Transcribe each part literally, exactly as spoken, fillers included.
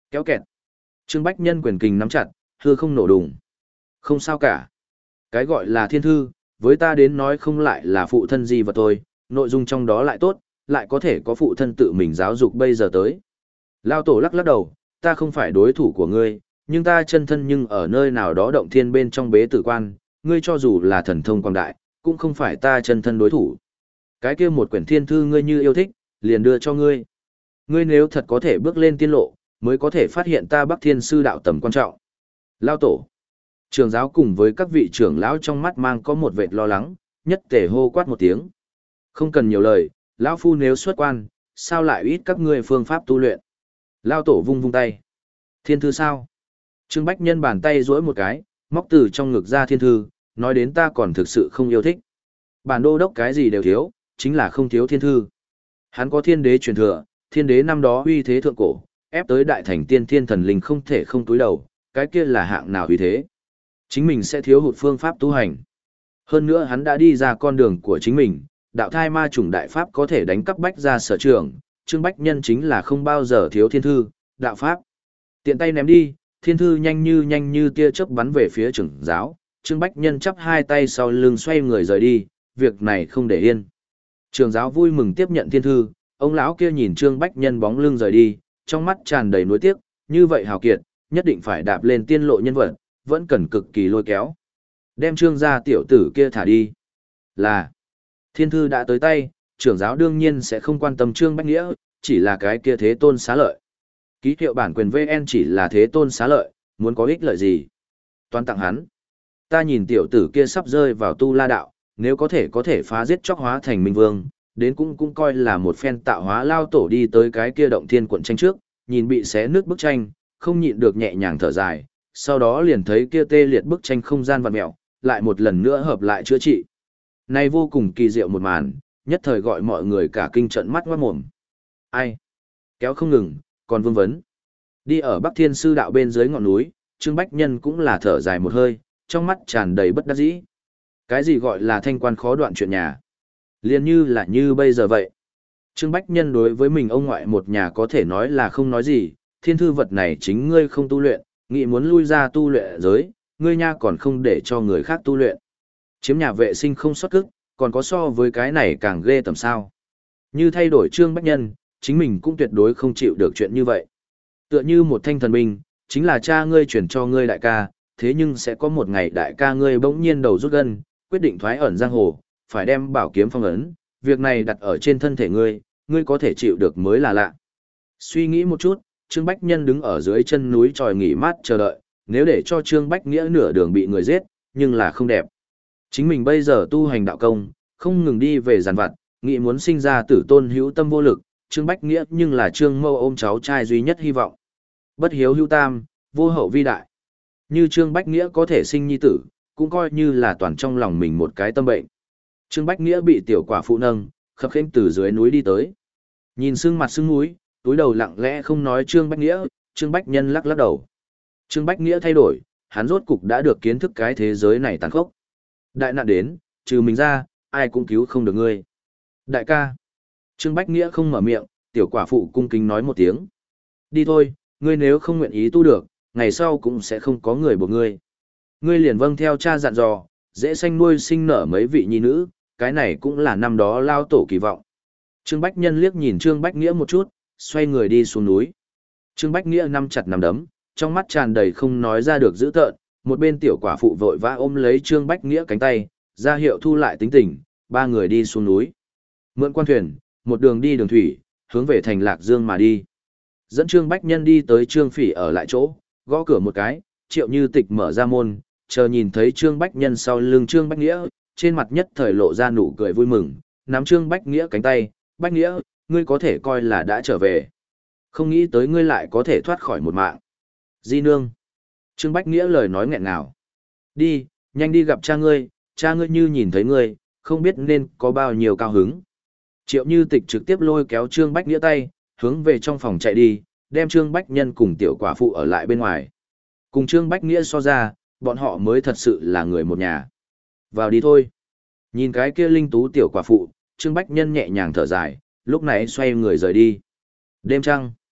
Kéo kẹt. Trương Bách Nhân quyền kình nắm chặt, hư không nổ đùng. Không sao cả. Cái gọi là thiên thư, với ta đến nói không lại là phụ thân gì vật tôi, nội dung trong đó lại tốt, lại có thể có phụ thân tự mình giáo dục bây giờ tới. Lao tổ lắc lắc đầu, ta không phải đối thủ của ngươi, nhưng ta chân thân nhưng ở nơi nào đó động thiên bên trong bế tử quan, ngươi cho dù là thần thông quang đại, cũng không phải ta chân thân đối thủ. Cái kia một quyển thiên thư ngươi như yêu thích, liền đưa cho ngươi. Ngươi nếu thật có thể bước lên tiên lộ, mới có thể phát hiện ta Bắc Thiên Sư đạo tầm quan trọng. Lao tổ. Trường giáo cùng với các vị trưởng lão trong mắt mang có một vệt lo lắng, nhất tề hô quát một tiếng. Không cần nhiều lời, lão phu nếu xuất quan, sao lại ít các ngươi phương pháp tu luyện? Lao tổ vung vung tay. Thiên thư sao? Trương Bách Nhân bàn tay duỗi một cái, móc từ trong ngực ra thiên thư, nói đến ta còn thực sự không yêu thích. Bản đô đốc cái gì đều thiếu, chính là không thiếu thiên thư. Hắn có thiên đế truyền thừa, thiên đế năm đó uy thế thượng cổ, ép tới đại thành tiên thiên thần linh không thể không túi đầu, cái kia là hạng nào uy thế. Chính mình sẽ thiếu hụt phương pháp tu hành. Hơn nữa hắn đã đi ra con đường của chính mình, đạo thai ma chủng đại pháp có thể đánh cắp bách ra sở trường, Trương Bách Nhân chính là không bao giờ thiếu thiên thư, đạo pháp. Tiện tay ném đi, thiên thư nhanh như nhanh như tia chớp bắn về phía trưởng giáo, Trương Bách Nhân chắp hai tay sau lưng xoay người rời đi, việc này không để yên. Trưởng giáo vui mừng tiếp nhận thiên thư, ông lão kia nhìn Trương Bách Nhân bóng lưng rời đi, trong mắt tràn đầy nuối tiếc, như vậy hào kiệt, nhất định phải đạp lên tiên lộ nhân vật, vẫn cần cực kỳ lôi kéo. Đem Trương gia tiểu tử kia thả đi. Là, thiên thư đã tới tay, trưởng giáo đương nhiên sẽ không quan tâm Trương Bách Nghĩa, chỉ là cái kia thế tôn xá lợi. Ký hiệu bản quyền vê en chỉ là thế tôn xá lợi, muốn có ích lợi gì? Toàn tặng hắn. Ta nhìn tiểu tử kia sắp rơi vào tu la đạo, nếu có thể có thể phá giết chóc hóa thành minh vương, đến cũng cũng coi là một phen tạo hóa. Lao tổ đi tới cái kia động thiên quận tranh trước, nhìn bị xé nước bức tranh, không nhịn được nhẹ nhàng thở dài, sau đó liền thấy kia tê liệt bức tranh không gian vặn mèo, lại một lần nữa hợp lại chữa trị. Này vô cùng kỳ diệu một màn, nhất thời gọi mọi người cả kinh trận mắt ngoát mồm. Ai? Kéo không ngừng, còn vương vấn. Đi ở Bắc Thiên Sư đạo bên dưới ngọn núi, Trương Bách Nhân cũng là thở dài một hơi, trong mắt tràn đầy bất đắc dĩ. Cái gì gọi là thanh quan khó đoạn chuyện nhà? Liên như là như bây giờ vậy. Trương Bách Nhân đối với mình ông ngoại một nhà có thể nói là không nói gì, thiên thư vật này chính ngươi không tu luyện, nghĩ muốn lui ra tu luyện giới, ngươi nha còn không để cho người khác tu luyện. Chiếm nhà vệ sinh không xuất cức, còn có so với cái này càng ghê tầm sao. Như thay đổi Trương Bách Nhân, chính mình cũng tuyệt đối không chịu được chuyện như vậy. Tựa như một thanh thần binh, chính là cha ngươi chuyển cho ngươi đại ca, thế nhưng sẽ có một ngày đại ca ngươi bỗng nhiên đầu rút gân, quyết định thoái ẩn giang hồ, phải đem bảo kiếm phong ấn, việc này đặt ở trên thân thể ngươi, ngươi có thể chịu được mới là lạ. Suy nghĩ một chút, Trương Bách Nhân đứng ở dưới chân núi tròi nghỉ mát chờ đợi, nếu để cho Trương Bách Nghĩa nửa đường bị người giết, nhưng là không đẹp. Chính mình bây giờ tu hành đạo công, không ngừng đi về giàn vặt, nghĩ muốn sinh ra tử tôn hữu tâm vô lực, Trương Bách Nghĩa nhưng là Trương Mâu ôm cháu trai duy nhất hy vọng. Bất hiếu hữu tam, vô hậu vi đại. Như Trương Bách Nghĩa có thể sinh nhi tử, cũng coi như là toàn trong lòng mình một cái tâm bệnh. Trương Bách Nghĩa bị tiểu quả phụ nâng, khập khiễng từ dưới núi đi tới. Nhìn sưng mặt sưng núi, túi đầu lặng lẽ không nói Trương Bách Nghĩa, Trương Bách Nhân lắc lắc đầu. Trương Bách Nghĩa thay đổi, hắn rốt cục đã được kiến thức cái thế giới này tàn khốc. Đại nạn đến, trừ mình ra, ai cũng cứu không được ngươi. Đại ca. Trương Bách Nghĩa không mở miệng, tiểu quả phụ cung kính nói một tiếng. Đi thôi, ngươi nếu không nguyện ý tu được, ngày sau cũng sẽ không có người buộc ngươi. Ngươi liền vâng theo cha dặn dò, dễ sanh nuôi sinh nở mấy vị nhi nữ, cái này cũng là năm đó lao tổ kỳ vọng. Trương Bách Nhân liếc nhìn Trương Bách Nghĩa một chút, xoay người đi xuống núi. Trương Bách Nghĩa nắm chặt nắm đấm, trong mắt tràn đầy không nói ra được dữ tợn, một bên tiểu quả phụ vội vã ôm lấy Trương Bách Nghĩa cánh tay, ra hiệu thu lại tính tình, ba người đi xuống núi. Mượn quan thuyền, một đường đi đường thủy, hướng về thành Lạc Dương mà đi. Dẫn Trương Bách Nhân đi tới Trương Phỉ ở lại chỗ, gõ cửa một cái, Triệu Như Tịch mở ra môn, chờ nhìn thấy Trương Bách Nhân sau lưng Trương Bách Nghĩa, trên mặt nhất thời lộ ra nụ cười vui mừng, nắm Trương Bách Nghĩa cánh tay, Bách Nghĩa, ngươi có thể coi là đã trở về. Không nghĩ tới ngươi lại có thể thoát khỏi một mạng. Di nương. Trương Bách Nghĩa lời nói nghẹn ngào. Đi, nhanh đi gặp cha ngươi, cha ngươi như nhìn thấy ngươi, không biết nên có bao nhiêu cao hứng. Triệu Như Tịch trực tiếp lôi kéo Trương Bách Nghĩa tay, hướng về trong phòng chạy đi, đem Trương Bách Nhân cùng tiểu quả phụ ở lại bên ngoài. Cùng Trương Bách Nghĩa so ra, bọn họ mới thật sự là người một nhà. Vào đi thôi. Nhìn cái kia linh tú tiểu quả phụ, Trương Bách Nhân nhẹ nhàng thở dài, lúc này xoay người rời đi. Đêm trăng.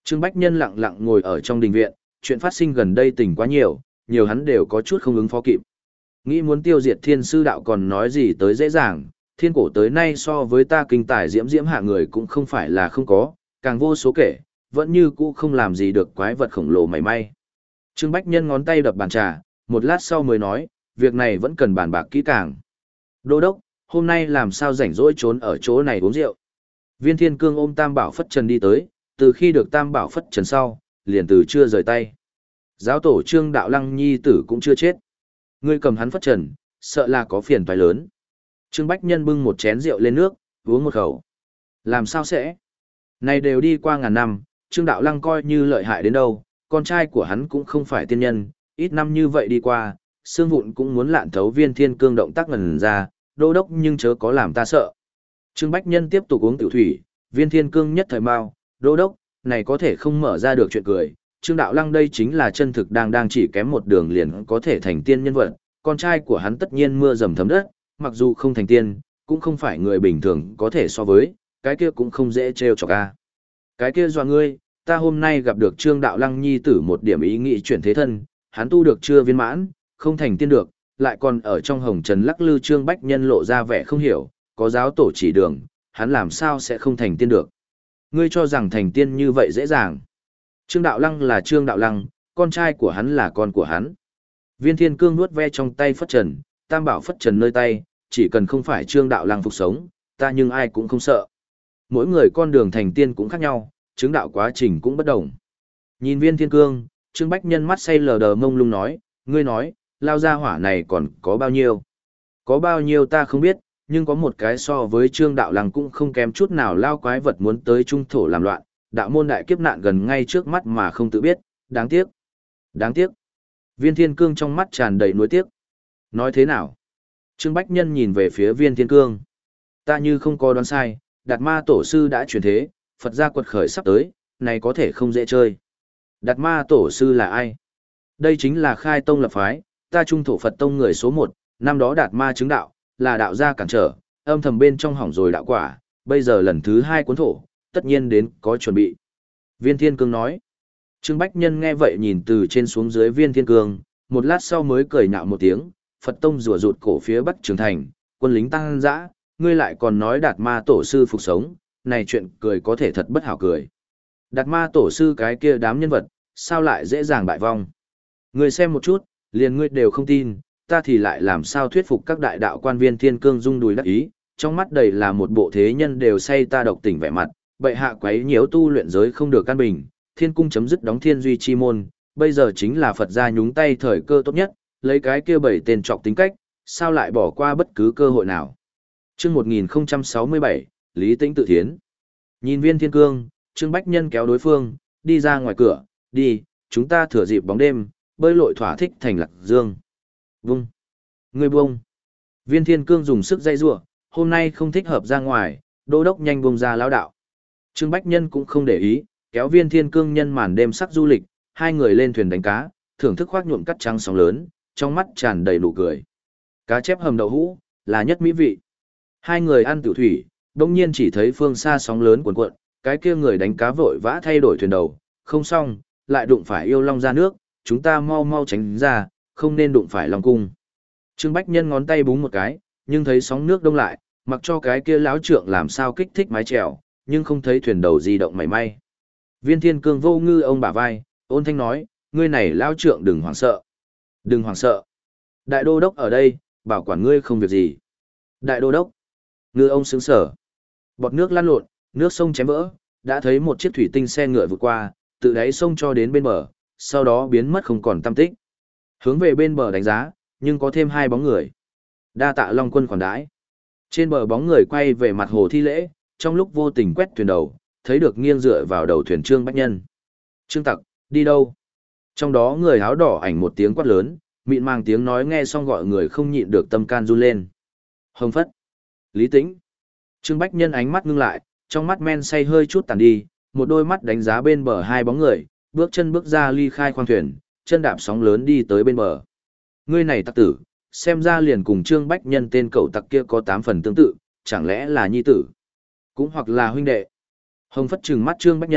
Trương Bách Nhân lặng lặng ngồi ở trong đình viện, chuyện phát sinh gần đây tình quá nhiều, nhiều hắn đều có chút không ứng phó kịp. Nghĩ muốn tiêu diệt thiên sư đạo còn nói gì tới dễ dàng, thiên cổ tới nay so với ta kinh tài diễm diễm hạ người cũng không phải là không có, càng vô số kể, vẫn như cũ không làm gì được quái vật khổng lồ mảy may. Trương Bách Nhân ngón tay đập bàn trà, một lát sau mới nói, việc này vẫn cần bàn bạc kỹ càng. Đô đốc, hôm nay làm sao rảnh rỗi trốn ở chỗ này uống rượu. Viên Thiên Cương ôm Tam Bảo Phất Trần đi tới, từ khi được Tam Bảo Phất Trần sau, liền từ chưa rời tay. Giáo tổ Trương Đạo Lăng nhi tử cũng chưa chết. Ngươi cầm hắn Phất Trần, sợ là có phiền toái lớn. Trương Bách Nhân bưng một chén rượu lên nước, uống một khẩu. Làm sao sẽ? Này đều đi qua ngàn năm, Trương Đạo Lăng coi như lợi hại đến đâu, con trai của hắn cũng không phải tiên nhân, ít năm như vậy đi qua, xương vụn cũng muốn lạn thấu Viên Thiên Cương động tác ngần ra, đô đốc nhưng chớ có làm ta sợ. Trương Bách Nhân tiếp tục uống tiểu thủy, Viên Thiên Cương nhất thời mau, đô đốc, này có thể không mở ra được chuyện cười, Trương Đạo Lăng đây chính là chân thực đang đang chỉ kém một đường liền có thể thành tiên nhân vật, con trai của hắn tất nhiên mưa dầm thấm đất, mặc dù không thành tiên, cũng không phải người bình thường có thể so với, cái kia cũng không dễ trêu chọc a. Cái kia dọa ngươi, ta hôm nay gặp được Trương Đạo Lăng nhi tử một điểm ý nghĩ chuyển thế thân, hắn tu được chưa viên mãn, không thành tiên được, lại còn ở trong hồng trần lắc lư. Trương Bách Nhân lộ ra vẻ không hiểu, có giáo tổ chỉ đường, hắn làm sao sẽ không thành tiên được. Ngươi cho rằng thành tiên như vậy dễ dàng. Trương Đạo Lăng là Trương Đạo Lăng, con trai của hắn là con của hắn. Viên Thiên Cương nuốt ve trong tay Phất Trần, Tam Bảo Phất Trần nơi tay, chỉ cần không phải Trương Đạo Lăng phục sống, ta nhưng ai cũng không sợ. Mỗi người con đường thành tiên cũng khác nhau, chứng đạo quá trình cũng bất đồng. Nhìn Viên Thiên Cương, Trương Bách Nhân mắt say lờ đờ mông lung nói, ngươi nói, lao ra hỏa này còn có bao nhiêu? Có bao nhiêu ta không biết, nhưng có một cái so với Trương Đạo Lăng cũng không kém chút nào lao quái vật muốn tới trung thổ làm loạn, đạo môn đại kiếp nạn gần ngay trước mắt mà không tự biết, đáng tiếc. Đáng tiếc. Viên Thiên Cương trong mắt tràn đầy nuối tiếc. Nói thế nào? Trương Bách Nhân nhìn về phía Viên Thiên Cương. Ta như không có đoán sai, Đạt Ma Tổ Sư đã chuyển thế, Phật gia quật khởi sắp tới, này có thể không dễ chơi. Đạt Ma Tổ Sư là ai? Đây chính là khai tông lập phái, ta trung thổ Phật tông người số một, năm đó Đạt Ma chứng đạo, là đạo gia cản trở, âm thầm bên trong hỏng rồi đạo quả, bây giờ lần thứ hai cuốn thổ, tất nhiên đến có chuẩn bị. Viên Thiên Cương nói. Trương Bách Nhân nghe vậy nhìn từ trên xuống dưới Viên Thiên Cương, một lát sau mới cười nhạo một tiếng, Phật tông rùa rụt cổ phía Bắc Trường Thành, quân lính tăng dã, ngươi lại còn nói Đạt Ma Tổ Sư phục sống, này chuyện cười có thể thật bất hảo cười. Đạt Ma Tổ Sư cái kia đám nhân vật, sao lại dễ dàng bại vong. Ngươi xem một chút, liền ngươi đều không tin, ta thì lại làm sao thuyết phục các đại đạo quan. Viên Thiên Cương rung đùi đắc ý, trong mắt đầy là một bộ thế nhân đều say ta độc tỉnh vẻ mặt, bệ hạ quấy nhiễu tu luyện giới không được căn bình, thiên cung chấm dứt đóng thiên duy chi môn, bây giờ chính là Phật gia nhúng tay thời cơ tốt nhất, lấy cái kia bảy tên trọc tính cách, sao lại bỏ qua bất cứ cơ hội nào. Chương một nghìn không trăm sáu mươi bảy, Lý Tĩnh tự thiến. Nhìn Viên Thiên Cương, Trương Bách Nhân kéo đối phương, đi ra ngoài cửa, đi, chúng ta thừa dịp bóng đêm, bơi lội thỏa thích thành Lạc Dương. Vung. Ngươi buông. Viên Thiên Cương dùng sức dây rủa, hôm nay không thích hợp ra ngoài, đô đốc nhanh buông ra lão đạo. Trương Bách Nhân cũng không để ý, kéo Viên Thiên Cương nhân màn đêm sắc du lịch, hai người lên thuyền đánh cá, thưởng thức khoác nhuộm cắt trắng sóng lớn, trong mắt tràn đầy nụ cười. Cá chép hầm đậu hũ là nhất mỹ vị. Hai người ăn tiểu thủy, đột nhiên chỉ thấy phương xa sóng lớn cuồn cuộn, cái kia người đánh cá vội vã thay đổi thuyền đầu, không xong, lại đụng phải yêu long ra nước, chúng ta mau mau tránh ra, không nên đụng phải long cung. Trương Bách Nhân ngón tay búng một cái, nhưng thấy sóng nước đông lại, mặc cho cái kia lão trượng làm sao kích thích mái chèo, nhưng không thấy thuyền đầu di động mảy may. Viên Thiên Cương vô ngư ông bả vai, ôn thanh nói, ngươi này lão trượng đừng hoảng sợ. Đừng hoảng sợ. Đại đô đốc ở đây, bảo quản ngươi không việc gì. Đại đô đốc. Ngư ông sướng sở. Bọt nước lăn lộn, nước sông chém vỡ, đã thấy một chiếc thủy tinh xe ngựa vượt qua, từ đáy sông cho đến bên bờ, sau đó biến mất không còn tăm tích. Hướng về bên bờ đánh giá, nhưng có thêm hai bóng người. Đa tạ Long Quân khoản đãi. Trên bờ bóng người quay về mặt hồ thi lễ, trong lúc vô tình quét thuyền đầu, thấy được nghiêng dựa vào đầu thuyền Trương Bách Nhân. Trương Tặc, đi đâu? Trong đó người áo đỏ ảnh một tiếng quát lớn, mịn màng tiếng nói nghe xong gọi người không nhịn được tâm can run lên. Hồng Phất. Lý Tĩnh. Trương Bách Nhân ánh mắt ngưng lại, trong mắt men say hơi chút tàn đi, một đôi mắt đánh giá bên bờ hai bóng người, bước chân bước ra ly khai khoang thuyền, chân đạp sóng lớn đi tới bên bờ. Ngươi này tặc tử, xem ra liền cùng Trương Bách Nhân tên cậu tặc kia có tám phần tương tự, chẳng lẽ là nhi tử, cũng hoặc là huynh đệ. Hồng Phất trừng mắt Trương Bách Nhân,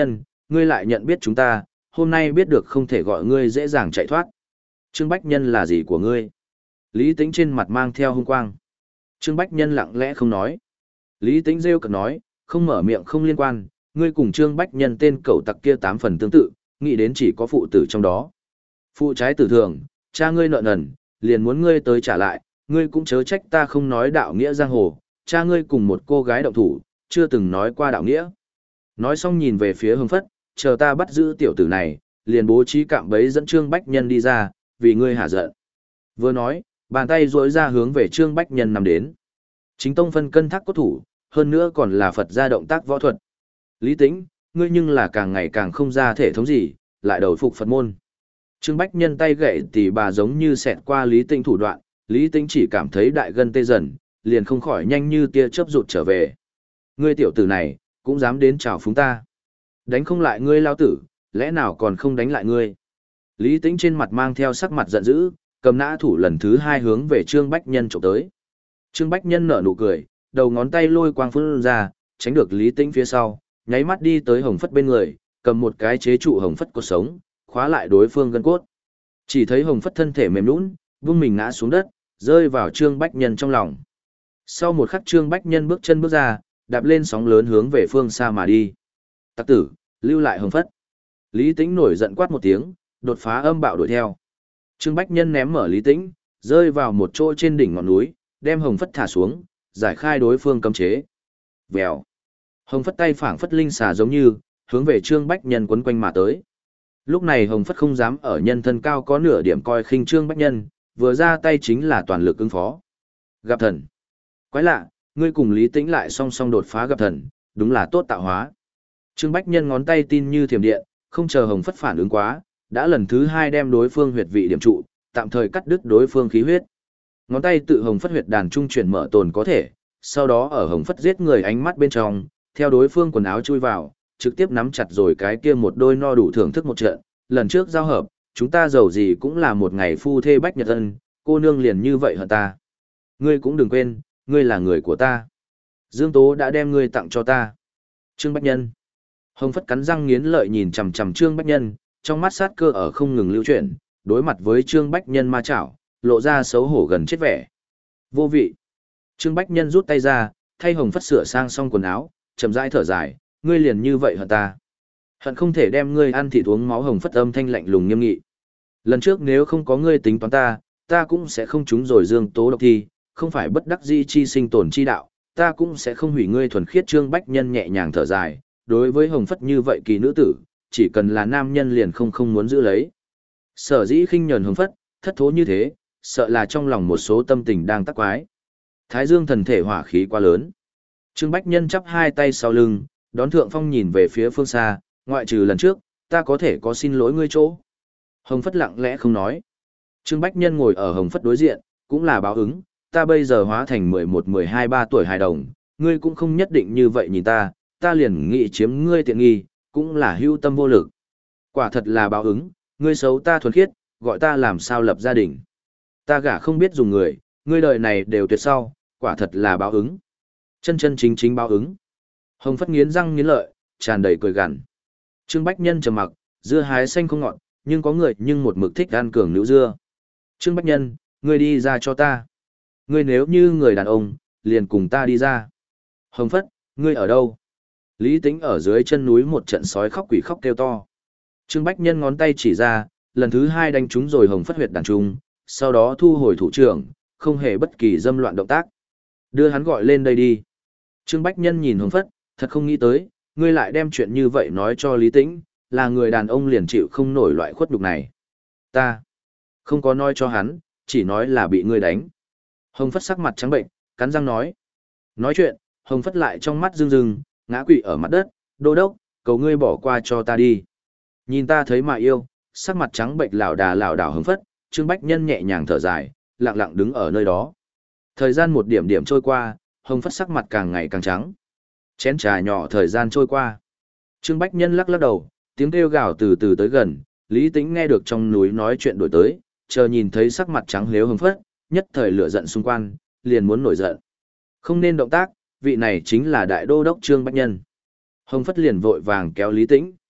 ngươi lại nhận biết chúng ta, hôm nay biết được không thể gọi ngươi dễ dàng chạy thoát. Trương Bách Nhân là gì của ngươi? Lý Tĩnh trên mặt mang theo hung quang. Trương Bách Nhân lặng lẽ không nói. Lý Tĩnh rêu cực nói, không mở miệng không liên quan, ngươi cùng Trương Bách Nhân tên cẩu tặc kia tám phần tương tự, nghĩ đến chỉ có phụ tử trong đó. Phụ trái tử thường, cha ngươi nợ nần, liền muốn ngươi tới trả lại, ngươi cũng chớ trách ta không nói đạo nghĩa giang hồ, cha ngươi cùng một cô gái động thủ, chưa từng nói qua đạo nghĩa. Nói xong nhìn về phía Hồng Phất, chờ ta bắt giữ tiểu tử này, liền bố trí cạm bẫy dẫn Trương Bách Nhân đi ra, vì ngươi hả giận. Vừa nói, bàn tay duỗi ra hướng về Trương Bách Nhân nằm đến. Chính tông phân cân thác cốt thủ, hơn nữa còn là Phật gia động tác võ thuật. Lý Tĩnh, ngươi nhưng là càng ngày càng không ra thể thống gì, lại đầu phục Phật môn. Trương Bách Nhân tay gậy tỉ bà giống như xẹt qua Lý Tĩnh thủ đoạn, Lý Tĩnh chỉ cảm thấy đại gân tê dần, liền không khỏi nhanh như tia chớp rụt trở về. Ngươi tiểu tử này, cũng dám đến chào phúng ta. Đánh không lại ngươi lao tử, lẽ nào còn không đánh lại ngươi? Lý Tĩnh trên mặt mang theo sắc mặt giận dữ, cầm nã thủ lần thứ hai hướng về Trương Bách Nhân chụp tới. Trương Bách Nhân nở nụ cười, đầu ngón tay lôi quang phun ra, tránh được Lý Tĩnh phía sau, nháy mắt đi tới Hồng Phất bên người, cầm một cái chế trụ Hồng Phất cột sống, khóa lại đối phương gân cốt. Chỉ thấy Hồng Phất thân thể mềm nhũn, vung mình ngã xuống đất, rơi vào Trương Bách Nhân trong lòng. Sau một khắc Trương Bách Nhân bước chân bước ra, đạp lên sóng lớn hướng về phương xa mà đi. Tặc tử, lưu lại Hồng Phất. Lý Tĩnh nổi giận quát một tiếng, đột phá âm bạo đuổi theo. Trương Bách Nhân ném mở Lý Tĩnh, rơi vào một chỗ trên đỉnh ngọn núi, đem Hồng Phất thả xuống, giải khai đối phương cấm chế. Vèo. Hồng Phất tay phảng phất linh xà giống như, hướng về Trương Bách Nhân quấn quanh mà tới. Lúc này Hồng Phất không dám ở nhân thân cao có nửa điểm coi khinh Trương Bách Nhân, vừa ra tay chính là toàn lực ứng phó. Gặp thần. Quái lạ, ngươi cùng Lý Tĩnh lại song song đột phá gặp thần, đúng là tốt tạo hóa. Trương Bách Nhân ngón tay tin như thiểm điện, không chờ Hồng Phất phản ứng quá, đã lần thứ hai đem đối phương huyệt vị điểm trụ, tạm thời cắt đứt đối phương khí huyết. Ngón tay tự Hồng Phất huyệt đàn trung chuyển mở tồn có thể, sau đó ở Hồng Phất giết người ánh mắt bên trong, theo đối phương quần áo chui vào, trực tiếp nắm chặt rồi cái kia một đôi no đủ thưởng thức một trận. Lần trước giao hợp, chúng ta giàu gì cũng là một ngày phu thê bách nhật ân, cô nương liền như vậy hận ta. Ngươi cũng đừng quên, ngươi là người của ta. Dương Tố đã đem ngươi tặng cho ta. Trương Bách Nhân. Hồng Phất cắn răng nghiến lợi nhìn chằm chằm Trương Bách Nhân, trong mắt sát cơ ở không ngừng lưu chuyển, đối mặt với Trương Bách Nhân ma chảo, lộ ra xấu hổ gần chết vẻ. Vô vị. Trương Bách Nhân rút tay ra, thay Hồng Phất sửa sang xong quần áo, chậm rãi thở dài, ngươi liền như vậy hận ta. Hận không thể đem ngươi ăn thịt uống máu. Hồng Phất âm thanh lạnh lùng nghiêm nghị. Lần trước nếu không có ngươi tính toán ta, ta cũng sẽ không trúng rồi Dương Tố độc thi, không phải bất đắc dĩ chi sinh tồn chi đạo, ta cũng sẽ không hủy ngươi thuần khiết. Trương Bách Nhân nhẹ nhàng thở dài, đối với Hồng Phất như vậy kỳ nữ tử, chỉ cần là nam nhân liền không không muốn giữ lấy. Sở dĩ khinh nhẫn Hồng Phất, thất thố như thế, sợ là trong lòng một số tâm tình đang tắc quái. Thái Dương thần thể hỏa khí quá lớn. Trương Bách Nhân chắp hai tay sau lưng, đón Thượng Phong nhìn về phía phương xa, ngoại trừ lần trước, ta có thể có xin lỗi ngươi chỗ. Hồng Phất lặng lẽ không nói. Trương Bách Nhân ngồi ở Hồng Phất đối diện, cũng là báo ứng, ta bây giờ hóa thành mười một, mười hai, ba tuổi hài đồng, ngươi cũng không nhất định như vậy nhìn ta, ta liền nghĩ chiếm ngươi tiện nghi, cũng là hưu tâm vô lực. Quả thật là báo ứng, ngươi xấu ta thuần khiết, gọi ta làm sao lập gia đình. Ta gả không biết dùng người, ngươi đời này đều tuyệt sau, quả thật là báo ứng. Chân chân chính chính báo ứng. Hồng Phất nghiến răng nghiến lợi, tràn đầy cười gằn. Trương Bách Nhân trầm mặc, dưa hái xanh không ngọt, nhưng có người nhưng một mực thích ăn cường nữ dưa. Trương Bách Nhân, ngươi đi ra cho ta. Ngươi nếu như người đàn ông, liền cùng ta đi ra. Hồng Phất, ngươi ở đâu? Lý Tĩnh ở dưới chân núi một trận sói khóc quỷ khóc kêu to. Trương Bách Nhân ngón tay chỉ ra, lần thứ hai đánh trúng rồi Hồng Phất huyệt đàn trung, sau đó thu hồi thủ trưởng, không hề bất kỳ dâm loạn động tác. Đưa hắn gọi lên đây đi. Trương Bách Nhân nhìn Hồng Phất, thật không nghĩ tới, ngươi lại đem chuyện như vậy nói cho Lý Tĩnh, là người đàn ông liền chịu không nổi loại khuất nhục này. Ta không có nói cho hắn, chỉ nói là bị ngươi đánh. Hồng Phất sắc mặt trắng bệnh, cắn răng nói. Nói chuyện, Hồng Phất lại trong mắt rưng rưng, ngã quỵ ở mặt đất, đô đốc, cầu ngươi bỏ qua cho ta đi. Nhìn ta thấy mà yêu, sắc mặt trắng bệnh lảo đà lảo đảo Hồng Phất, Trương Bách Nhân nhẹ nhàng thở dài, lặng lặng đứng ở nơi đó. Thời gian một điểm điểm trôi qua, Hồng Phất sắc mặt càng ngày càng trắng. Chén trà nhỏ thời gian trôi qua. Trương Bách Nhân lắc lắc đầu, tiếng kêu gào từ từ tới gần, Lý Tĩnh nghe được trong núi nói chuyện đổi tới, chờ nhìn thấy sắc mặt trắng lếu Hồng Phất, nhất thời lửa giận xung quanh, liền muốn nổi giận. Không nên động tác, vị này chính là đại đô đốc Trương Bách Nhân. Hồng Phất liền vội vàng kéo Lý Tĩnh.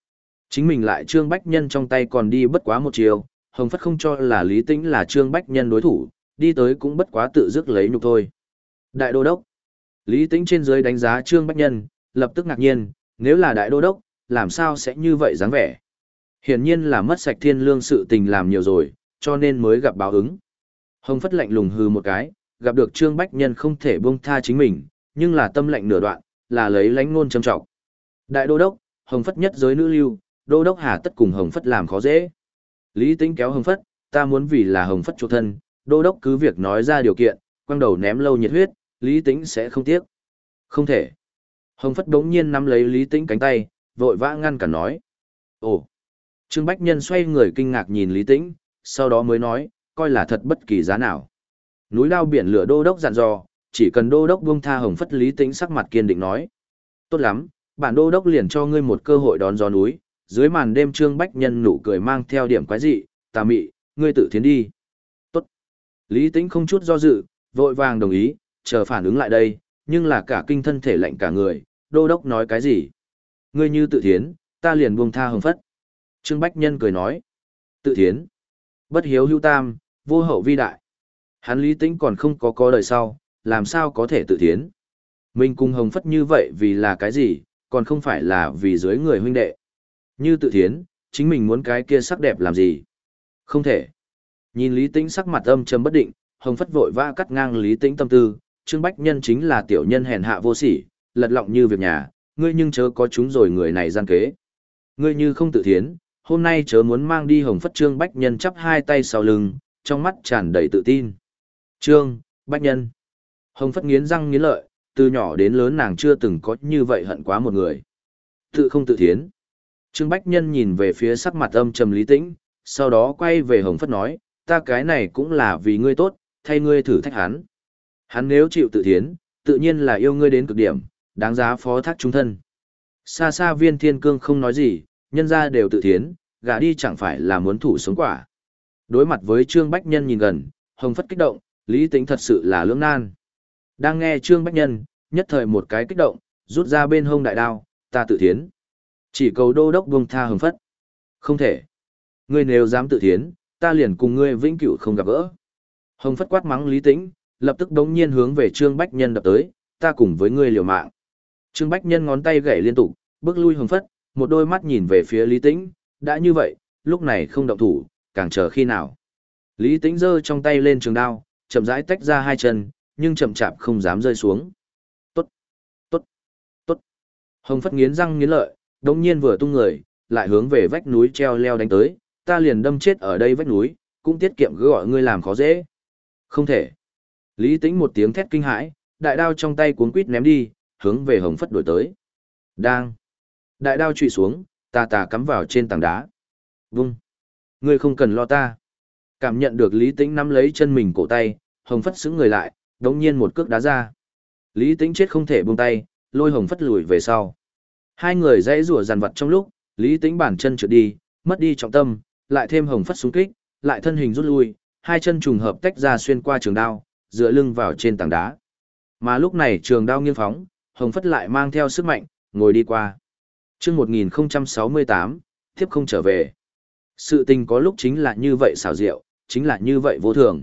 Chính mình lại Trương Bách Nhân trong tay còn đi bất quá một chiều, Hồng Phất không cho là Lý Tĩnh là Trương Bách Nhân đối thủ, đi tới cũng bất quá tự dứt lấy nhục thôi. Đại đô đốc. Lý Tĩnh trên dưới đánh giá Trương Bách Nhân, lập tức ngạc nhiên, nếu là đại đô đốc, làm sao sẽ như vậy dáng vẻ? Hiển nhiên là mất sạch thiên lương sự tình làm nhiều rồi, cho nên mới gặp báo ứng. Hồng Phất lạnh lùng hừ một cái, gặp được Trương Bách Nhân không thể buông tha chính mình, nhưng là tâm lệnh nửa đoạn, là lấy lánh ngôn châm trọng. Đại đô đốc, Hồng Phất nhất giới nữ lưu, đô đốc hà tất cùng Hồng Phất làm khó dễ. Lý Tĩnh kéo Hồng Phất, ta muốn vì là Hồng Phất chủ thân, đô đốc cứ việc nói ra điều kiện, quăng đầu ném lâu nhiệt huyết, Lý Tĩnh sẽ không tiếc. Không thể. Hồng Phất đống nhiên nắm lấy Lý Tĩnh cánh tay, vội vã ngăn cản nói. Ồ. Trương Bách Nhân xoay người kinh ngạc nhìn Lý Tĩnh, sau đó mới nói, coi là thật bất kỳ giá nào. Núi lao biển lửa đô đốc dặn dò, chỉ cần đô đốc buông tha Hồng Phất. Lý Tĩnh sắc mặt kiên định nói. Tốt lắm, bản đô đốc liền cho ngươi một cơ hội đón gió núi. Dưới màn đêm Trương Bách Nhân nụ cười mang theo điểm quái dị, tà mị, ngươi tự thiến đi. Tốt. Lý Tĩnh không chút do dự, vội vàng đồng ý, chờ phản ứng lại đây, nhưng là cả kinh thân thể lạnh cả người, đô đốc nói cái gì? Ngươi như tự thiến, ta liền buông tha Hồng Phất. Trương Bách Nhân cười nói. Tự thiến. Bất hiếu hữu tam, vô hậu vi đại. Hắn Lý Tĩnh còn không có có đời sau, làm sao có thể tự thiến? Mình cùng Hồng Phất như vậy vì là cái gì, còn không phải là vì dưới người huynh đệ. Như tự thiến, chính mình muốn cái kia sắc đẹp làm gì? Không thể. Nhìn Lý Tĩnh sắc mặt âm trầm bất định, Hồng Phất vội vã cắt ngang Lý Tĩnh tâm tư, Trương Bách Nhân chính là tiểu nhân hèn hạ vô sỉ, lật lọng như việc nhà, ngươi nhưng chớ có chúng rồi người này gian kế. Ngươi như không tự thiến, hôm nay chớ muốn mang đi Hồng Phất. Trương Bách Nhân chắp hai tay sau lưng, trong mắt tràn đầy tự tin. Trương, Bách Nhân. Hồng Phất nghiến răng nghiến lợi, từ nhỏ đến lớn nàng chưa từng có như vậy hận quá một người. Tự không tự thiến. Trương Bách Nhân nhìn về phía sắc mặt âm trầm Lý Tĩnh, sau đó quay về Hồng Phất nói, ta cái này cũng là vì ngươi tốt, thay ngươi thử thách hắn. Hắn nếu chịu tự thiến, tự nhiên là yêu ngươi đến cực điểm, đáng giá phó thác trung thân. Xa xa Viên Thiên Cương không nói gì, nhân ra đều tự thiến, gả đi chẳng phải là muốn thủ sống quả. Đối mặt với Trương Bách Nhân nhìn gần, Hồng Phất kích động, Lý Tĩnh thật sự là lưỡng nan. Đang nghe Trương Bách Nhân, nhất thời một cái kích động, rút ra bên hông đại đao, ta tự thiến. Chỉ cầu đô đốc buông tha Hồng Phất. Không thể. Ngươi nếu dám tự thiến, ta liền cùng ngươi vĩnh cửu không gặp gỡ. Hồng Phất quát mắng Lý Tĩnh, lập tức đống nhiên hướng về Trương Bách Nhân đập tới, ta cùng với ngươi liều mạng. Trương Bách Nhân ngón tay gảy liên tục, bước lui Hồng Phất, một đôi mắt nhìn về phía Lý Tĩnh, đã như vậy, lúc này không động thủ, càng chờ khi nào. Lý Tĩnh giơ trong tay lên trường đao, chậm rãi tách ra hai chân, nhưng chậm chạp không dám rơi xuống. Tốt, tốt, tốt. Hồng Phất nghiến răng nghiến lợi, đống nhiên vừa tung người, lại hướng về vách núi treo leo đánh tới, ta liền đâm chết ở đây vách núi, cũng tiết kiệm cứ gọi ngươi làm khó dễ. Không thể. Lý Tĩnh một tiếng thét kinh hãi, đại đao trong tay cuốn quít ném đi, hướng về Hồng Phất đuổi tới. Đang. Đại đao trụy xuống, tà tà cắm vào trên tảng đá. Vung. Ngươi không cần lo ta. Cảm nhận được Lý Tĩnh nắm lấy chân mình cổ tay, Hồng Phất sững người lại, đống nhiên một cước đá ra. Lý Tĩnh chết không thể buông tay, lôi Hồng Phất lùi về sau. Hai người dãy rủa dằn vặt trong lúc, Lý Tĩnh bản chân trượt đi, mất đi trọng tâm, lại thêm Hồng Phất xung kích, lại thân hình rút lui, hai chân trùng hợp tách ra xuyên qua trường đao, dựa lưng vào trên tảng đá. Mà lúc này trường đao nghiêng phóng, Hồng Phất lại mang theo sức mạnh, ngồi đi qua. Chương một nghìn không trăm sáu mươi tám, tiếp không trở về. Sự tình có lúc chính là như vậy xảo diệu, chính là như vậy vô thường.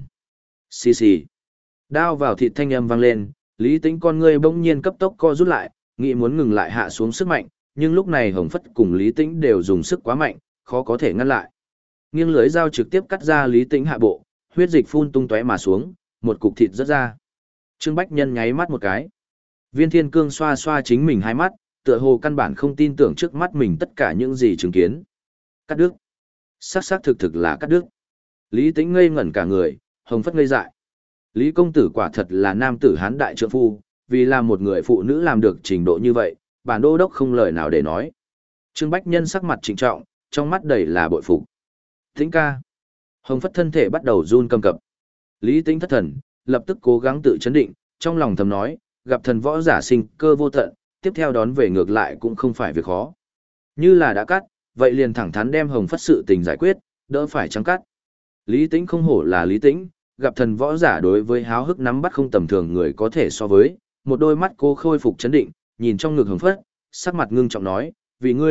Xì xì. Đao vào thịt thanh âm vang lên, Lý Tĩnh con ngươi bỗng nhiên cấp tốc co rút lại, nghĩ muốn ngừng lại hạ xuống sức mạnh, nhưng lúc này Hồng Phất cùng Lý Tĩnh đều dùng sức quá mạnh, khó có thể ngăn lại. Nghiêng lưỡi dao trực tiếp cắt ra Lý Tĩnh hạ bộ, huyết dịch phun tung tóe mà xuống, một cục thịt rớt ra. Trương Bách Nhân nháy mắt một cái. Viên Thiên Cương xoa xoa chính mình hai mắt, tựa hồ căn bản không tin tưởng trước mắt mình tất cả những gì chứng kiến. Cắt đứt. Sắc sắc thực thực là cắt đứt. Lý Tĩnh ngây ngẩn cả người, Hồng Phất ngây dại. Lý công tử quả thật là nam tử hán đại trượng phu, vì là một người phụ nữ làm được trình độ như vậy, bản đô đốc không lời nào để nói. Trương Bách Nhân sắc mặt trịnh trọng, trong mắt đầy là bội phục. Tĩnh ca. Hồng Phất thân thể bắt đầu run cầm cập. Lý Tĩnh thất thần, lập tức cố gắng tự chấn định, trong lòng thầm nói, gặp thần võ giả sinh cơ vô tận, tiếp theo đón về ngược lại cũng không phải việc khó. Như là đã cắt, vậy liền thẳng thắn đem Hồng Phất sự tình giải quyết, đỡ phải trắng cắt. Lý Tĩnh không hổ là Lý Tĩnh, gặp thần võ giả đối với háo hức nắm bắt không tầm thường người có thể so với, một đôi mắt cô khôi phục chấn định, nhìn trong ngực Hồng Phất, sắc mặt ngưng trọng nói, vì ngươi,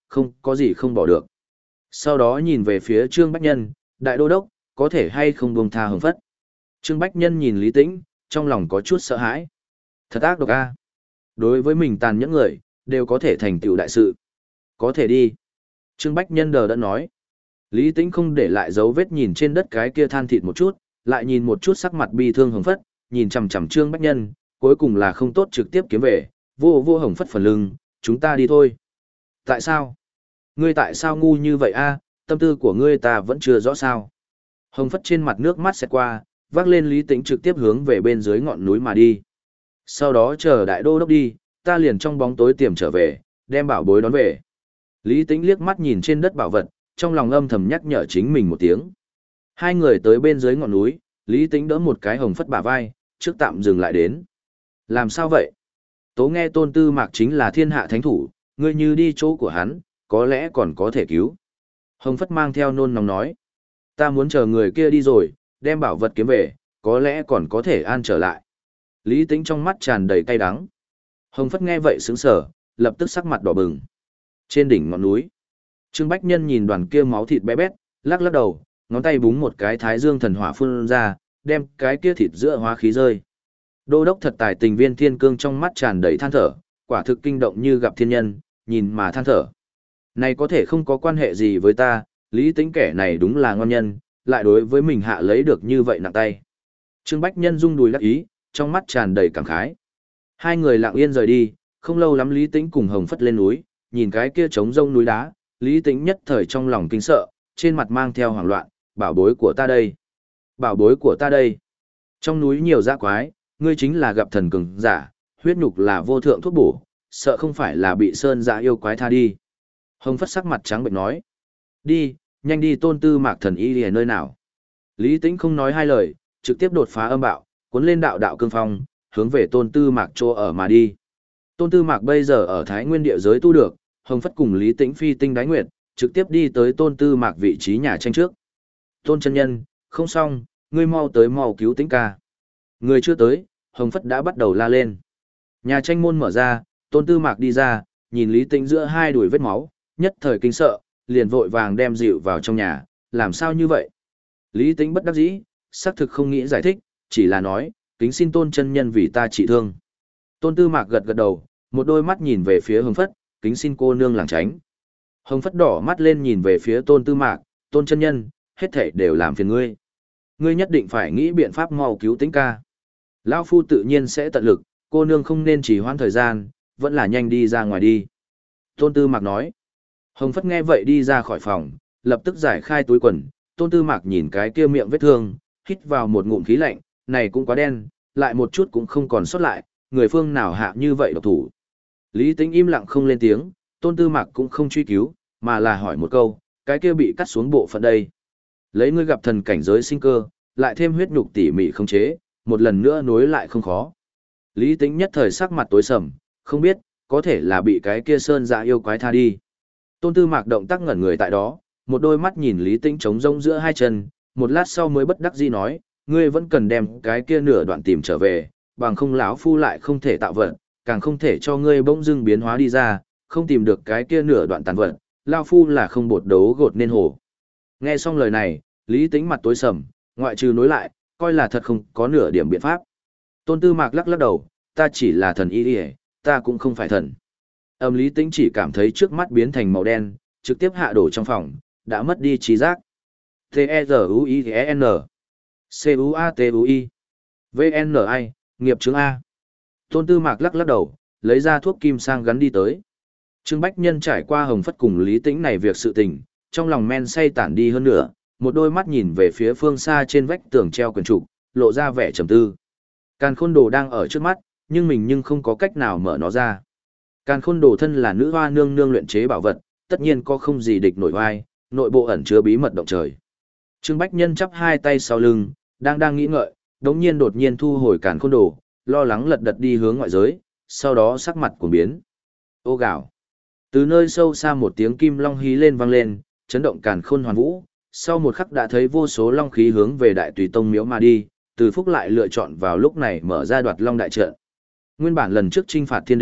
không có gì không bỏ được. Sau đó nhìn về phía Trương Bách Nhân, đại đô đốc, có thể hay không buông tha Hồng Phất. Trương Bách Nhân nhìn Lý Tĩnh, trong lòng có chút sợ hãi. Thật ác độc a. Đối với mình tàn nhẫn người, đều có thể thành tựu đại sự. Có thể đi. Trương Bách Nhân đờ đã nói. Lý Tĩnh không để lại dấu vết nhìn trên đất cái kia than thịt một chút, lại nhìn một chút sắc mặt bi thương Hồng Phất, nhìn chằm chằm Trương Bách Nhân, cuối cùng là không tốt trực tiếp kiếm về, vô vô Hồng Phất phần lưng, chúng ta đi thôi. Tại sao? Ngươi tại sao ngu như vậy a? Tâm tư của ngươi ta vẫn chưa rõ sao. Hồng Phất trên mặt nước mắt xẹt qua, vác lên Lý Tĩnh trực tiếp hướng về bên dưới ngọn núi mà đi. Sau đó chờ đại đô đốc đi, ta liền trong bóng tối tiềm trở về, đem bảo bối đón về. Lý Tĩnh liếc mắt nhìn trên đất bảo vật, trong lòng âm thầm nhắc nhở chính mình một tiếng. Hai người tới bên dưới ngọn núi, Lý Tĩnh đỡ một cái Hồng Phất bả vai, trước tạm dừng lại đến. Làm sao vậy? Tố nghe Tôn Tư Mạc chính là thiên hạ thánh thủ, ngươi như đi chỗ của hắn, có lẽ còn có thể cứu. Hồng Phất mang theo nôn nóng nói. Ta muốn chờ người kia đi rồi, đem bảo vật kiếm về, có lẽ còn có thể an trở lại. Lý Tĩnh trong mắt tràn đầy cay đắng. Hồng Phất nghe vậy sững sờ, lập tức sắc mặt đỏ bừng. Trên đỉnh ngọn núi, Trương Bách Nhân nhìn đoàn kia máu thịt bé bét, lắc lắc đầu, ngón tay búng một cái thái dương thần hỏa phun ra, đem cái kia thịt giữa hóa khí rơi. Đô đốc thật tài tình Viên Thiên Cương trong mắt tràn đầy than thở, quả thực kinh động như gặp thiên nhân, nhìn mà than thở. Này có thể không có quan hệ gì với ta, Lý Tĩnh kẻ này đúng là ngon nhân, lại đối với mình hạ lấy được như vậy nặng tay. Trương Bách Nhân rung đùi đắc ý, trong mắt tràn đầy cảm khái. Hai người lặng yên rời đi, không lâu lắm Lý Tĩnh cùng Hồng Phất lên núi, nhìn cái kia trống rông núi đá, Lý Tĩnh nhất thời trong lòng kinh sợ, trên mặt mang theo hoảng loạn, bảo bối của ta đây. Bảo bối của ta đây. Trong núi nhiều dã quái, ngươi chính là gặp thần cường giả, huyết nhục là vô thượng thuốc bổ, sợ không phải là bị sơn dã yêu quái tha đi. Hồng Phất sắc mặt trắng bệnh nói. Đi, nhanh đi Tôn Tư Mạc thần y ở nơi nào. Lý Tĩnh không nói hai lời, trực tiếp đột phá âm bạo, cuốn lên đạo đạo cương phong, hướng về Tôn Tư Mạc chỗ ở mà đi. Tôn Tư Mạc bây giờ ở Thái Nguyên địa giới tu được, Hồng Phất cùng Lý Tĩnh phi tinh đái nguyệt, trực tiếp đi tới Tôn Tư Mạc vị trí nhà tranh trước. Tôn chân nhân, không xong, ngươi mau tới mau cứu Tĩnh ca. Người chưa tới, Hồng Phất đã bắt đầu la lên. Nhà tranh môn mở ra, Tôn Tư Mạc đi ra, nhìn Lý Tĩnh giữa hai đùi vết máu, nhất thời kinh sợ, liền vội vàng đem dịu vào trong nhà, làm sao như vậy? Lý Tĩnh bất đắc dĩ, xác thực không nghĩ giải thích, chỉ là nói, kính xin Tôn chân nhân vì ta trị thương. Tôn Tư Mạc gật gật đầu, một đôi mắt nhìn về phía Hồng Phất, kính xin cô nương lảng tránh. Hồng Phất đỏ mắt lên nhìn về phía Tôn Tư Mạc, Tôn chân nhân, hết thảy đều làm phiền ngươi. Ngươi nhất định phải nghĩ biện pháp mau cứu Tĩnh ca. Lão phu tự nhiên sẽ tận lực, cô nương không nên trì hoãn thời gian, vẫn là nhanh đi ra ngoài đi. Tôn Tư Mạc nói. Hồng Phất nghe vậy đi ra khỏi phòng, lập tức giải khai túi quần, Tôn Tư Mạc nhìn cái kia miệng vết thương, hít vào một ngụm khí lạnh, này cũng quá đen, lại một chút cũng không còn sót lại, người phương nào hạ như vậy độc thủ. Lý Tĩnh im lặng không lên tiếng, Tôn Tư Mạc cũng không truy cứu, mà là hỏi một câu, cái kia bị cắt xuống bộ phận đây. Lấy ngươi gặp thần cảnh giới sinh cơ, lại thêm huyết nhục tỉ mỉ không chế, một lần nữa nối lại không khó. Lý Tĩnh nhất thời sắc mặt tối sầm, không biết, có thể là bị cái kia sơn dạ yêu quái tha đi. Tôn Tư Mạc động tác ngẩn người tại đó, một đôi mắt nhìn Lý Tĩnh trống rỗng giữa hai chân, một lát sau mới bất đắc dĩ nói, ngươi vẫn cần đem cái kia nửa đoạn tìm trở về, bằng không lão phu lại không thể tạo vật, càng không thể cho ngươi bỗng dưng biến hóa đi ra, không tìm được cái kia nửa đoạn tàn vật, lão phu là không bột đấu gột nên hổ. Nghe xong lời này, Lý Tĩnh mặt tối sầm, ngoại trừ nối lại, coi là thật không có nửa điểm biện pháp. Tôn Tư Mạc lắc lắc đầu, ta chỉ là thần y y, ta cũng không phải thần. Âm Lý Tĩnh chỉ cảm thấy trước mắt biến thành màu đen, trực tiếp hạ đổ trong phòng, đã mất đi trí giác. T-E-Z-U-I-N C-U-A-T-U-I V-N-I, nghiệp chứng A. Tôn Tư Mạc lắc lắc đầu, lấy ra thuốc kim sang gắn đi tới. Trương Bách Nhân trải qua Hồng Phất cùng Lý Tĩnh này việc sự tình, trong lòng men say tản đi hơn nữa, một đôi mắt nhìn về phía phương xa trên vách tường treo quyển trục, lộ ra vẻ trầm tư. Càn Khôn Đồ đang ở trước mắt, nhưng mình nhưng không có cách nào mở nó ra. Càn Khôn Đồ thân là nữ hoa nương nương luyện chế bảo vật, tất nhiên có không gì địch nổi vai, nội bộ ẩn chứa bí mật động trời. Trương Bách Nhân chắp hai tay sau lưng, đang đang nghĩ ngợi, đống nhiên đột nhiên thu hồi Càn Khôn Đồ, lo lắng lật đật đi hướng ngoại giới, sau đó sắc mặt cuồng biến. Ô gào. Từ nơi sâu xa một tiếng kim long hí lên vang lên, chấn động Càn Khôn hoàn vũ, sau một khắc đã thấy vô số long khí hướng về Đại Tùy Tông miếu mà đi, Từ Phúc lại lựa chọn vào lúc này mở ra Đoạt Long đại trận. Nguyên bản lần trước trinh phạt thiên đế,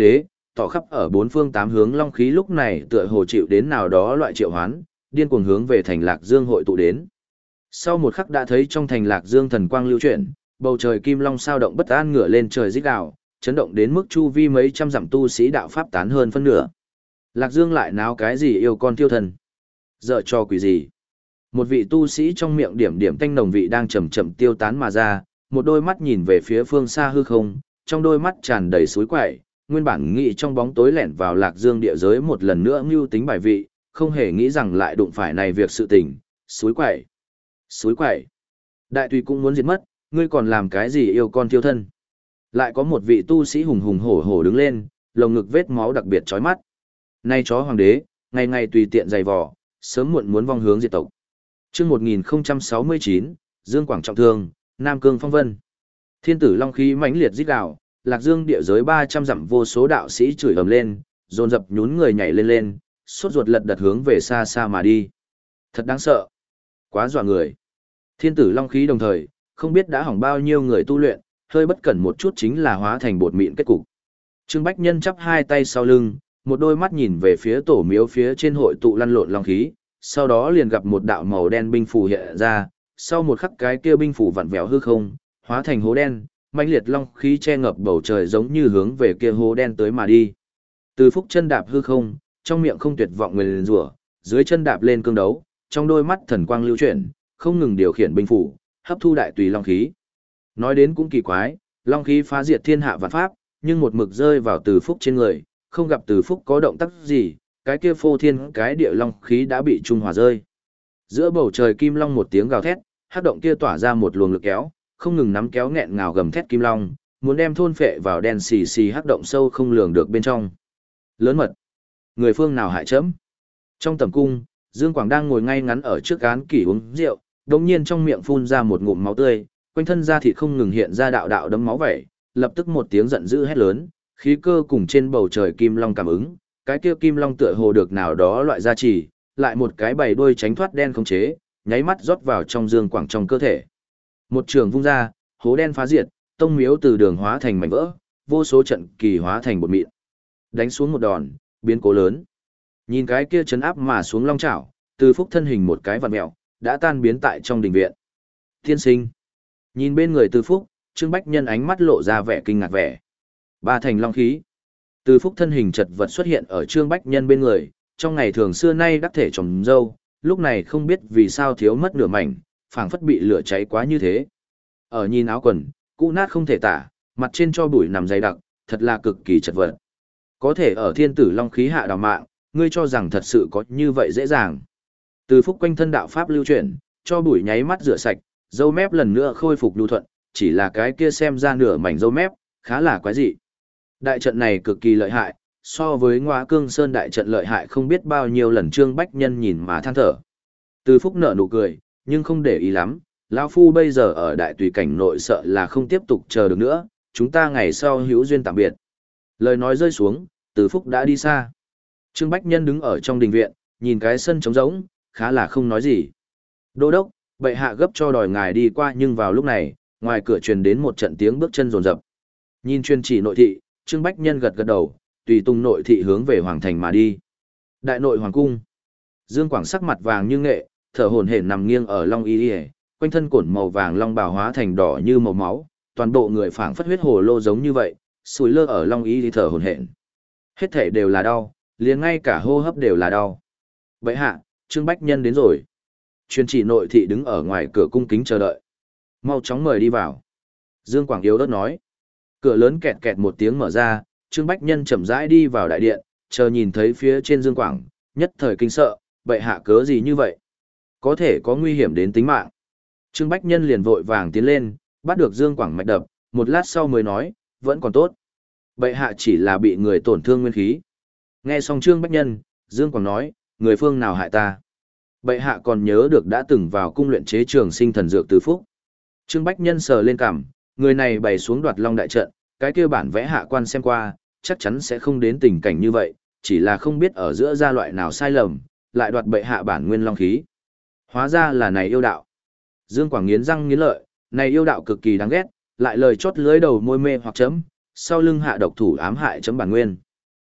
tỏ khắp ở bốn phương tám hướng long khí lúc này tựa hồ chịu đến nào đó loại triệu hoán, điên cuồng hướng về thành Lạc Dương hội tụ đến. Sau một khắc đã thấy trong thành Lạc Dương thần quang lưu chuyển, bầu trời kim long sao động bất an ngửa lên trời rít gào, chấn động đến mức chu vi mấy trăm dặm tu sĩ đạo pháp tán hơn phân nửa. Lạc Dương lại náo cái gì yêu con tiêu thần? Dở cho quỷ gì? Một vị tu sĩ trong miệng điểm điểm tanh nồng vị đang chậm chậm tiêu tán mà ra, một đôi mắt nhìn về phía phương xa hư không, trong đôi mắt tràn đầy suối quẩy, nguyên bản nghĩ trong bóng tối lẻn vào Lạc Dương địa giới một lần nữa mưu tính bài vị, không hề nghĩ rằng lại đụng phải này việc sự tình, suối quẩy. Suối quẩy. Đại tùy cũng muốn diệt mất, ngươi còn làm cái gì yêu con tiêu thân? Lại có một vị tu sĩ hùng hùng hổ hổ đứng lên, lồng ngực vết máu đặc biệt chói mắt. Nay chó hoàng đế, ngày ngày tùy tiện giày vò, sớm muộn muốn vong hướng diệt tộc. Chương một nghìn không trăm sáu mươi chín, Dương Quảng trọng thương, Nam Cương phong vân. Thiên tử long khí mãnh liệt rít gào, Lạc Dương địa giới ba trăm dặm vô số đạo sĩ chửi ầm lên, dồn dập nhún người nhảy lên lên, sốt ruột lật đật hướng về xa xa mà đi. Thật đáng sợ, quá dọa người. Thiên tử long khí đồng thời, không biết đã hỏng bao nhiêu người tu luyện, hơi bất cẩn một chút chính là hóa thành bột mịn kết cục. Trương Bách Nhân chắp hai tay sau lưng, một đôi mắt nhìn về phía tổ miếu phía trên hội tụ lăn lộn long khí, sau đó liền gặp một đạo màu đen binh phù hiện ra, sau một khắc cái kia binh phù vặn vẹo hư không, hóa thành hố đen, mãnh liệt long khí che ngập bầu trời giống như hướng về kia hố đen tới mà đi. Từ Phúc chân đạp hư không, trong miệng không tuyệt vọng nguyền rủa, dưới chân đạp lên cương đấu, trong đôi mắt thần quang lưu chuyển, không ngừng điều khiển binh phù, hấp thu đại tùy long khí. Nói đến cũng kỳ quái, long khí phá diệt thiên hạ vạn pháp, nhưng một mực rơi vào Từ Phúc trên người, không gặp Từ Phúc có động tác gì, cái kia phô thiên cái địa long khí đã bị trung hòa rơi. Giữa bầu trời kim long một tiếng gào thét, hắc động kia tỏa ra một luồng lực kéo, không ngừng nắm kéo nghẹn ngào gầm thét kim long, muốn đem thôn phệ vào đen xì xì hắc động sâu không lường được bên trong. Lớn mật, người phương nào hại chấm? Trong tầm cung, Dương Quảng đang ngồi ngay ngắn ở trước án kỷ uống rượu, đột nhiên trong miệng phun ra một ngụm máu tươi, quanh thân da thịt không ngừng hiện ra đạo đạo đấm máu vẩy, lập tức một tiếng giận dữ hét lớn, khí cơ cùng trên bầu trời kim long cảm ứng, cái kia kim long tựa hồ được nào đó loại gia trì, lại một cái bầy đuôi tránh thoát đen không chế, nháy mắt rót vào trong Dương Quảng trong cơ thể. Một trường vung ra, hố đen phá diệt, tông miếu từ đường hóa thành mảnh vỡ, vô số trận kỳ hóa thành bột mịn. Đánh xuống một đòn, biến cố lớn. Nhìn cái kia chấn áp mà xuống long chảo, Từ Phúc thân hình một cái vặn mèo, đã tan biến tại trong đình viện. Thiên sinh. Nhìn bên người Từ Phúc, Trương Bách Nhân ánh mắt lộ ra vẻ kinh ngạc vẻ. Ba thành long khí. Từ Phúc thân hình chật vật xuất hiện ở Trương Bách Nhân bên người, trong ngày thường xưa nay đắc thể trồng dâu, lúc này không biết vì sao thiếu mất nửa mảnh, phảng phất bị lửa cháy quá như thế. Ở nhìn áo quần, cũ nát không thể tả, mặt trên cho bụi nằm dày đặc, thật là cực kỳ chật vật. Có thể ở thiên tử long khí hạ đào mạng, ngươi cho rằng thật sự có như vậy dễ dàng. Từ Phúc quanh thân đạo pháp lưu chuyển, cho bụi nháy mắt rửa sạch, dâu mép lần nữa khôi phục lưu thuận, chỉ là cái kia xem ra nửa mảnh dâu mép, khá là quái dị. Đại trận này cực kỳ lợi hại, so với Ngõa Cương Sơn đại trận lợi hại không biết bao nhiêu lần. Trương Bách Nhân nhìn mà than thở. Từ Phúc nở nụ cười, nhưng không để ý lắm, lão phu bây giờ ở đại tùy cảnh nội sợ là không tiếp tục chờ được nữa, chúng ta ngày sau hữu duyên tạm biệt. Lời nói rơi xuống, Từ Phúc đã đi xa. Trương Bách Nhân đứng ở trong đình viện, nhìn cái sân trống rỗng, khá là không nói gì. Đô đốc, bệ hạ gấp cho đòi ngài đi qua, nhưng vào lúc này, ngoài cửa truyền đến một trận tiếng bước chân rồn rập. Nhìn truyền chỉ nội thị, Trương Bách Nhân gật gật đầu, tùy tung nội thị hướng về hoàng thành mà đi. Đại nội hoàng cung. Dương Quảng sắc mặt vàng như nghệ, thở hổn hển nằm nghiêng ở long y y, quanh thân cổn màu vàng long bào hóa thành đỏ như màu máu, toàn bộ người phảng phất huyết hồ lô giống như vậy, sùi lơ ở long y y thở hổn hển. Hết thể đều là đau, liền ngay cả hô hấp đều là đau. Vậy hạ, Trương Bách Nhân đến rồi. Truyền chỉ nội thị đứng ở ngoài cửa cung kính chờ đợi. Mau chóng mời đi vào. Dương Quảng yếu ớt nói. Cửa lớn kẹt kẹt một tiếng mở ra, Trương Bách Nhân chậm rãi đi vào đại điện, chờ nhìn thấy phía trên Dương Quảng, nhất thời kinh sợ, bệ hạ cớ gì như vậy? Có thể có nguy hiểm đến tính mạng. Trương Bách Nhân liền vội vàng tiến lên, bắt được Dương Quảng mạch đập, một lát sau mới nói, vẫn còn tốt. Bệ hạ chỉ là bị người tổn thương nguyên khí. Nghe xong Trương Bách Nhân, Dương Quảng nói, người phương nào hại ta? Bệ hạ còn nhớ được đã từng vào cung luyện chế trường sinh thần dược Từ Phúc. Trương Bách Nhân sờ lên cằm, người này bày xuống đoạt long đại trận, cái kia bản vẽ hạ quan xem qua, chắc chắn sẽ không đến tình cảnh như vậy, chỉ là không biết ở giữa gia loại nào sai lầm, lại đoạt bệ hạ bản nguyên long khí. Hóa ra là này yêu đạo. Dương Quảng nghiến răng nghiến lợi, này yêu đạo cực kỳ đáng ghét, lại lời chót lưới đầu môi mê hoặc chấm, sau lưng hạ độc thủ ám hại chấm bản nguyên.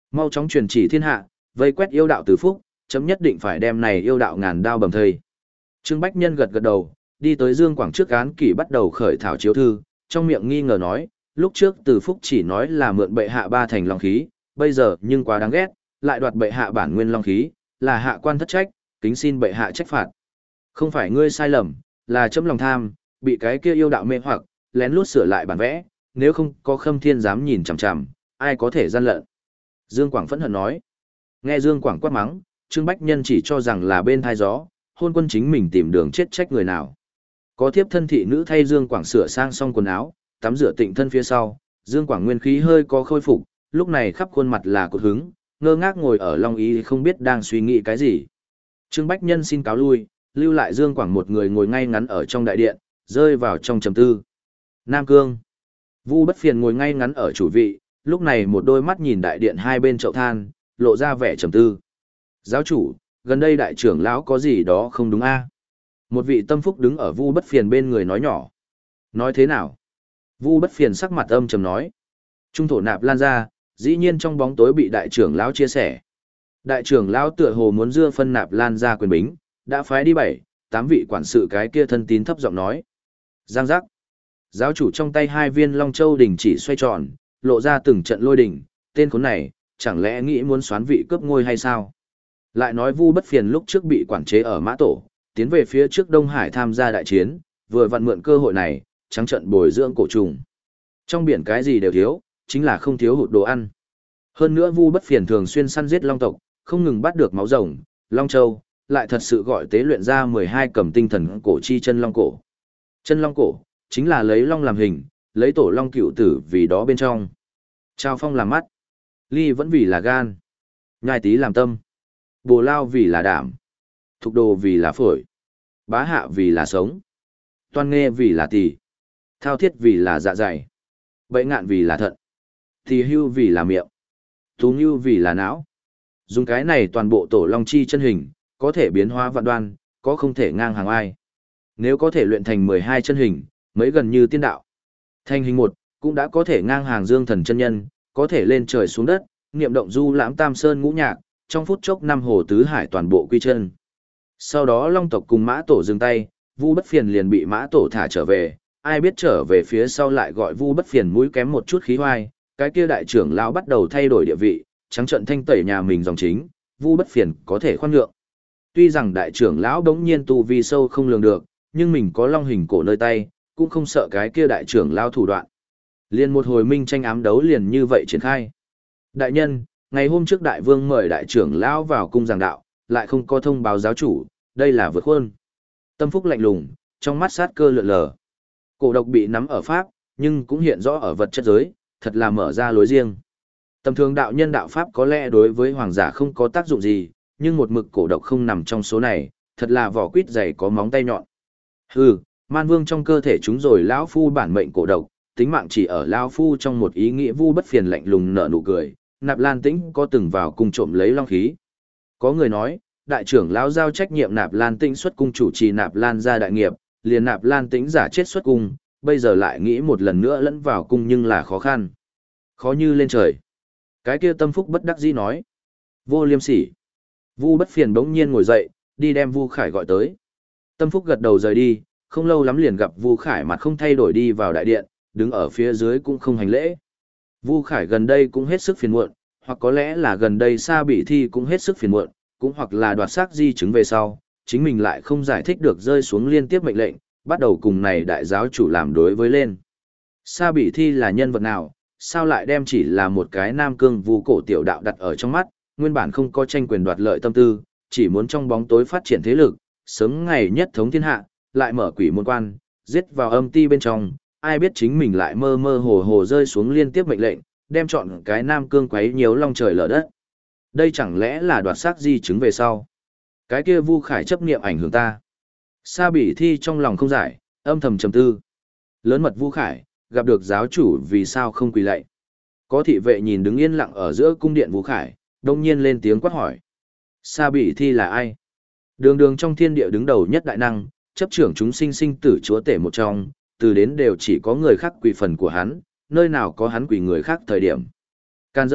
Mau chóng truyền chỉ thiên hạ, vây quét yêu đạo Từ Phúc, chấm nhất định phải đem này yêu đạo ngàn đao bầm thây. Trương Bách Nhân gật gật đầu, đi tới Dương Quảng trước án kỷ bắt đầu khởi thảo chiếu thư, trong miệng nghi ngờ nói, lúc trước Từ Phúc chỉ nói là mượn bệ hạ ba thành long khí, bây giờ nhưng quá đáng ghét, lại đoạt bệ hạ bản nguyên long khí, là hạ quan thất trách, kính xin bệ hạ trách phạt. Không phải ngươi sai lầm, là chấm lòng tham, bị cái kia yêu đạo mê hoặc, lén lút sửa lại bản vẽ, nếu không có Khâm Thiên dám nhìn chằm chằm, ai có thể gian lận. Dương Quảng phẫn hận nói. Nghe Dương Quảng quát mắng, Trương Bách Nhân chỉ cho rằng là bên thai gió, hôn quân chính mình tìm đường chết trách người nào. Có tiếp thân thị nữ thay Dương Quảng sửa sang xong quần áo, tắm rửa tịnh thân phía sau, Dương Quảng nguyên khí hơi có khôi phục, lúc này khắp khuôn mặt là cột hứng, ngơ ngác ngồi ở Long Ý không biết đang suy nghĩ cái gì. Trương Bách Nhân xin cáo lui, lưu lại Dương Quảng một người ngồi ngay ngắn ở trong đại điện, rơi vào trong trầm tư. Nam Cương. Vu Bất Phiền ngồi ngay ngắn ở chủ vị, lúc này một đôi mắt nhìn đại điện hai bên chậu than, lộ ra vẻ trầm tư. Giáo chủ, gần đây đại trưởng lão có gì đó không đúng a? Một vị tâm phúc đứng ở Vu Bất Phiền bên người nói nhỏ. Nói thế nào? Vu Bất Phiền sắc mặt âm trầm nói. Trung thổ Nạp Lan ra, dĩ nhiên trong bóng tối bị đại trưởng lão chia sẻ. Đại trưởng lão tựa hồ muốn dưa phân Nạp Lan ra quyền bính, đã phái đi bảy, tám vị quản sự cái kia thân tín thấp giọng nói. Giang giác. Giáo chủ trong tay hai viên Long Châu đỉnh chỉ xoay tròn, lộ ra từng trận lôi đỉnh, tên khốn này, chẳng lẽ nghĩ muốn xoán vị cướp ngôi hay sao? Lại nói Vu Bất Phiền lúc trước bị quản chế ở Mã Tổ, tiến về phía trước Đông Hải tham gia đại chiến, vừa vặn mượn cơ hội này, trắng trận bồi dưỡng cổ trùng. Trong biển cái gì đều thiếu, chính là không thiếu hụt đồ ăn. Hơn nữa Vu Bất Phiền thường xuyên săn giết long tộc, không ngừng bắt được máu rồng, long châu, lại thật sự gọi tế luyện ra mười hai cầm tinh thần cổ chi chân long cổ. Chân long cổ, chính là lấy long làm hình, lấy tổ long cựu tử vì đó bên trong. Trao phong làm mắt, ly vẫn vì là gan, nhai tí làm tâm, bồ lao vì là đảm, thục đồ vì là phổi, bá hạ vì là sống, toan nghe vì là tỳ, thao thiết vì là dạ dày, bẫy ngạn vì là thận, thì hưu vì là miệng, tú ngưu vì là não. Dùng cái này toàn bộ tổ long chi chân hình, có thể biến hóa vạn đoan, có không thể ngang hàng ai. Nếu có thể luyện thành mười hai chân hình, mấy gần như tiên đạo. Thành hình một, cũng đã có thể ngang hàng dương thần chân nhân, có thể lên trời xuống đất, niệm động du lãm tam sơn ngũ nhạc, trong phút chốc năm hồ tứ hải toàn bộ quy chân. Sau đó long tộc cùng mã tổ dừng tay, Vu Bất Phiền liền bị mã tổ thả trở về, ai biết trở về phía sau lại gọi Vu Bất Phiền mũi kém một chút khí hoai, cái kia đại trưởng lão bắt đầu thay đổi địa vị, trắng trận thanh tẩy nhà mình dòng chính, Vu Bất Phiền có thể khoan nhượng. Tuy rằng đại trưởng lão đống nhiên tu vi sâu không lường được, nhưng mình có long hình cổ nơi tay, cũng không sợ cái kia đại trưởng lão thủ đoạn. Liền một hồi minh tranh ám đấu liền như vậy triển khai. Đại nhân, ngày hôm trước đại vương mời đại trưởng lão vào cung giảng đạo, lại không có thông báo giáo chủ, đây là vượt khuôn. Tâm Phúc lạnh lùng, trong mắt sát cơ lượn lờ. Cổ độc bị nắm ở pháp, nhưng cũng hiện rõ ở vật chất giới, thật là mở ra lối riêng. Tầm thường đạo nhân đạo pháp có lẽ đối với hoàng giả không có tác dụng gì, nhưng một mực cổ độc không nằm trong số này, thật là vỏ quýt dày có móng tay nhọn. Hừ, man vương trong cơ thể chúng rồi lão phu bản mệnh cổ độc, tính mạng chỉ ở lão phu trong một ý nghĩa. Vu Bất Phiền lạnh lùng nở nụ cười, Nạp Lan Tĩnh có từng vào cung trộm lấy long khí. Có người nói, đại trưởng lão giao trách nhiệm Nạp Lan Tĩnh xuất cung chủ trì Nạp Lan gia đại nghiệp, liền Nạp Lan Tĩnh giả chết xuất cung, bây giờ lại nghĩ một lần nữa lẫn vào cung nhưng là khó khăn. Khó như lên trời. Cái kia Tâm Phúc bất đắc dĩ nói. Vô liêm sỉ. Vu Bất Phiền bỗng nhiên ngồi dậy, đi đem Vu Khải gọi tới. Tâm Phúc gật đầu rời đi, không lâu lắm liền gặp Vu Khải mặt không thay đổi đi vào đại điện, đứng ở phía dưới cũng không hành lễ. Vu Khải gần đây cũng hết sức phiền muộn, hoặc có lẽ là gần đây Sa Bỉ Thi cũng hết sức phiền muộn, cũng hoặc là đoạt xác di chứng về sau, chính mình lại không giải thích được rơi xuống liên tiếp mệnh lệnh, bắt đầu cùng này đại giáo chủ làm đối với lên. Sa Bỉ Thi là nhân vật nào, sao lại đem chỉ là một cái Nam Cương Vu cổ tiểu đạo đặt ở trong mắt, nguyên bản không có tranh quyền đoạt lợi tâm tư, chỉ muốn trong bóng tối phát triển thế lực, sớm ngày nhất thống thiên hạ, lại mở quỷ môn quan, giết vào âm ti bên trong, ai biết chính mình lại mơ mơ hồ hồ rơi xuống liên tiếp mệnh lệnh, đem chọn cái Nam Cương quấy nhiều long trời lở đất. Đây chẳng lẽ là đoạt xác di chứng về sau? Cái kia Vu Khải chấp niệm ảnh hưởng ta. Sa Bỉ Thi trong lòng không giải, âm thầm trầm tư. Lớn mật Vu Khải, gặp được giáo chủ vì sao không quỳ lạy. Có thị vệ nhìn đứng yên lặng ở giữa cung điện Vu Khải, đông nhiên lên tiếng quát hỏi. Sa Bỉ Thi là ai? Đường đường trong thiên địa đứng đầu nhất đại năng, chấp trưởng chúng sinh sinh tử chúa tể một trong, từ đến đều chỉ có người khác quỳ phần của hắn, nơi nào có hắn quỳ người khác thời điểm. Can dỡ,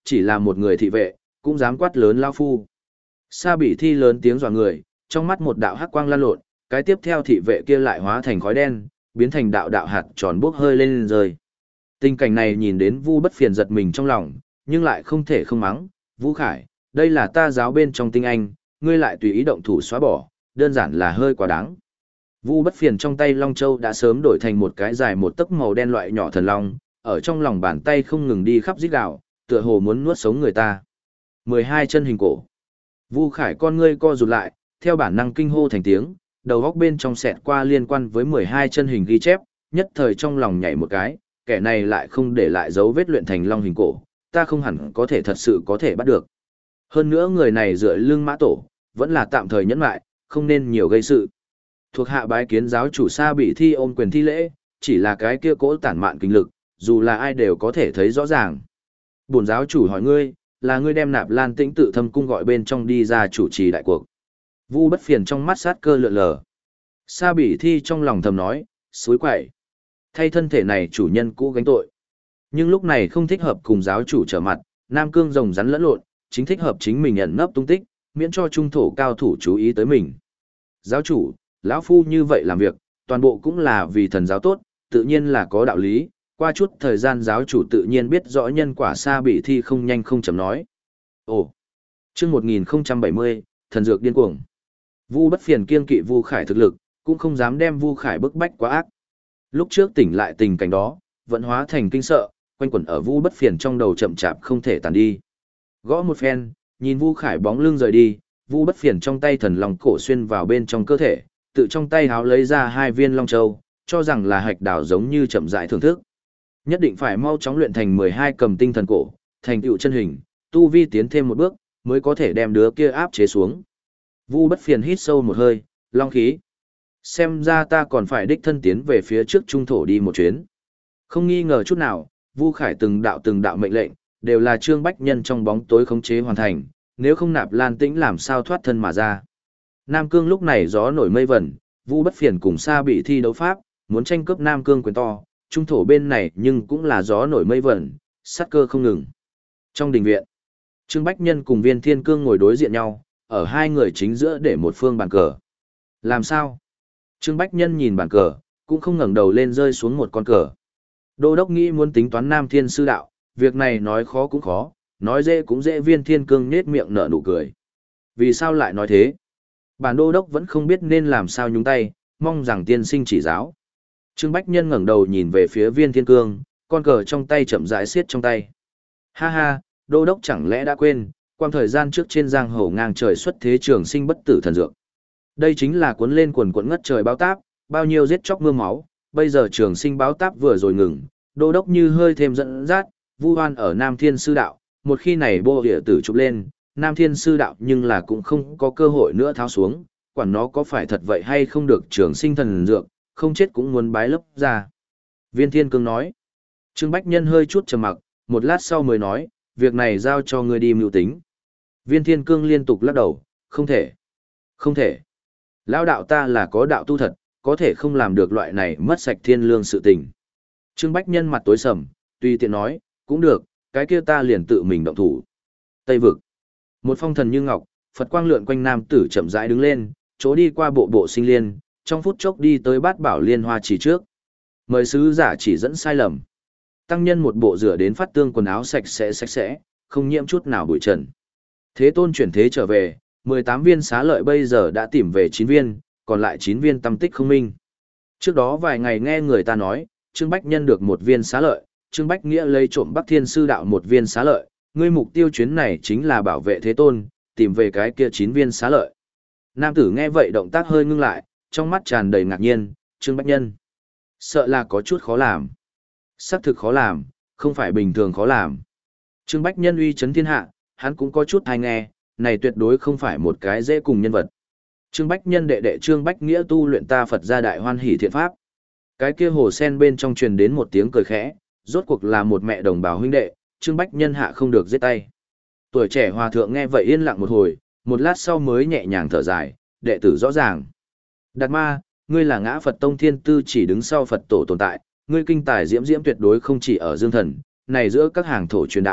chỉ là một người thị vệ, cũng dám quát lớn lao phu. Sa Bỉ Thi lớn tiếng dọa người, trong mắt một đạo hắc quang lan lộn, cái tiếp theo thị vệ kia lại hóa thành khói đen, biến thành đạo đạo hạt tròn bốc hơi lên, lên rơi. Tình cảnh này nhìn đến Vu Bất Phiền giật mình trong lòng, nhưng lại không thể không mắng, Vu Khải, đây là ta giáo bên trong tinh anh, ngươi lại tùy ý động thủ xóa bỏ, đơn giản là hơi quá đáng. Vu Bất Phiền trong tay Long Châu đã sớm đổi thành một cái dài một tấc màu đen loại nhỏ thần long, ở trong lòng bàn tay không ngừng đi khắp rít gào, tựa hồ muốn nuốt sống người ta. mười hai chân hình cổ. Vu Khải con ngươi co rụt lại, theo bản năng kinh hô thành tiếng, đầu góc bên trong xẹt qua liên quan với mười hai chân hình ghi chép, nhất thời trong lòng nhảy một cái, kẻ này lại không để lại dấu vết luyện thành long hình cổ, ta không hẳn có thể thật sự có thể bắt được. Hơn nữa người này dựa lưng mã tổ, vẫn là tạm thời nhẫn lại, không nên nhiều gây sự. Thuộc hạ bái kiến giáo chủ Sa Bỉ Thi ôm quyền thi lễ, chỉ là cái kia cỗ tản mạn kinh lực, dù là ai đều có thể thấy rõ ràng. Bổn giáo chủ hỏi ngươi, là ngươi đem Nạp Lan Tĩnh tự thâm cung gọi bên trong đi ra chủ trì đại cuộc. Vu Bất Phiền trong mắt sát cơ lượn lờ. Sa Bỉ Thi trong lòng thầm nói, suối quậy. Thay thân thể này chủ nhân cũ gánh tội. Nhưng lúc này không thích hợp cùng giáo chủ trở mặt, Nam Cương rồng rắn lẫn lộn, chính thích hợp chính mình ẩn nấp tung tích, miễn cho trung thổ cao thủ chú ý tới mình. Giáo chủ, lão phu như vậy làm việc, toàn bộ cũng là vì thần giáo tốt, tự nhiên là có đạo lý. Qua chút thời gian giáo chủ tự nhiên biết rõ nhân quả. Sa Bỉ Thi không nhanh không chậm nói. Ồ, chương một nghìn không trăm bảy mươi, thần dược điên cuồng. Vu Bất Phiền kiên kỵ Vu Khải thực lực, cũng không dám đem Vu Khải bức bách quá ác. Lúc trước tỉnh lại tình cảnh đó, vẫn hóa thành kinh sợ, quanh quẩn ở Vu Bất Phiền trong đầu chậm chạp không thể tàn đi. Gõ một phen, nhìn Vu Khải bóng lưng rời đi, Vu Bất Phiền trong tay thần long cổ xuyên vào bên trong cơ thể, tự trong tay háo lấy ra hai viên long châu, cho rằng là hạch đào giống như chậm rãi thưởng thức. Nhất định phải mau chóng luyện thành mười hai cầm tinh thần cổ, thành tựu chân hình, tu vi tiến thêm một bước, mới có thể đem đứa kia áp chế xuống. Vu Bất Phiền hít sâu một hơi, long khí. Xem ra ta còn phải đích thân tiến về phía trước trung thổ đi một chuyến. Không nghi ngờ chút nào, Vu Khải từng đạo từng đạo mệnh lệnh, đều là Trương Bách Nhân trong bóng tối khống chế hoàn thành, nếu không Nạp Lan Tĩnh làm sao thoát thân mà ra. Nam Cương lúc này gió nổi mây vẩn, Vu Bất Phiền cùng Sa Bỉ Thi đấu pháp, muốn tranh cướp Nam Cương quyền to, trung thổ bên này nhưng cũng là gió nổi mây vẩn, sát cơ không ngừng. Trong đình viện, Trương Bách Nhân cùng Viên Thiên Cương ngồi đối diện nhau, ở hai người chính giữa để một phương bàn cờ. Làm sao? Trương Bách Nhân nhìn bàn cờ, cũng không ngẩng đầu lên rơi xuống một con cờ. Đô đốc nghĩ muốn tính toán Nam Thiên sư đạo, việc này nói khó cũng khó, nói dễ cũng dễ. Viên Thiên Cương nhếch miệng nở nụ cười. Vì sao lại nói thế? Bản đô đốc vẫn không biết nên làm sao nhúng tay, mong rằng tiên sinh chỉ giáo. Trương Bách Nhân ngẩng đầu nhìn về phía Viên Thiên Cương, con cờ trong tay chậm rãi siết trong tay. Ha ha, đô đốc chẳng lẽ đã quên, quang thời gian trước trên giang hồ ngang trời xuất thế trường sinh bất tử thần dược. Đây chính là cuốn lên quần quẫn ngất trời báo táp, bao nhiêu giết chóc mưa máu, bây giờ trường sinh báo táp vừa rồi ngừng, đô đốc như hơi thêm dẫn dắt, vu oan ở Nam Thiên sư đạo, một khi này bô địa tử chụp lên, Nam Thiên sư đạo nhưng là cũng không có cơ hội nữa tháo xuống, quản nó có phải thật vậy hay không được trường sinh thần dược, không chết cũng muốn bái lấp ra. Viên Thiên Cương nói. Trương Bách Nhân hơi chút trầm mặc, một lát sau mới nói, việc này giao cho ngươi đi mưu tính. Viên Thiên Cương liên tục lắc đầu, không thể, không thể. Lão đạo ta là có đạo tu thật, có thể không làm được loại này mất sạch thiên lương sự tình. Trương Bách Nhân mặt tối sầm, tùy tiện nói, cũng được, cái kia ta liền tự mình động thủ. Tây vực. Một phong thần như ngọc, Phật quang lượn quanh nam tử chậm rãi đứng lên, chỗ đi qua bộ bộ sinh liên, trong phút chốc đi tới bát bảo liên hoa chỉ trước. Mời sứ giả chỉ dẫn sai lầm. Tăng nhân một bộ rửa đến phát tương quần áo sạch sẽ sạch sẽ, không nhiễm chút nào bụi trần. Thế tôn chuyển thế trở về, mười tám viên xá lợi bây giờ đã tìm về chín viên, còn lại chín viên tâm tích không minh. Trước đó vài ngày nghe người ta nói, Trương Bách Nhân được một viên xá lợi, Trương Bách Nghĩa lấy trộm Bắc Thiên sư đạo một viên xá lợi, ngươi mục tiêu chuyến này chính là bảo vệ thế tôn, tìm về cái kia chín viên xá lợi. Nam tử nghe vậy động tác hơi ngưng lại, trong mắt tràn đầy ngạc nhiên, Trương Bách Nhân. Sợ là có chút khó làm. Xác thực khó làm, không phải bình thường khó làm. Trương Bách Nhân uy chấn thiên hạ, hắn cũng có chút hay nghe, này tuyệt đối không phải một cái dễ cùng nhân vật. Trương Bách Nhân đệ đệ Trương Bách Nghĩa tu luyện ta Phật gia đại hoan hỷ thiện pháp. Cái kia hồ sen bên trong truyền đến một tiếng cười khẽ, rốt cuộc là một mẹ đồng bào huynh đệ, Trương Bách Nhân hạ không được giết tay. Tuổi trẻ hòa thượng nghe vậy yên lặng một hồi, một lát sau mới nhẹ nhàng thở dài, đệ tử rõ ràng. Đạt ma, ngươi là ngã Phật tông thiên tư chỉ đứng sau Phật tổ tồn tại, ngươi kinh tài diễm diễm tuyệt đối không chỉ ở dương thần, này giữa các hàng thổ truyền đạo,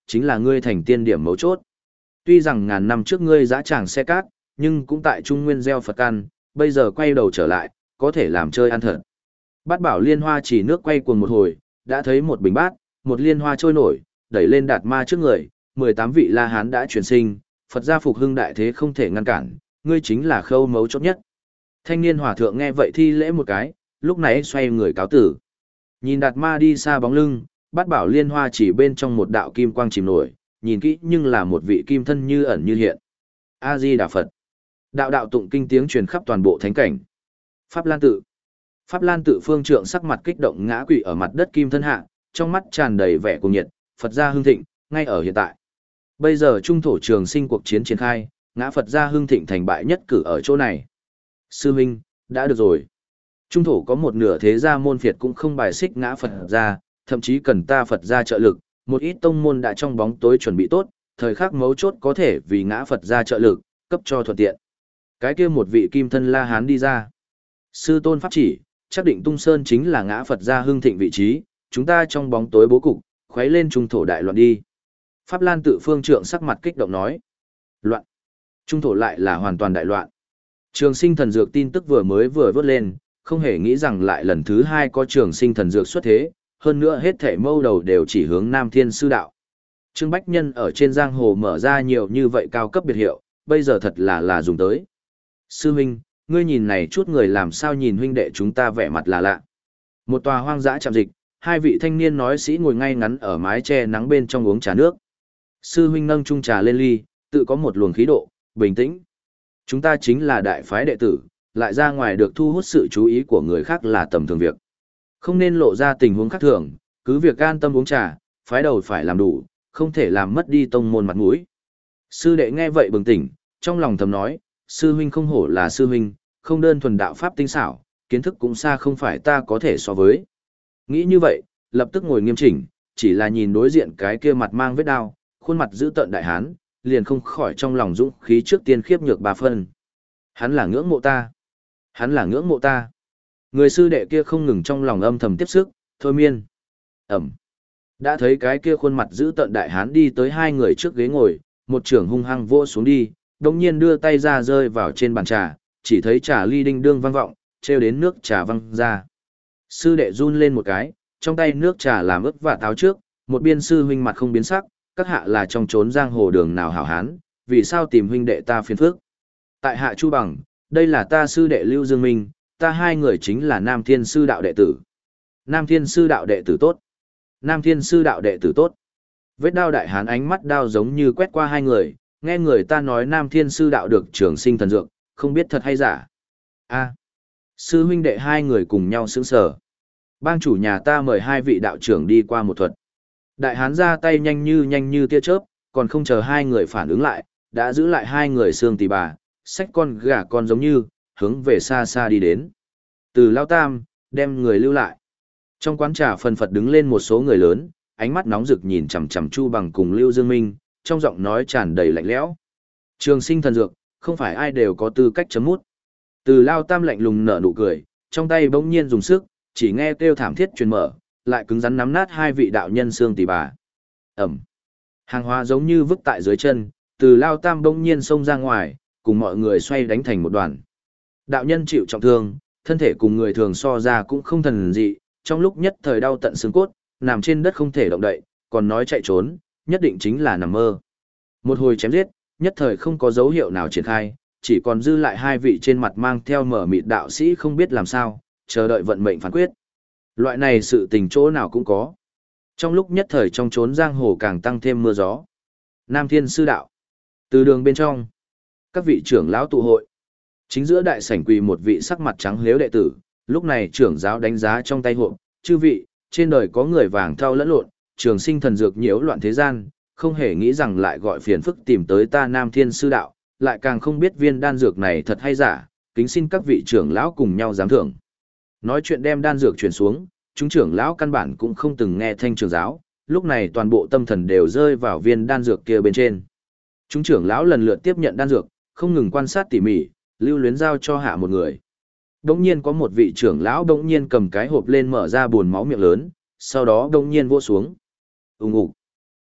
chính là ngươi thành tiên điểm mấu chốt. Tuy rằng ngàn năm trước ngươi dã tràng xe cát, nhưng cũng tại Trung Nguyên gieo Phật căn, bây giờ quay đầu trở lại, có thể làm chơi ăn thật. Bát bảo liên hoa chỉ nước quay cuồng một hồi, đã thấy một bình bát, một liên hoa trôi nổi, đẩy lên Đạt Ma trước người, mười tám vị La Hán đã chuyển sinh, Phật gia phục hưng đại thế không thể ngăn cản, ngươi chính là khâu mấu chốt nhất. Thanh niên hòa thượng nghe vậy thi lễ một cái, lúc này xoay người cáo tử. Nhìn Đạt Ma đi xa bóng lưng, Bát bảo liên hoa chỉ bên trong một đạo kim quang chìm nổi, nhìn kỹ nhưng là một vị kim thân như ẩn như hiện. A Di Đà Phật. Đạo đạo tụng kinh tiếng truyền khắp toàn bộ thánh cảnh. Pháp Lan tự. Pháp Lan tự phương trượng sắc mặt kích động ngã quỵ ở mặt đất kim thân hạ, trong mắt tràn đầy vẻ cuồng nhiệt, Phật gia hưng thịnh, ngay ở hiện tại. Bây giờ trung thổ trường sinh cuộc chiến triển khai, ngã Phật gia hưng thịnh thành bại nhất cử ở chỗ này. Sư huynh, đã được rồi. Trung thổ có một nửa thế gia môn phiệt cũng không bài xích ngã Phật gia, thậm chí cần ta Phật gia trợ lực, một ít tông môn đã trong bóng tối chuẩn bị tốt, thời khắc mấu chốt có thể vì ngã Phật gia trợ lực, cấp cho thuận tiện. Cái kia một vị kim thân La Hán đi ra. Sư tôn pháp chỉ, chắc định Tung Sơn chính là ngã Phật gia hưng thịnh vị trí, chúng ta trong bóng tối bố cục, khuấy lên trung thổ đại loạn đi. Pháp Lan tự phương trượng sắc mặt kích động nói. Loạn. Trung thổ lại là hoàn toàn đại loạn. Trường sinh thần dược tin tức vừa mới vừa vớt lên, không hề nghĩ rằng lại lần thứ hai có trường sinh thần dược xuất thế, hơn nữa hết thể mâu đầu đều chỉ hướng Nam Thiên Sư Đạo. Trương Bách Nhân ở trên giang hồ mở ra nhiều như vậy cao cấp biệt hiệu, bây giờ thật là là dùng tới. Sư huynh, ngươi nhìn này chút người làm sao nhìn huynh đệ chúng ta vẻ mặt là lạ. Một tòa hoang dã trạm dịch, hai vị thanh niên nói sĩ ngồi ngay ngắn ở mái che nắng bên trong uống trà nước. Sư huynh nâng chung trà lên ly, tự có một luồng khí độ, bình tĩnh. Chúng ta chính là đại phái đệ tử, lại ra ngoài được thu hút sự chú ý của người khác là tầm thường việc. Không nên lộ ra tình huống khác thường, cứ việc an tâm uống trà, phái đầu phải làm đủ, không thể làm mất đi tông môn mặt mũi. Sư đệ nghe vậy bừng tỉnh, trong lòng thầm nói, sư huynh không hổ là sư huynh, không đơn thuần đạo pháp tinh xảo, kiến thức cũng xa không phải ta có thể so với. Nghĩ như vậy, lập tức ngồi nghiêm chỉnh, chỉ là nhìn đối diện cái kia mặt mang vết đao, khuôn mặt dữ tợn đại hán, liền không khỏi trong lòng dũng khí trước tiên khiếp nhược ba phân. Hắn là ngưỡng mộ ta. Hắn là ngưỡng mộ ta. Người sư đệ kia không ngừng trong lòng âm thầm tiếp sức, thôi miên. Ẩm. Đã thấy cái kia khuôn mặt dữ tợn đại hán đi tới hai người trước ghế ngồi, một trưởng hung hăng vỗ xuống đi, đồng nhiên đưa tay ra rơi vào trên bàn trà, chỉ thấy trà ly đinh đương vang vọng, treo đến nước trà văng ra. Sư đệ run lên một cái, trong tay nước trà làm ướt và táo trước, một biên sư huynh mặt không biến sắc, các hạ là trong trốn giang hồ đường nào hảo hán, vì sao tìm huynh đệ ta phiền phức. Tại hạ Chu Bằng, đây là ta sư đệ Lưu Dương Minh, ta hai người chính là Nam Thiên Sư Đạo đệ tử. Nam Thiên Sư Đạo đệ tử tốt. Nam Thiên Sư Đạo đệ tử tốt. Vết đao đại hán ánh mắt đao giống như quét qua hai người, nghe người ta nói Nam Thiên Sư Đạo được trường sinh thần dược, không biết thật hay giả. A, sư huynh đệ hai người cùng nhau sững sờ. Bang chủ nhà ta mời hai vị đạo trưởng đi qua một thuật. Đại hán ra tay nhanh như nhanh như tia chớp, còn không chờ hai người phản ứng lại, đã giữ lại hai người xương tỳ bà, xách con gà con giống như, hướng về xa xa đi đến. Từ Lao Tam, đem người lưu lại. Trong quán trà phần phật đứng lên một số người lớn, ánh mắt nóng rực nhìn chằm chằm Chu Bằng cùng Lưu Dương Minh, trong giọng nói tràn đầy lạnh lẽo. Trường sinh thần dược, không phải ai đều có tư cách chấm mút. Từ Lao Tam lạnh lùng nở nụ cười, trong tay bỗng nhiên dùng sức, chỉ nghe kêu thảm thiết truyền mở, lại cứng rắn nắm nát hai vị đạo nhân xương tỳ bà. Ẩm. Hàng hóa giống như vứt tại dưới chân, từ Lao Tam bỗng nhiên xông ra ngoài, cùng mọi người xoay đánh thành một đoàn. Đạo nhân chịu trọng thương, thân thể cùng người thường so ra cũng không thần dị, trong lúc nhất thời đau tận xương cốt, nằm trên đất không thể động đậy, còn nói chạy trốn, nhất định chính là nằm mơ. Một hồi chém giết, nhất thời không có dấu hiệu nào triển khai, chỉ còn dư lại hai vị trên mặt mang theo mở mịt đạo sĩ không biết làm sao, chờ đợi vận mệnh phán quyết. Loại này sự tình chỗ nào cũng có. Trong lúc nhất thời trong chốn giang hồ càng tăng thêm mưa gió. Nam Thiên Sư Đạo. Từ đường bên trong, các vị trưởng lão tụ hội. Chính giữa đại sảnh quỳ một vị sắc mặt trắng lếu đệ tử, lúc này trưởng giáo đánh giá trong tay hộp, chư vị, trên đời có người vàng thau lẫn lộn, trường sinh thần dược nhiễu loạn thế gian, không hề nghĩ rằng lại gọi phiền phức tìm tới ta Nam Thiên Sư Đạo, lại càng không biết viên đan dược này thật hay giả, kính xin các vị trưởng lão cùng nhau giám thưởng. Nói chuyện đem đan dược truyền xuống, chúng trưởng lão căn bản cũng không từng nghe thanh trưởng giáo, lúc này toàn bộ tâm thần đều rơi vào viên đan dược kia bên trên. Chúng trưởng lão lần lượt tiếp nhận đan dược, không ngừng quan sát tỉ mỉ, lưu luyến giao cho hạ một người. Đống nhiên có một vị trưởng lão đống nhiên cầm cái hộp lên mở ra buồn máu miệng lớn, sau đó đống nhiên vỗ xuống. Ùng ục.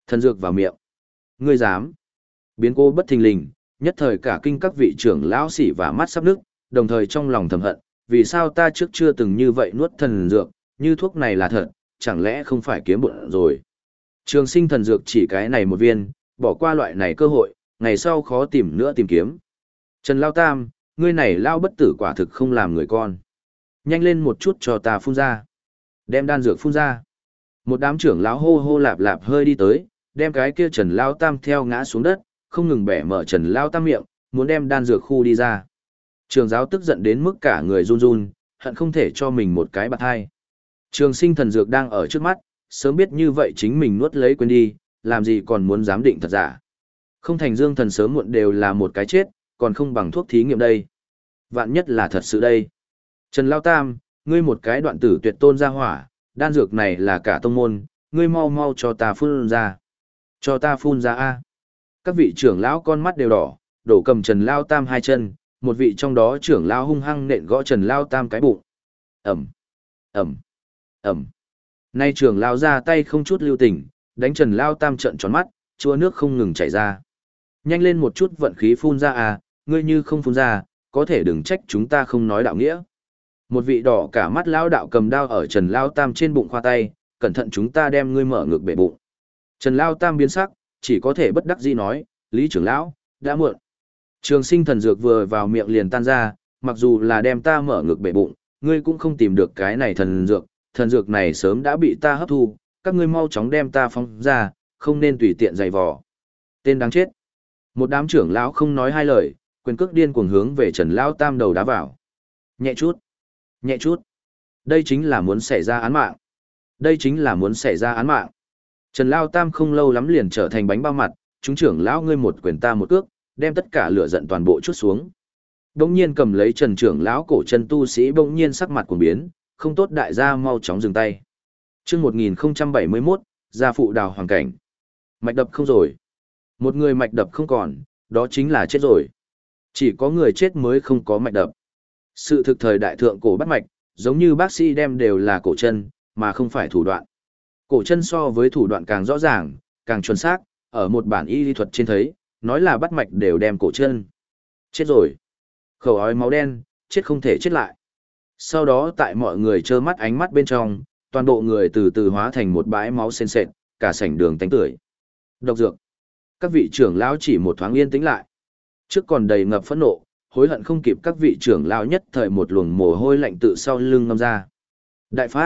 Thần dược vào miệng. Ngươi dám? Biến cố bất thình lình, nhất thời cả kinh các vị trưởng lão xỉ và mắt sắp nước, đồng thời trong lòng thầm hận, vì sao ta trước chưa từng như vậy nuốt thần dược, như thuốc này là thật, chẳng lẽ không phải kiếm bụng rồi. Trường sinh thần dược chỉ cái này một viên, bỏ qua loại này cơ hội, ngày sau khó tìm nữa tìm kiếm. Trần Lao Tam, ngươi này lao bất tử quả thực không làm người con. Nhanh lên một chút cho ta phun ra. Đem đan dược phun ra. Một đám trưởng lão hô hô lạp lạp hơi đi tới, đem cái kia Trần Lao Tam theo ngã xuống đất, không ngừng bẻ mở Trần Lao Tam miệng, muốn đem đan dược khu đi ra. Trường giáo tức giận đến mức cả người run run, hận không thể cho mình một cái bạt hai. Trường sinh thần dược đang ở trước mắt, sớm biết như vậy chính mình nuốt lấy quên đi, làm gì còn muốn giám định thật giả. Không thành dương thần sớm muộn đều là một cái chết, còn không bằng thuốc thí nghiệm đây. Vạn nhất là thật sự đây. Trần Lao Tam, ngươi một cái đoạn tử tuyệt tôn ra hỏa, đan dược này là cả tông môn, ngươi mau mau cho ta phun ra. Cho ta phun ra a. Các vị trưởng lão con mắt đều đỏ, đổ cầm Trần Lao Tam hai chân, một vị trong đó trưởng lão hung hăng nện gõ Trần Lao Tam cái bụng. Ẩm, Ẩm, Ẩm. Nay trưởng lão ra tay không chút lưu tình, đánh Trần Lao Tam trợn tròn mắt, chua nước không ngừng chảy ra. Nhanh lên một chút vận khí phun ra à, ngươi như không phun ra, có thể đừng trách chúng ta không nói đạo nghĩa. Một vị đỏ cả mắt lão đạo cầm đao ở Trần Lao Tam trên bụng khoa tay, cẩn thận chúng ta đem ngươi mở ngược bể bụng. Trần Lao Tam biến sắc, chỉ có thể bất đắc dĩ nói, Lý trưởng lão, đã muộn. Trường sinh thần dược vừa vào miệng liền tan ra, mặc dù là đem ta mở ngược bể bụng, ngươi cũng không tìm được cái này thần dược, thần dược này sớm đã bị ta hấp thu, các ngươi mau chóng đem ta phóng ra, không nên tùy tiện giày vò. Tên đáng chết. Một đám trưởng lão không nói hai lời, quyền cước điên cuồng hướng về Trần Lao Tam đầu đá vào. Nhẹ chút, nhẹ chút. Đây chính là muốn xảy ra án mạng. Đây chính là muốn xảy ra án mạng. Trần Lao Tam không lâu lắm liền trở thành bánh bao mặt, chúng trưởng lão ngươi một quyền ta một cước, đem tất cả lửa giận toàn bộ chút xuống. Bỗng nhiên cầm lấy Trần trưởng lão cổ chân tu sĩ bỗng nhiên sắc mặt cuồng biến, không tốt đại gia mau chóng dừng tay. Chương một nghìn không trăm bảy mươi mốt, gia phụ đào hoàng cảnh. Mạch đập không rồi. Một người mạch đập không còn, đó chính là chết rồi. Chỉ có người chết mới không có mạch đập. Sự thực thời đại thượng cổ bắt mạch, giống như bác sĩ đem đều là cổ chân, mà không phải thủ đoạn. Cổ chân so với thủ đoạn càng rõ ràng, càng chuẩn xác, ở một bản y lý thuật trên thấy, nói là bắt mạch đều đem cổ chân. Chết rồi. Khẩu ói máu đen, chết không thể chết lại. Sau đó tại mọi người trơ mắt ánh mắt bên trong, toàn bộ người từ từ hóa thành một bãi máu sền sệt, cả sảnh đường tánh tưởi. Độc dược. Các vị trưởng lão chỉ một thoáng yên tĩnh lại. Trước còn đầy ngập phẫn nộ, hối hận không kịp các vị trưởng lão nhất thời một luồng mồ hôi lạnh tự sau lưng ngâm ra. Đại phát.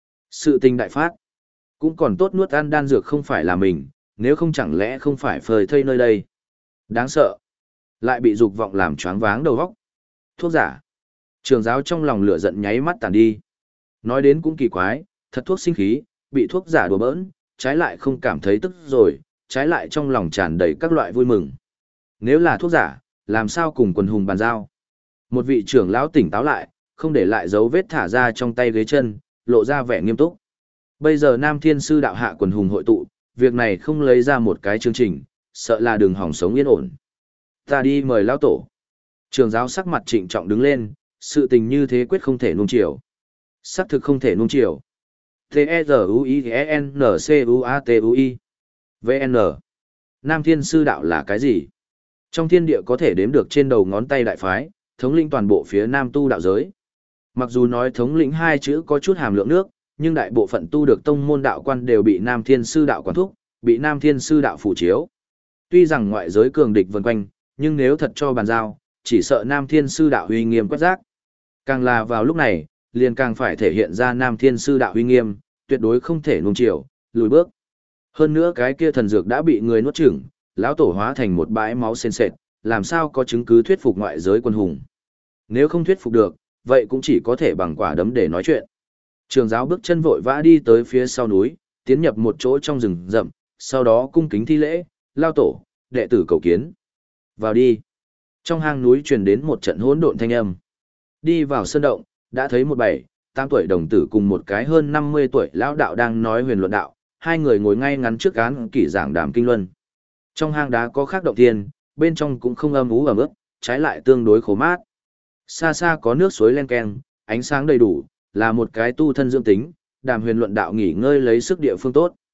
Sự tình đại phát. Cũng còn tốt nuốt ăn đan dược không phải là mình, nếu không chẳng lẽ không phải phơi thây nơi đây. Đáng sợ. Lại bị dục vọng làm choáng váng đầu óc. Thuốc giả. Trường giáo trong lòng lửa giận nháy mắt tàn đi. Nói đến cũng kỳ quái, thật thuốc sinh khí, bị thuốc giả đùa bỡn, trái lại không cảm thấy tức rồi, trái lại trong lòng tràn đầy các loại vui mừng. Nếu là thuốc giả, làm sao cùng quần hùng bàn giao? Một vị trưởng lão tỉnh táo lại, không để lại dấu vết thả ra trong tay ghế chân, lộ ra vẻ nghiêm túc. Bây giờ Nam Thiên Sư đạo hạ quần hùng hội tụ, việc này không lấy ra một cái chương trình, sợ là đường hỏng sống yên ổn. Ta đi mời lão tổ. Trường giáo sắc mặt trịnh trọng đứng lên, sự tình như thế quyết không thể nuông chiều. Sắc thực không thể nuông chiều. T-E-Z-U-I-N-C-U-A-T-U-I V N Nam Thiên Sư đạo là cái gì? Trong thiên địa có thể đếm được trên đầu ngón tay đại phái, thống lĩnh toàn bộ phía Nam tu đạo giới. Mặc dù nói thống lĩnh hai chữ có chút hàm lượng nước, nhưng đại bộ phận tu được tông môn đạo quan đều bị Nam Thiên Sư đạo quản thúc, bị Nam Thiên Sư đạo phủ chiếu. Tuy rằng ngoại giới cường địch vần quanh, nhưng nếu thật cho bàn giao, chỉ sợ Nam Thiên Sư đạo uy nghiêm quét rác. Càng là vào lúc này, liền càng phải thể hiện ra Nam Thiên Sư đạo uy nghiêm, tuyệt đối không thể nuông chiều, lùi bước. Hơn nữa cái kia thần dược đã bị người nuốt chửng, lão tổ hóa thành một bãi máu sền sệt, làm sao có chứng cứ thuyết phục ngoại giới quân hùng. Nếu không thuyết phục được, vậy cũng chỉ có thể bằng quả đấm để nói chuyện. Trường giáo bước chân vội vã đi tới phía sau núi, tiến nhập một chỗ trong rừng rậm, sau đó cung kính thi lễ, lao tổ, đệ tử cầu kiến. Vào đi. Trong hang núi truyền đến một trận hỗn độn thanh âm. Đi vào sơn động, đã thấy một bảy, tám tuổi đồng tử cùng một cái hơn năm mươi tuổi lão đạo đang nói huyền luận đạo, hai người ngồi ngay ngắn trước án kỷ giảng đàm kinh luân. Trong hang đá có khác động thiên, bên trong cũng không âm ú ẩm ướt, trái lại tương đối khổ mát. Xa xa có nước suối len keng, ánh sáng đầy đủ, là một cái tu thân dưỡng tính, đàm huyền luận đạo nghỉ ngơi lấy sức địa phương tốt.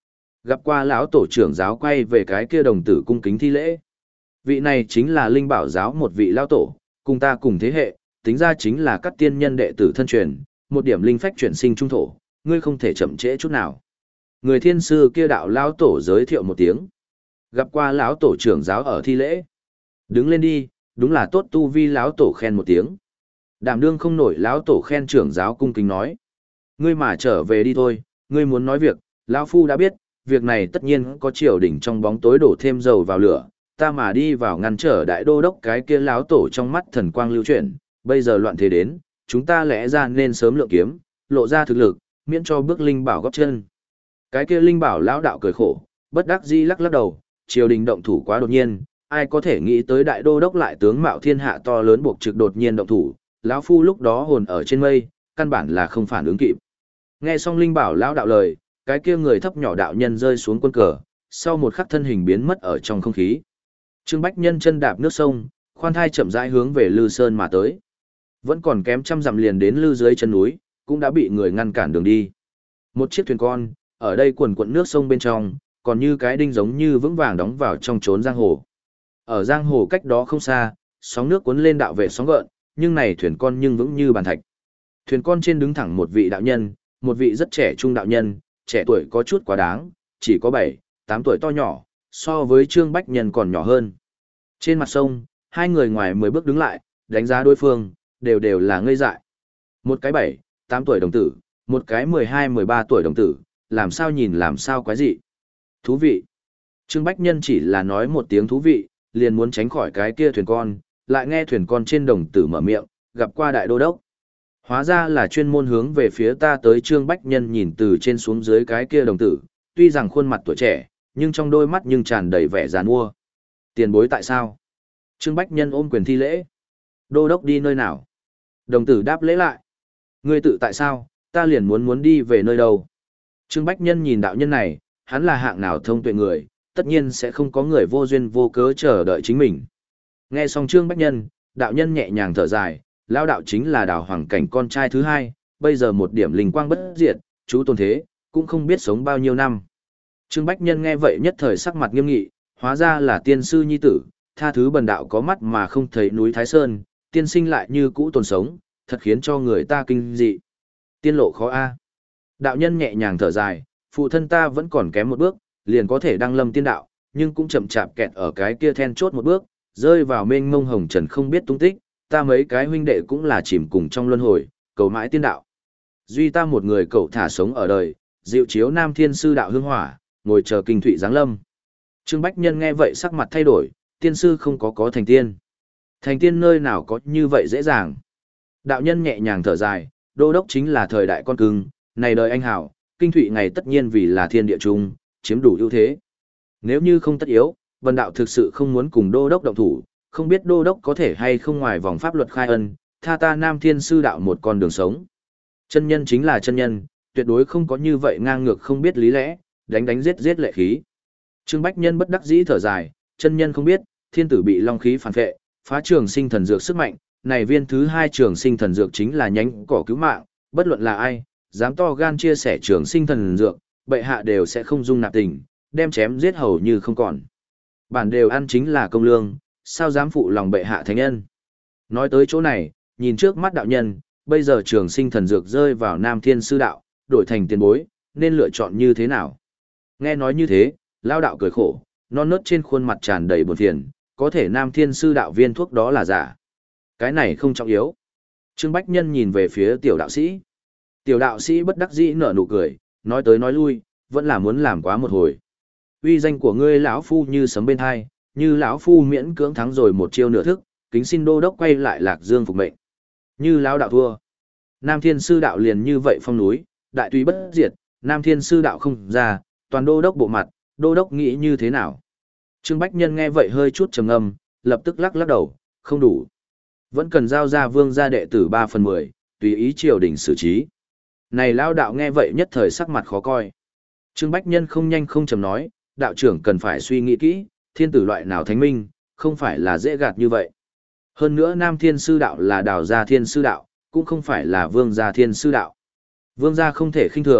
Gặp qua lão tổ trưởng giáo quay về cái kia đồng tử cung kính thi lễ. Vị này chính là linh bảo giáo một vị lão tổ, cùng ta cùng thế hệ, tính ra chính là các tiên nhân đệ tử thân truyền, một điểm linh phách chuyển sinh trung thổ, ngươi không thể chậm trễ chút nào. Người thiên sư kia đạo lão tổ giới thiệu một tiếng. Gặp qua lão tổ trưởng giáo ở thi lễ. Đứng lên đi, đúng là tốt tu vi lão tổ khen một tiếng. Đảm đương không nổi lão tổ khen trưởng giáo cung kính nói. Ngươi mà trở về đi thôi, ngươi muốn nói việc, lão phu đã biết, việc này tất nhiên có triều đỉnh trong bóng tối đổ thêm dầu vào lửa, ta mà đi vào ngăn trở đại đô đốc cái kia lão tổ trong mắt thần quang lưu chuyển, bây giờ loạn thế đến, chúng ta lẽ ra nên sớm lượng kiếm, lộ ra thực lực, miễn cho bước linh bảo góp chân. Cái kia linh bảo lão đạo cười khổ, bất đắc dĩ lắc lắc đầu, triều đình động thủ quá đột nhiên, ai có thể nghĩ tới đại đô đốc lại tướng mạo thiên hạ to lớn buộc trực đột nhiên động thủ, lão phu lúc đó hồn ở trên mây, căn bản là không phản ứng kịp. Nghe xong linh bảo lão đạo lời, cái kia người thấp nhỏ đạo nhân rơi xuống quân cờ, sau một khắc thân hình biến mất ở trong không khí. Trương Bách Nhân chân đạp nước sông, khoan thai chậm rãi hướng về Lư Sơn mà tới. Vẫn còn kém trăm dặm liền đến Lư dưới chân núi, cũng đã bị người ngăn cản đường đi. Một chiếc thuyền con, ở đây quần quận nước sông bên trong, còn như cái đinh giống như vững vàng đóng vào trong chốn giang hồ. Ở giang hồ cách đó không xa, sóng nước cuốn lên đạo vệ sóng gợn, nhưng này thuyền con nhưng vững như bàn thạch. Thuyền con trên đứng thẳng một vị đạo nhân, một vị rất trẻ trung đạo nhân, trẻ tuổi có chút quá đáng, chỉ có bảy, tám tuổi to nhỏ, so với Trương Bách Nhân còn nhỏ hơn. Trên mặt sông, hai người ngoài mười bước đứng lại, đánh giá đối phương, đều đều là ngây dại. Một cái bảy, tám tuổi đồng tử, một cái mười hai, mười ba tuổi đồng tử, làm sao nhìn làm sao quái dị. Thú vị. Trương Bách Nhân chỉ là nói một tiếng thú vị, liền muốn tránh khỏi cái kia thuyền con, lại nghe thuyền con trên đồng tử mở miệng, gặp qua đại đô đốc. Hóa ra là chuyên môn hướng về phía ta tới. Trương Bách Nhân nhìn từ trên xuống dưới cái kia đồng tử, tuy rằng khuôn mặt tuổi trẻ, nhưng trong đôi mắt nhưng tràn đầy vẻ giàn mua. Tiền bối tại sao? Trương Bách Nhân ôm quyền thi lễ. Đô đốc đi nơi nào? Đồng tử đáp lễ lại. Ngươi tự tại sao, ta liền muốn muốn đi về nơi đâu? Trương Bách Nhân nhìn đạo nhân này, hắn là hạng nào thông tuệ người, tất nhiên sẽ không có người vô duyên vô cớ chờ đợi chính mình. Nghe xong Trương Bách Nhân, đạo nhân nhẹ nhàng thở dài, lão đạo chính là Đào Hoàng Cảnh con trai thứ hai, bây giờ một điểm linh quang bất diệt, chú tôn thế, cũng không biết sống bao nhiêu năm. Trương Bách Nhân nghe vậy nhất thời sắc mặt nghiêm nghị, hóa ra là tiên sư nhi tử, tha thứ bần đạo có mắt mà không thấy núi Thái Sơn, tiên sinh lại như cũ tồn sống, thật khiến cho người ta kinh dị. Tiên lộ khó a. Đạo nhân nhẹ nhàng thở dài, phụ thân ta vẫn còn kém một bước, liền có thể đăng lâm tiên đạo, nhưng cũng chậm chạp kẹt ở cái kia then chốt một bước, rơi vào mênh mông hồng trần không biết tung tích, ta mấy cái huynh đệ cũng là chìm cùng trong luân hồi, cầu mãi tiên đạo. Duy ta một người cậu thả sống ở đời, diệu chiếu Nam Thiên sư đạo hương hỏa, ngồi chờ kinh thụy giáng lâm. Trương Bách Nhân nghe vậy sắc mặt thay đổi, tiên sư không có có thành tiên. Thành tiên nơi nào có như vậy dễ dàng. Đạo nhân nhẹ nhàng thở dài, đô đốc chính là thời đại con cưng, này đời anh hảo, kinh thụy ngày tất nhiên vì là thiên địa chung, chiếm đủ ưu thế. Nếu như không tất yếu, vân đạo thực sự không muốn cùng đô đốc động thủ, không biết đô đốc có thể hay không ngoài vòng pháp luật khai ân, tha ta Nam Thiên sư đạo một con đường sống. Chân nhân chính là chân nhân, tuyệt đối không có như vậy ngang ngược không biết lý lẽ, đánh đánh giết giết lệ khí. Trương Bách Nhân bất đắc dĩ thở dài, chân nhân không biết, thiên tử bị long khí phản phệ, phá trường sinh thần dược sức mạnh, này viên thứ hai trường sinh thần dược chính là nhánh cỏ cứu mạng, bất luận là ai, dám to gan chia sẻ trường sinh thần dược, bệ hạ đều sẽ không dung nạp tình, đem chém giết hầu như không còn. Bản đều ăn chính là công lương, sao dám phụ lòng bệ hạ thánh nhân. Nói tới chỗ này, nhìn trước mắt đạo nhân, bây giờ trường sinh thần dược rơi vào Nam Thiên sư đạo, đổi thành tiền bối, nên lựa chọn như thế nào? Nghe nói như thế, lao đạo cười khổ, non nớt trên khuôn mặt tràn đầy buồn phiền, có thể Nam Thiên sư đạo viên thuốc đó là giả. Cái này không trọng yếu. Trương Bách Nhân nhìn về phía tiểu đạo sĩ. Tiểu đạo sĩ bất đắc dĩ nở nụ cười, nói tới nói lui, vẫn là muốn làm quá một hồi. Uy danh của ngươi lão phu như sấm bên hai, như lão phu miễn cưỡng thắng rồi một chiêu nửa thức, kính xin đô đốc quay lại Lạc Dương phục mệnh. Như lão đạo thua. Nam Thiên sư đạo liền như vậy phong núi, đại tùy bất diệt, Nam Thiên sư đạo không ra, toàn đô đốc bộ mặt, đô đốc nghĩ như thế nào? Trương Bách Nhân nghe vậy hơi chút trầm ngâm, lập tức lắc lắc đầu, không đủ. Vẫn cần giao ra vương gia đệ tử ba phần mười, tùy ý triều đình xử trí. Này lão đạo nghe vậy nhất thời sắc mặt khó coi. Trương Bách Nhân không nhanh không chậm nói, đạo trưởng cần phải suy nghĩ kỹ, thiên tử loại nào thánh minh, không phải là dễ gạt như vậy. Hơn nữa Nam Thiên sư đạo là Đào gia Thiên sư đạo, cũng không phải là Vương gia Thiên sư đạo. Vương gia không thể khinh thường,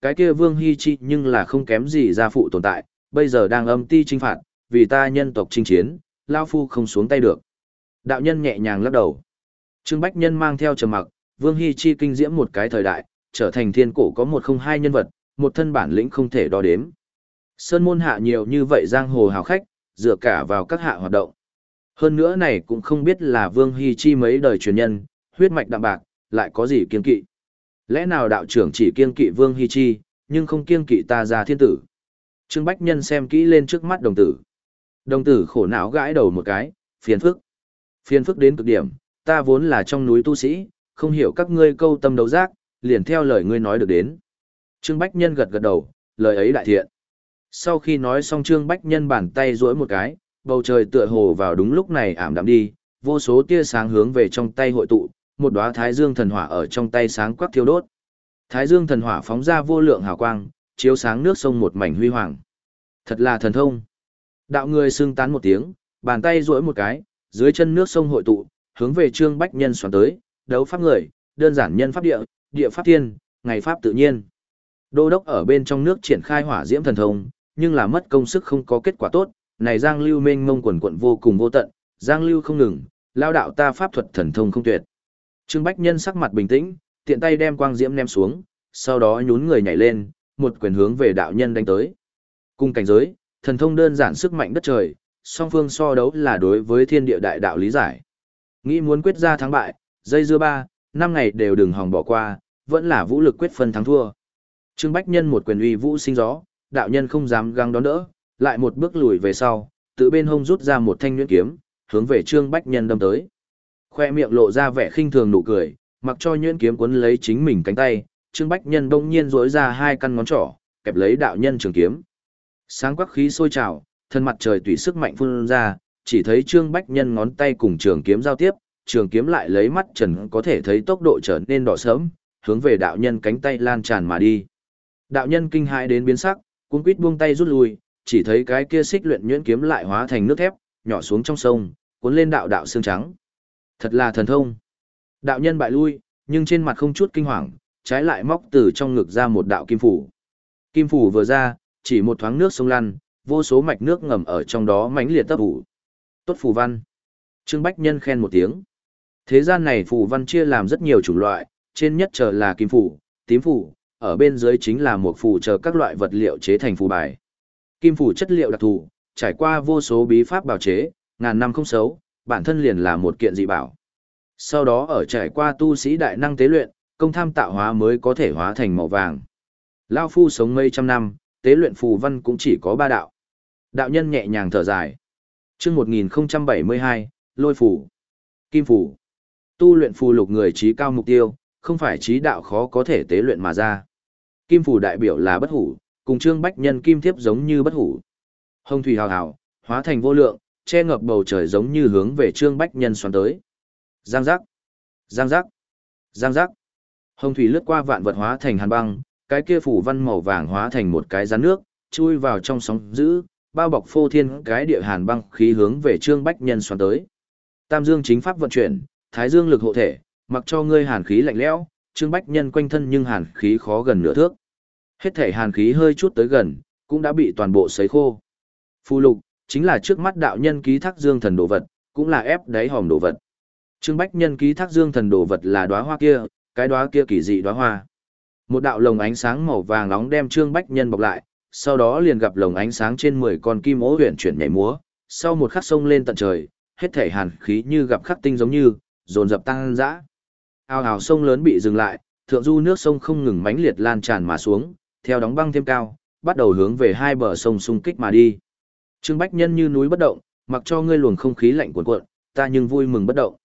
cái kia Vương Hy Chi nhưng là không kém gì gia phụ tồn tại, bây giờ đang âm ti chinh phạt, vì ta nhân tộc chinh chiến, lao phu không xuống tay được. Đạo nhân nhẹ nhàng lắc đầu. Trương Bách Nhân mang theo trầm mặc, Vương Hy Chi kinh diễm một cái thời đại, trở thành thiên cổ có một không hai nhân vật, một thân bản lĩnh không thể đo đếm. Sơn môn hạ nhiều như vậy giang hồ hào khách, dựa cả vào các hạ hoạt động. Hơn nữa này cũng không biết là Vương Hy Chi mấy đời truyền nhân, huyết mạch đạm bạc, lại có gì kiên kỵ. Lẽ nào đạo trưởng chỉ kiên kỵ Vương Hy Chi, nhưng không kiên kỵ ta ra thiên tử. Trương Bách Nhân xem kỹ lên trước mắt đồng tử. Đồng tử khổ não gãi đầu một cái, phiền phức. Phiền phức đến cực điểm, ta vốn là trong núi tu sĩ, không hiểu các ngươi câu tâm đấu giác, liền theo lời ngươi nói được đến. Trương Bách Nhân gật gật đầu, lời ấy đại thiện. Sau khi nói xong Trương Bách Nhân bàn tay duỗi một cái, bầu trời tựa hồ vào đúng lúc này ảm đạm đi, vô số tia sáng hướng về trong tay hội tụ, một đóa Thái Dương thần hỏa ở trong tay sáng quắc thiêu đốt. Thái Dương thần hỏa phóng ra vô lượng hào quang, chiếu sáng nước sông một mảnh huy hoàng. Thật là thần thông. Đạo người xưng tán một tiếng, bàn tay duỗi một cái, dưới chân nước sông hội tụ, hướng về Trương Bách Nhân xoắn tới, đấu pháp người, đơn giản nhân pháp địa, địa pháp thiên, ngày pháp tự nhiên. Đô đốc ở bên trong nước triển khai hỏa diễm thần thông, nhưng là mất công sức không có kết quả tốt, này Giang Lưu mênh mông quần quận vô cùng vô tận, Giang Lưu không ngừng, lao đạo ta pháp thuật thần thông không tuyệt. Trương Bách Nhân sắc mặt bình tĩnh, tiện tay đem quang diễm ném xuống, sau đó nhún người nhảy lên, một quyền hướng về đạo nhân đánh tới. Cùng cảnh giới, thần thông đơn giản sức mạnh đất trời, song phương so đấu là đối với thiên địa đại đạo lý giải. Nghĩ muốn quyết ra thắng bại, dây dưa ba, năm ngày đều đừng hòng bỏ qua, vẫn là vũ lực quyết phân thắng thua. Trương Bách Nhân một quyền uy vũ sinh gió, đạo nhân không dám găng đón đỡ, lại một bước lùi về sau, tự bên hông rút ra một thanh nhuyễn kiếm, hướng về Trương Bách Nhân đâm tới. Khoe miệng lộ ra vẻ khinh thường nụ cười, mặc cho nhuyễn kiếm cuốn lấy chính mình cánh tay, Trương Bách Nhân bỗng nhiên duỗi ra hai căn ngón trỏ, kẹp lấy đạo nhân trường kiếm. Sáng quắc khí sôi trào, thân mặt trời tùy sức mạnh phun ra, chỉ thấy Trương Bách Nhân ngón tay cùng trường kiếm giao tiếp, trường kiếm lại lấy mắt trần có thể thấy tốc độ trở nên đỏ sớm, hướng về đạo nhân cánh tay lan tràn mà đi. Đạo nhân kinh hãi đến biến sắc, cuống quýt buông tay rút lui, chỉ thấy cái kia xích luyện nhuyễn kiếm lại hóa thành nước thép, nhỏ xuống trong sông, cuốn lên đạo đạo xương trắng. Thật là thần thông. Đạo nhân bại lui, nhưng trên mặt không chút kinh hoàng, trái lại móc từ trong ngực ra một đạo kim phủ. Kim phủ vừa ra, chỉ một thoáng nước sông lăn, vô số mạch nước ngầm ở trong đó mãnh liệt tấp ủ. Tốt phù văn. Trương Bách Nhân khen một tiếng. Thế gian này phù văn chia làm rất nhiều chủng loại, trên nhất chờ là kim phủ, tím phủ, ở bên dưới chính là một phù chờ các loại vật liệu chế thành phù bài. Kim phủ chất liệu đặc thù, trải qua vô số bí pháp bào chế, ngàn năm không xấu, bản thân liền là một kiện dị bảo. Sau đó ở trải qua tu sĩ đại năng tế luyện, công tham tạo hóa mới có thể hóa thành màu vàng. Lao phu sống mấy trăm năm, tế luyện phù văn cũng chỉ có ba đạo. Đạo nhân nhẹ nhàng thở dài. Chương một nghìn không trăm bảy mươi hai, Lôi phù. Kim phù. Tu luyện phù lục người trí cao mục tiêu, không phải trí đạo khó có thể tế luyện mà ra. Kim phù đại biểu là bất hủ, cùng Trương Bách Nhân kim thiếp giống như bất hủ. Hồng thủy hào hào, hóa thành vô lượng, che ngập bầu trời giống như hướng về Trương Bách Nhân xoắn tới. Giang giác, giang giác, giang giác. Hồng thủy lướt qua vạn vật hóa thành hàn băng, cái kia phủ văn màu vàng hóa thành một cái rắn nước, chui vào trong sóng dữ, bao bọc phô thiên cái địa hàn băng khí hướng về Trương Bách Nhân xoắn tới. Tam dương chính pháp vận chuyển, thái dương lực hộ thể, mặc cho ngươi hàn khí lạnh lẽo, Trương Bách Nhân quanh thân nhưng hàn khí khó gần nửa thước. Hết thể hàn khí hơi chút tới gần, cũng đã bị toàn bộ sấy khô. Phù lục chính là trước mắt đạo nhân ký thác dương thần đồ vật, cũng là ép đáy hòm đồ vật. Trương Bách Nhân ký thác dương thần đồ vật là đóa hoa kia, cái đóa kia kỳ dị đóa hoa. Một đạo lồng ánh sáng màu vàng nóng đem Trương Bách Nhân bọc lại, sau đó liền gặp lồng ánh sáng trên mười con kim ố huyền chuyển nhảy múa, sau một khắc sông lên tận trời, hết thể hàn khí như gặp khắc tinh giống như, dồn dập tăng dã. Ao ào sông lớn bị dừng lại, thượng du nước sông không ngừng mãnh liệt lan tràn mà xuống, theo đóng băng thêm cao, bắt đầu hướng về hai bờ sông xung kích mà đi. Trương Bách Nhân như núi bất động, mặc cho ngươi luồng không khí lạnh cuộn cuộn, ta nhưng vui mừng bất động.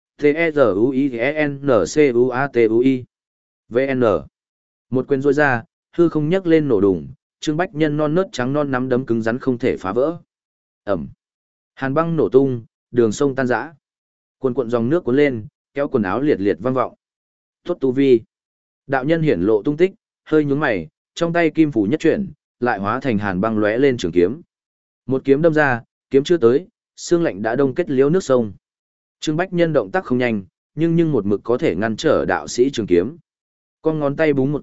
T-E-Z-U-I-E-N-C-U-A-T-U-I V N Một quyền rôi ra, hư không nhấc lên nổ đùng, Trương Bách Nhân non nớt trắng non nắm đấm cứng rắn không thể phá vỡ. Ẩm. Hàn băng nổ tung, đường sông tan rã. Cuồn cuộn dòng nước cuốn lên, kéo quần áo liệt liệt vang vọng. Tốt tu vi. Đạo nhân hiển lộ tung tích, hơi nhướng mày, trong tay kim phủ nhất chuyển, lại hóa thành hàn băng lóe lên trường kiếm. Một kiếm đâm ra, kiếm chưa tới, xương lạnh đã đông kết liếu nước sông. Trương Bách Nhân động tác không nhanh, nhưng nhưng một mực có thể ngăn trở đạo sĩ trường kiếm. Con ngón tay búng một cái,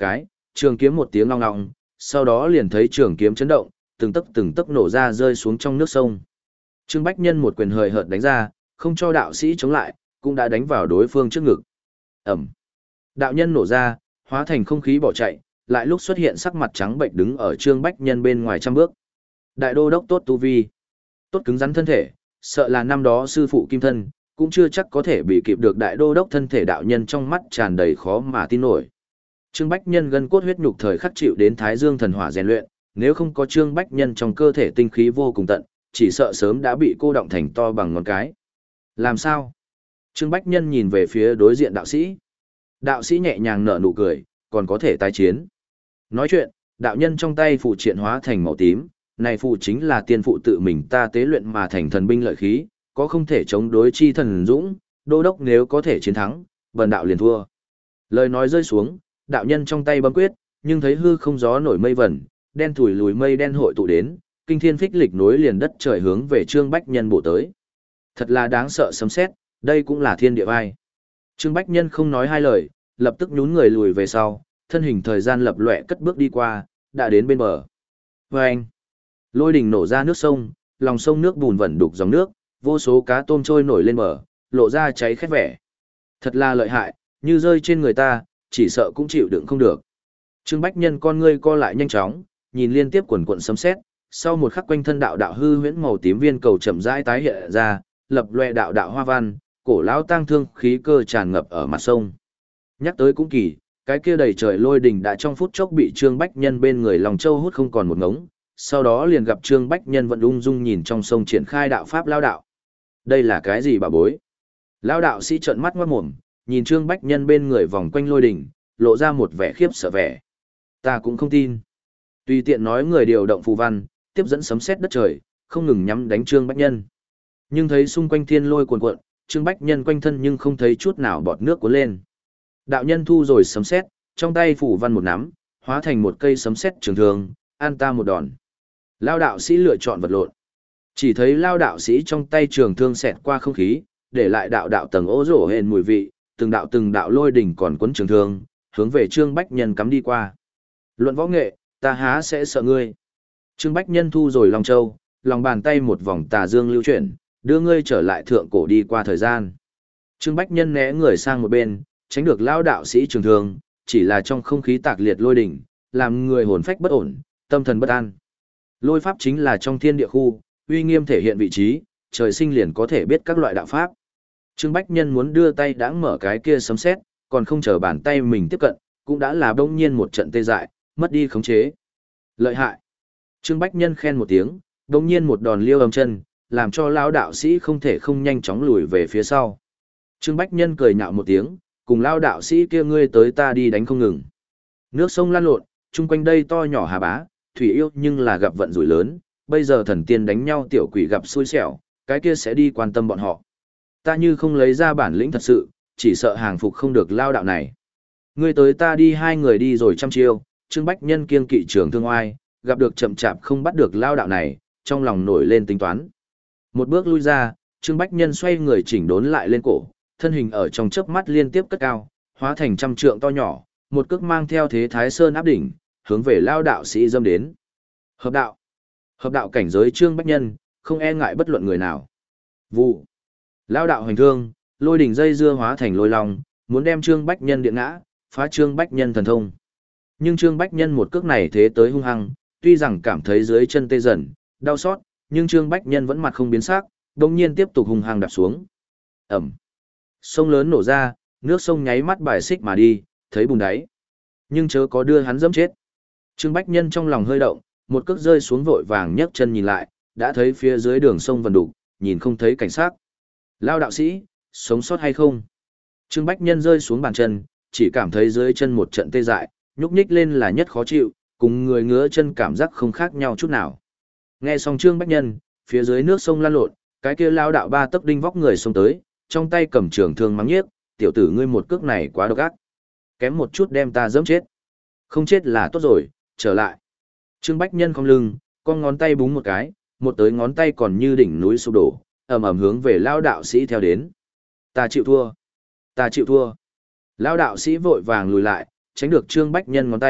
trường kiếm một tiếng long ngọng, sau đó liền thấy trường kiếm chấn động, từng tấc từng tấc nổ ra rơi xuống trong nước sông. Trương Bách Nhân một quyền hời hợt đánh ra, không cho đạo sĩ chống lại, cũng đã đánh vào đối phương trước ngực. Ẩm. Đạo nhân nổ ra, hóa thành không khí bỏ chạy, lại lúc xuất hiện sắc mặt trắng bệnh đứng ở Trương Bách Nhân bên ngoài trăm bước. Đại đô đốc tốt tu vi, tốt cứng rắn thân thể, sợ là năm đó sư phụ kim thân, cũng chưa chắc có thể bị kịp được đại đô đốc thân thể đạo nhân trong mắt tràn đầy khó mà tin nổi. Trương Bách Nhân gân cốt huyết nhục thời khắc chịu đến Thái Dương thần hỏa rèn luyện, nếu không có Trương Bách Nhân trong cơ thể tinh khí vô cùng tận, chỉ sợ sớm đã bị cô động thành to bằng ngón cái. Làm sao? Trương Bách Nhân nhìn về phía đối diện đạo sĩ. Đạo sĩ nhẹ nhàng nở nụ cười, còn có thể tái chiến. Nói chuyện, đạo nhân trong tay phụ triện hóa thành màu tím, này phụ chính là tiên phụ tự mình ta tế luyện mà thành thần binh lợi khí, có không thể chống đối chi thần dũng, đô đốc nếu có thể chiến thắng, bần đạo liền thua. Lời nói rơi xuống, đạo nhân trong tay bấm quyết, nhưng thấy hư không gió nổi mây vẩn, đen thủi lùi mây đen hội tụ đến, kinh thiên phích lịch nối liền đất trời hướng về Trương Bách Nhân bổ tới. Thật là đáng sợ sấm sét, đây cũng là thiên địa vai. Trương Bách Nhân không nói hai lời, lập tức nhún người lùi về sau, thân hình thời gian lập lòe cất bước đi qua, đã đến bên bờ. Vâng! Lôi đỉnh nổ ra nước sông, lòng sông nước bùn vẩn đục dòng nước, vô số cá tôm trôi nổi lên bờ, lộ ra cháy khét vẻ. Thật là lợi hại, như rơi trên người ta, chỉ sợ cũng chịu đựng không được. Trương Bách Nhân con ngươi co lại nhanh chóng, nhìn liên tiếp quần quần sấm sét, sau một khắc quanh thân đạo đạo hư huyễn màu tím viên cầu chậm rãi tái hiện ra, lập loè đạo đạo hoa văn, cổ lão tang thương khí cơ tràn ngập ở mặt sông. Nhắc tới cũng kỳ, cái kia đầy trời lôi đỉnh đã trong phút chốc bị Trương Bách Nhân bên người lòng châu hút không còn một ngống, sau đó liền gặp Trương Bách Nhân vẫn ung dung nhìn trong sông triển khai đạo pháp lao đạo. Đây là cái gì bà bối? Lao đạo sĩ trợn mắt ngoát mồm, nhìn Trương Bách Nhân bên người vòng quanh lôi đỉnh, lộ ra một vẻ khiếp sợ vẻ. Ta cũng không tin. Tùy tiện nói người điều động phù văn, tiếp dẫn sấm sét đất trời, không ngừng nhắm đánh Trương Bách Nhân. Nhưng thấy xung quanh thiên lôi cuồn cuộn, Trương Bách Nhân quanh thân nhưng không thấy chút nào bọt nước cuốn lên. Đạo nhân thu rồi sấm sét, trong tay phù văn một nắm, hóa thành một cây sấm sét trường thường, an ta một đòn. Lao đạo sĩ lựa chọn vật lộn. Chỉ thấy lao đạo sĩ trong tay trường thương xẹt qua không khí, để lại đạo đạo tầng ố rổ hền mùi vị, từng đạo từng đạo lôi đỉnh còn quấn trường thương, hướng về Trương Bách Nhân cắm đi qua. Luận võ nghệ, ta há sẽ sợ ngươi. Trương Bách Nhân thu rồi Long Châu, lòng bàn tay một vòng tà dương lưu chuyển, đưa ngươi trở lại thượng cổ đi qua thời gian. Trương Bách Nhân né người sang một bên, tránh được lao đạo sĩ trường thương, chỉ là trong không khí tạc liệt lôi đỉnh, làm người hồn phách bất ổn, tâm thần bất an. Lôi pháp chính là trong thiên địa khu, uy nghiêm thể hiện vị trí, trời sinh liền có thể biết các loại đạo pháp. Trương Bách Nhân muốn đưa tay đãng mở cái kia sấm sét, còn không chờ bàn tay mình tiếp cận, cũng đã là bỗng nhiên một trận tê dại, mất đi khống chế. Lợi hại. Trương Bách Nhân khen một tiếng, bỗng nhiên một đòn liêu âm chân, làm cho lão đạo sĩ không thể không nhanh chóng lùi về phía sau. Trương Bách Nhân cười nhạo một tiếng, cùng lão đạo sĩ kia ngươi tới ta đi đánh không ngừng. Nước sông lan lộn, chung quanh đây to nhỏ hà bá, thủy yêu nhưng là gặp vận rủi lớn, bây giờ thần tiên đánh nhau tiểu quỷ gặp xui xẻo, cái kia sẽ đi quan tâm bọn họ. Ta như không lấy ra bản lĩnh thật sự, chỉ sợ hàng phục không được lao đạo này. Ngươi tới ta đi hai người đi rồi trăm chiêu, Trương Bách Nhân kiêng kỵ trường thương oai, gặp được chậm chạp không bắt được lao đạo này, trong lòng nổi lên tính toán. Một bước lui ra, Trương Bách Nhân xoay người chỉnh đốn lại lên cổ, thân hình ở trong chớp mắt liên tiếp cất cao, hóa thành trăm trượng to nhỏ, một cước mang theo thế thái sơn áp đỉnh, hướng về lao đạo sĩ dâm đến. Hợp đạo. Hợp đạo cảnh giới Trương Bách Nhân, không e ngại bất luận người nào. Vụ. Lao đạo hành thương, lôi đỉnh dây dưa hóa thành lôi long, muốn đem Trương Bách Nhân điện ngã, phá Trương Bách Nhân thần thông. Nhưng Trương Bách Nhân một cước này thế tới hung hăng, tuy rằng cảm thấy dưới chân tê dần, đau xót, nhưng Trương Bách Nhân vẫn mặt không biến sắc, đồng nhiên tiếp tục hung hăng đạp xuống. Ẩm. Sông lớn nổ ra, nước sông nháy mắt bài xích mà đi, thấy bùn đáy. Nhưng chớ có đưa hắn dẫm chết. Trương Bách Nhân trong lòng hơi động, một cước rơi xuống vội vàng nhấc chân nhìn lại, đã thấy phía dưới đường sông vần đục, nhìn không thấy cảnh sát. Lao đạo sĩ, sống sót hay không? Trương Bách Nhân rơi xuống bàn chân, chỉ cảm thấy dưới chân một trận tê dại, nhúc nhích lên là nhất khó chịu, cùng người ngứa chân cảm giác không khác nhau chút nào. Nghe xong Trương Bách Nhân, phía dưới nước sông lan lộn, cái kia lao đạo ba tấc đinh vóc người xông tới, trong tay cầm trường thương mắng nhiếc, tiểu tử ngươi một cước này quá độc ác. Kém một chút đem ta dẫm chết. Không chết là tốt rồi, trở lại. Trương Bách Nhân cong lưng, con ngón tay búng một cái, một tới ngón tay còn như đỉnh núi sụp đổ, ầm ầm hướng về lao đạo sĩ theo đến. Ta chịu thua. Ta chịu thua. Lao đạo sĩ vội vàng lùi lại, tránh được Trương Bách Nhân ngón tay,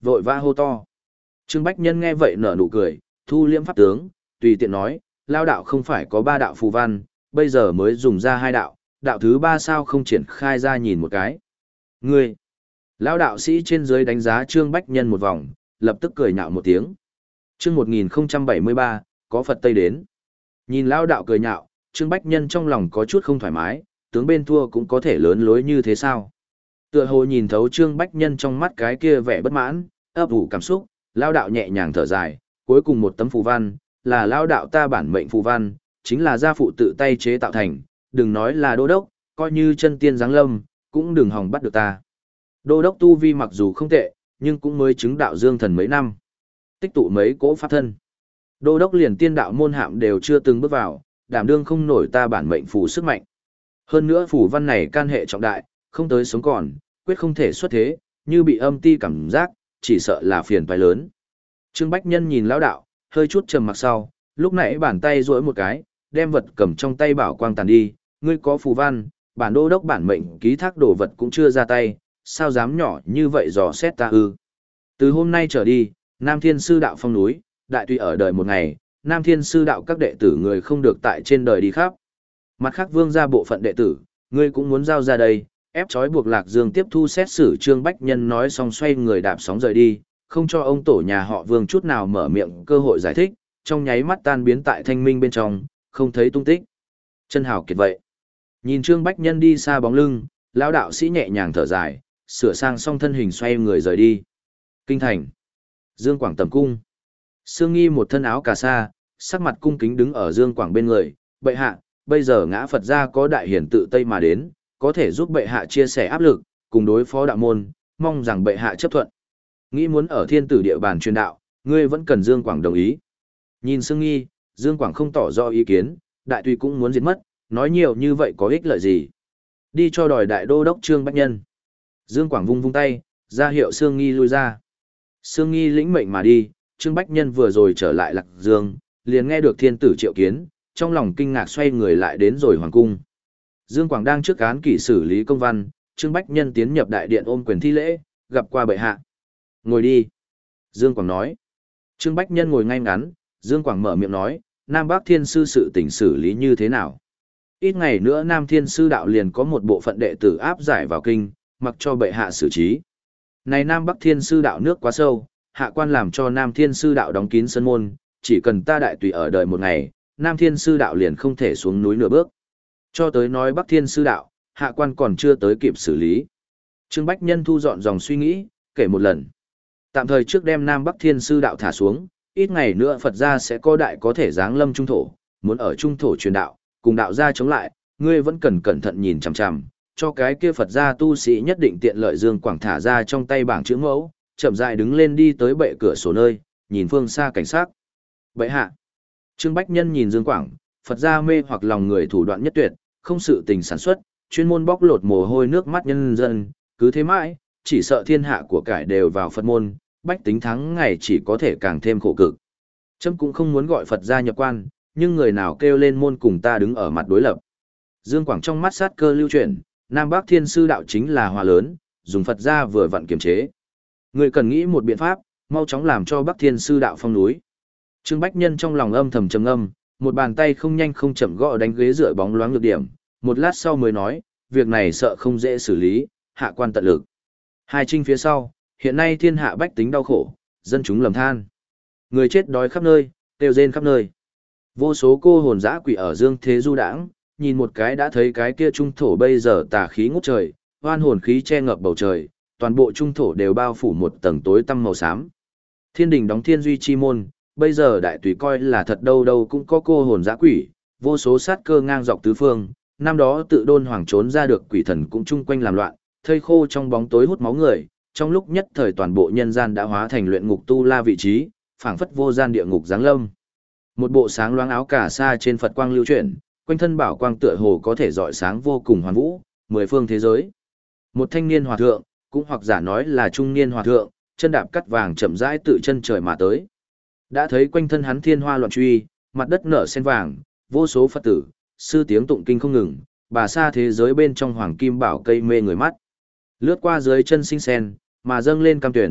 vội vã hô to. Trương Bách Nhân nghe vậy nở nụ cười, thu liễm pháp tướng, tùy tiện nói, lao đạo không phải có ba đạo phù văn, bây giờ mới dùng ra hai đạo, đạo thứ ba sao không triển khai ra nhìn một cái. Ngươi, lao đạo sĩ trên dưới đánh giá Trương Bách Nhân một vòng, lập tức cười nhạo một tiếng. Chương một nghìn không trăm bảy mươi ba, có Phật Tây đến. Nhìn lao đạo cười nhạo, Trương Bách Nhân trong lòng có chút không thoải mái, tướng bên thua cũng có thể lớn lối như thế sao? Tựa hồ nhìn thấu Trương Bách Nhân trong mắt cái kia vẻ bất mãn, ấp ủ cảm xúc, lao đạo nhẹ nhàng thở dài, cuối cùng một tấm phù văn, là lao đạo ta bản mệnh phù văn, chính là gia phụ tự tay chế tạo thành, đừng nói là đô đốc, coi như chân tiên giáng lâm, cũng đừng hòng bắt được ta. Đô đốc tu vi mặc dù không tệ, nhưng cũng mới chứng đạo dương thần mấy năm. Tích tụ mấy cỗ pháp thân. Đô đốc liền tiên đạo môn hạm đều chưa từng bước vào, đảm đương không nổi ta bản mệnh phù sức mạnh. Hơn nữa phù văn này can hệ trọng đại, không tới sống còn, quyết không thể xuất thế, như bị âm ti cảm giác, chỉ sợ là phiền toái lớn. Trương Bách Nhân nhìn lão đạo, hơi chút trầm mặc sau, lúc nãy bàn tay duỗi một cái, đem vật cầm trong tay bảo quang tàn đi, ngươi có phù văn, bản đô đốc bản mệnh ký thác đồ vật cũng chưa ra tay, sao dám nhỏ như vậy dò xét ta ư? Từ hôm nay trở đi, Nam Thiên Sư đạo phong núi, đại tùy ở đời một ngày, Nam Thiên Sư đạo các đệ tử người không được tại trên đời đi khắp. Mặt khác vương gia bộ phận đệ tử, ngươi cũng muốn giao ra đây, ép trói buộc Lạc Dương tiếp thu xét xử. Trương Bách Nhân nói xong xoay người đạp sóng rời đi, không cho ông tổ nhà họ Vương chút nào mở miệng cơ hội giải thích, trong nháy mắt tan biến tại thanh minh bên trong, không thấy tung tích. Chân hào kiệt vậy. Nhìn Trương Bách Nhân đi xa bóng lưng, lão đạo sĩ nhẹ nhàng thở dài, sửa sang xong thân hình xoay người rời đi. Kinh thành. Dương Quảng tầm cung. Sương Nghi một thân áo cà sa, sắc mặt cung kính đứng ở Dương Quảng bên người, bệ hạ, bây giờ ngã Phật gia có đại hiển tự Tây mà đến, có thể giúp bệ hạ chia sẻ áp lực, cùng đối phó đạo môn, mong rằng bệ hạ chấp thuận. Nghĩ muốn ở thiên tử địa bàn truyền đạo, ngươi vẫn cần Dương Quảng đồng ý. Nhìn Sương Nghi, Dương Quảng không tỏ rõ ý kiến, đại tùy cũng muốn diệt mất, nói nhiều như vậy có ích lợi gì. Đi cho đòi đại đô đốc Trương Bách Nhân. Dương Quảng vung vung tay, ra hiệu Sương Nghi lui ra. Sương Nghi lĩnh mệnh mà đi, Trương Bách Nhân vừa rồi trở lại Lạc Dương, liền nghe được thiên tử triệu kiến, trong lòng kinh ngạc xoay người lại đến rồi hoàng cung. Dương Quảng đang trước án kỷ xử lý công văn, Trương Bách Nhân tiến nhập đại điện ôm quyền thi lễ, gặp qua bệ hạ. Ngồi đi. Dương Quảng nói. Trương Bách Nhân ngồi ngay ngắn, Dương Quảng mở miệng nói, Nam Bắc Thiên Sư sự tình xử lý như thế nào? Ít ngày nữa Nam Thiên Sư đạo liền có một bộ phận đệ tử áp giải vào kinh, mặc cho bệ hạ xử trí. Này Nam Bắc Thiên Sư đạo nước quá sâu, hạ quan làm cho Nam Thiên Sư đạo đóng kín sân môn, chỉ cần ta đại tùy ở đời một ngày, Nam Thiên Sư đạo liền không thể xuống núi nửa bước. Cho tới nói Bắc Thiên Sư đạo, hạ quan còn chưa tới kịp xử lý. Trương Bách Nhân thu dọn dòng suy nghĩ, kể một lần. Tạm thời trước đem Nam Bắc Thiên Sư đạo thả xuống, ít ngày nữa Phật gia sẽ có đại có thể giáng lâm trung thổ, muốn ở trung thổ truyền đạo, cùng đạo gia chống lại, ngươi vẫn cần cẩn thận nhìn chằm chằm, cho cái kia Phật gia tu sĩ nhất định tiện lợi. Dương Quảng thả ra trong tay bảng chữ mẫu, chậm rãi đứng lên đi tới bệ cửa sổ nơi, nhìn phương xa cảnh sát. Bệ hạ. Trương Bách Nhân nhìn Dương Quảng, Phật gia mê hoặc lòng người thủ đoạn nhất tuyệt, không sự tình sản xuất, chuyên môn bóc lột mồ hôi nước mắt nhân dân, cứ thế mãi, chỉ sợ thiên hạ của cải đều vào Phật môn, bách tính thắng ngày chỉ có thể càng thêm khổ cực. Trâm cũng không muốn gọi Phật gia nhập quan, nhưng người nào kêu lên môn cùng ta đứng ở mặt đối lập. Dương Quảng trong mắt sát cơ lưu chuyển, Nam Bắc Thiên Sư đạo chính là hòa lớn, dùng Phật gia vừa vặn kiềm chế. Người cần nghĩ một biện pháp, mau chóng làm cho Bắc Thiên Sư đạo phong núi. Trương Bách Nhân trong lòng âm thầm trầm âm, một bàn tay không nhanh không chậm gõ đánh ghế dựa bóng loáng lược điểm, một lát sau mới nói, việc này sợ không dễ xử lý, hạ quan tận lực. Hai trinh phía sau, hiện nay thiên hạ bách tính đau khổ, dân chúng lầm than. Người chết đói khắp nơi, kêu rên khắp nơi. Vô số cô hồn dã quỷ ở dương thế du đãng, nhìn một cái đã thấy cái kia trung thổ bây giờ tà khí ngút trời, hoan hồn khí che ngập bầu trời, toàn bộ trung thổ đều bao phủ một tầng tối tăm màu xám. Thiên đình đóng thiên duy chi môn, bây giờ đại tùy coi là thật đâu đâu cũng có cô hồn dã quỷ, vô số sát cơ ngang dọc tứ phương, năm đó tự đôn hoàng trốn ra được quỷ thần cũng chung quanh làm loạn, thây khô trong bóng tối hút máu người, trong lúc nhất thời toàn bộ nhân gian đã hóa thành luyện ngục tu la vị trí, phảng phất vô gian địa ngục giáng lâm. Một bộ sáng loáng áo cà sa trên Phật quang lưu chuyển, quanh thân bảo quang tựa hồ có thể rọi sáng vô cùng hoàn vũ, mười phương thế giới. Một thanh niên hòa thượng, cũng hoặc giả nói là trung niên hòa thượng, chân đạp cắt vàng chậm rãi tự chân trời mà tới. Đã thấy quanh thân hắn thiên hoa loạn truy, mặt đất nở sen vàng, vô số Phật tử, sư tiếng tụng kinh không ngừng, bà sa thế giới bên trong hoàng kim bảo cây mê người mắt. Lướt qua dưới chân sinh sen, mà dâng lên cam tuyển,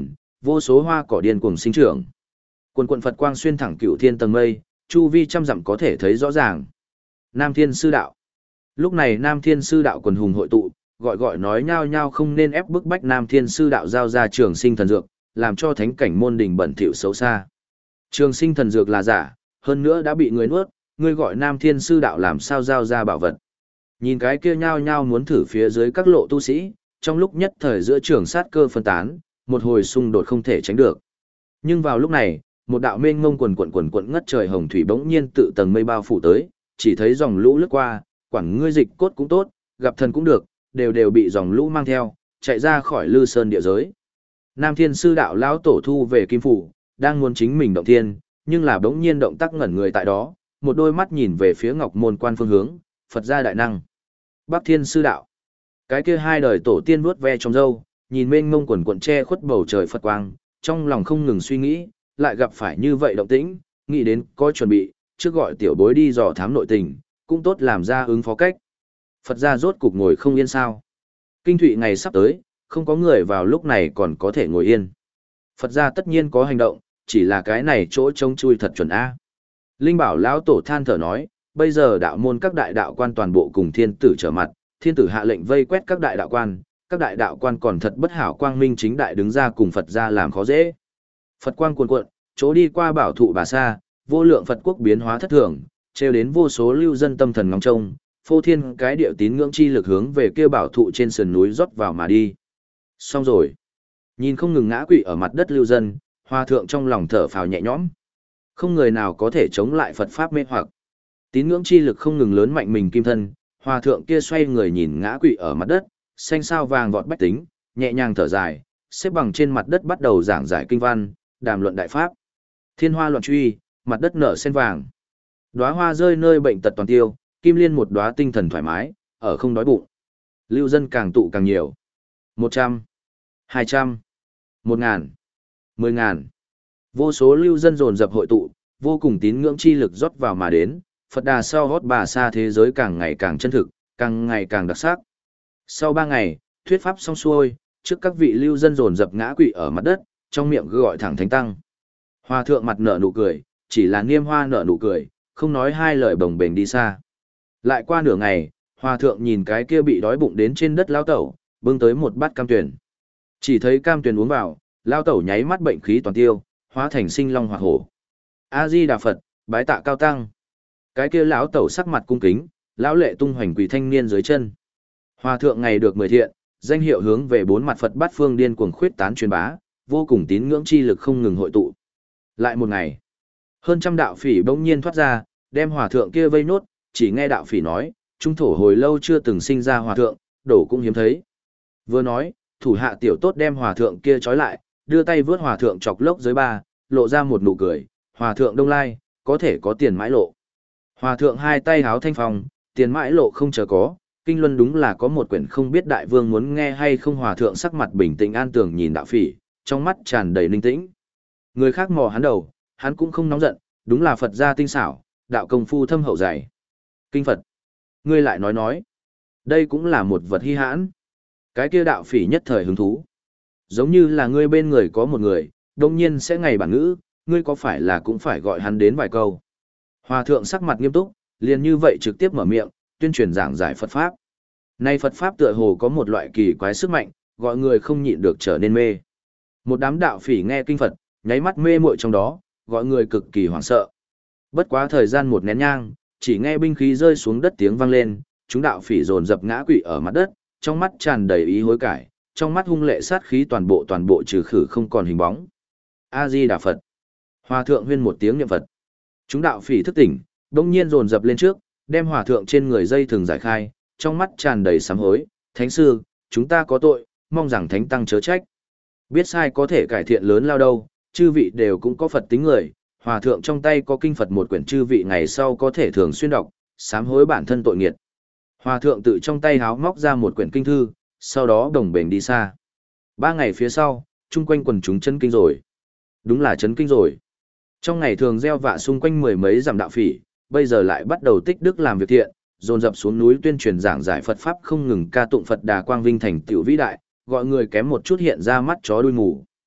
vô số hoa cỏ điên cuồng sinh trưởng. Quần quần Phật quang xuyên thẳng cửu thiên tầng mây, chu vi trăm dặm có thể thấy rõ ràng. Nam Thiên Sư Đạo. Lúc này Nam Thiên Sư Đạo quần hùng hội tụ, gọi gọi nói nhao nhao không nên ép bức bách Nam Thiên Sư Đạo giao ra trường sinh thần dược, làm cho thánh cảnh môn đình bẩn thỉu xấu xa. Trường sinh thần dược là giả, hơn nữa đã bị người nuốt, ngươi gọi Nam Thiên Sư Đạo làm sao giao ra bảo vật. Nhìn cái kia nhao nhao muốn thử phía dưới các lộ tu sĩ, trong lúc nhất thời giữa trường sát cơ phân tán, một hồi xung đột không thể tránh được. Nhưng vào lúc này, một đạo mênh mông quần quần quần quần ngất trời hồng thủy bỗng nhiên tự tầng mây bao phủ tới, chỉ thấy dòng lũ lướt qua, quản ngươi dịch cốt cũng tốt, gặp thần cũng được, đều đều bị dòng lũ mang theo, chạy ra khỏi Lư Sơn địa giới. Nam Thiên Sư Đạo lão tổ thu về kim phủ, đang muốn chính mình động thiên, nhưng là bỗng nhiên động tác ngẩn người tại đó, một đôi mắt nhìn về phía Ngọc Môn Quan phương hướng, Phật gia đại năng. Bắc Thiên Sư Đạo. Cái kia hai đời tổ tiên vuốt ve trong râu, nhìn mênh mông quần quần che khuất bầu trời Phật quang, trong lòng không ngừng suy nghĩ, lại gặp phải như vậy động tĩnh, nghĩ đến có chuẩn bị, trước gọi tiểu bối đi dò thám nội tình, cũng tốt làm ra ứng phó cách. Phật gia rốt cục ngồi không yên sao. Kinh thụy ngày sắp tới, không có người vào lúc này còn có thể ngồi yên. Phật gia tất nhiên có hành động, chỉ là cái này chỗ trông chui thật chuẩn A. Linh Bảo lão tổ than thở nói, bây giờ đạo môn các đại đạo quan toàn bộ cùng thiên tử trở mặt, thiên tử hạ lệnh vây quét các đại đạo quan, các đại đạo quan còn thật bất hảo quang minh chính đại đứng ra cùng Phật gia làm khó dễ. Phật quang cuồn cuộn, chỗ đi qua bảo thụ bà sa, vô lượng Phật quốc biến hóa thất thường, treo đến vô số lưu dân tâm thần ngóng trông, phô thiên cái điệu tín ngưỡng chi lực hướng về kia bảo thụ trên sườn núi rót vào mà đi. Xong rồi. Nhìn không ngừng ngã quỵ ở mặt đất lưu dân, hòa thượng trong lòng thở phào nhẹ nhõm. Không người nào có thể chống lại Phật pháp mê hoặc. Tín ngưỡng chi lực không ngừng lớn mạnh mình kim thân, hòa thượng kia xoay người nhìn ngã quỵ ở mặt đất, xanh sao vàng vọt bách tính, nhẹ nhàng thở dài, xếp bằng trên mặt đất bắt đầu giảng giải kinh văn, đàm luận đại pháp. Thiên hoa loạn truy, mặt đất nở sen vàng. Đóa hoa rơi nơi bệnh tật toàn tiêu, kim liên một đóa tinh thần thoải mái, ở không đói bụng. Lưu dân càng tụ càng nhiều. Một trăm, hai trăm, một ngàn, mười ngàn. Vô số lưu dân dồn dập hội tụ, vô cùng tín ngưỡng chi lực rót vào mà đến, Phật đà sau hót bà sa thế giới càng ngày càng chân thực, càng ngày càng đặc sắc. Sau ba ngày, thuyết pháp xong xuôi, trước các vị lưu dân dồn dập ngã quỵ ở mặt đất, trong miệng gọi thẳng thánh tăng. Hòa thượng mặt nở nụ cười, chỉ là Niêm Hoa nở nụ cười, không nói hai lời bồng bềnh đi xa. Lại qua nửa ngày, hòa thượng nhìn cái kia bị đói bụng đến trên đất lao tẩu, bưng tới một bát cam tuyền. Chỉ thấy cam tuyền uống vào, lao tẩu nháy mắt bệnh khí toàn tiêu, hóa thành sinh long hoạt hổ. A Di Đà Phật, bái tạ cao tăng. Cái kia lão tẩu sắc mặt cung kính, lão lệ tung hoành quỳ thanh niên dưới chân. Hòa thượng ngày được mười thiện, danh hiệu hướng về bốn mặt Phật bát phương điên cuồng khuyết tán truyền bá, vô cùng tín ngưỡng chi lực không ngừng hội tụ. Lại một ngày, hơn trăm đạo phỉ bỗng nhiên thoát ra, đem hòa thượng kia vây nốt, chỉ nghe đạo phỉ nói, trung thổ hồi lâu chưa từng sinh ra hòa thượng, đổ cũng hiếm thấy. Vừa nói, thủ hạ tiểu tốt đem hòa thượng kia trói lại, đưa tay vướt hòa thượng chọc lốc dưới ba, lộ ra một nụ cười, hòa thượng đông lai, có thể có tiền mãi lộ. Hòa thượng hai tay háo thanh phong, tiền mãi lộ không chờ có, kinh luân đúng là có một quyển không biết đại vương muốn nghe hay không. Hòa thượng sắc mặt bình tĩnh an tường nhìn đạo phỉ, trong mắt tràn đầy ninh tĩnh. Người khác mò hắn đầu, hắn cũng không nóng giận, đúng là Phật gia tinh xảo, đạo công phu thâm hậu dày. Kinh Phật. Ngươi lại nói nói. Đây cũng là một vật hi hãn. Cái kia đạo phỉ nhất thời hứng thú. Giống như là ngươi bên người có một người, đông nhiên sẽ ngày bản ngữ, ngươi có phải là cũng phải gọi hắn đến vài câu. Hòa thượng sắc mặt nghiêm túc, liền như vậy trực tiếp mở miệng, tuyên truyền giảng giải Phật Pháp. Nay Phật Pháp tựa hồ có một loại kỳ quái sức mạnh, gọi người không nhịn được trở nên mê. Một đám đạo phỉ nghe kinh Phật, nháy mắt mê muội trong đó, gọi người cực kỳ hoảng sợ. Bất quá thời gian một nén nhang, chỉ nghe binh khí rơi xuống đất tiếng vang lên, chúng đạo phỉ dồn dập ngã quỵ ở mặt đất, trong mắt tràn đầy ý hối cải, trong mắt hung lệ sát khí toàn bộ toàn bộ trừ khử không còn hình bóng. A Di Đà Phật. Hòa thượng huyên một tiếng niệm Phật. Chúng đạo phỉ thức tỉnh, đông nhiên dồn dập lên trước, đem hòa thượng trên người dây thừng giải khai, trong mắt tràn đầy sám hối, thánh sư, chúng ta có tội, mong rằng thánh tăng chớ trách. Biết sai có thể cải thiện lớn lao đâu, chư vị đều cũng có Phật tính người, hòa thượng trong tay có kinh Phật một quyển, chư vị ngày sau có thể thường xuyên đọc, sám hối bản thân tội nghiệt. Hòa thượng tự trong tay háo móc ra một quyển kinh thư, sau đó đồng bền đi xa. Ba ngày phía sau, chung quanh quần chúng chấn kinh rồi. Đúng là chấn kinh rồi. Trong ngày thường gieo vạ xung quanh mười mấy dặm đạo phỉ, bây giờ lại bắt đầu tích đức làm việc thiện, dồn dập xuống núi tuyên truyền giảng giải Phật pháp, không ngừng ca tụng Phật đà quang vinh thành tựu vĩ đại, gọi người kém một chút hiện ra mắt chó đuôi mù.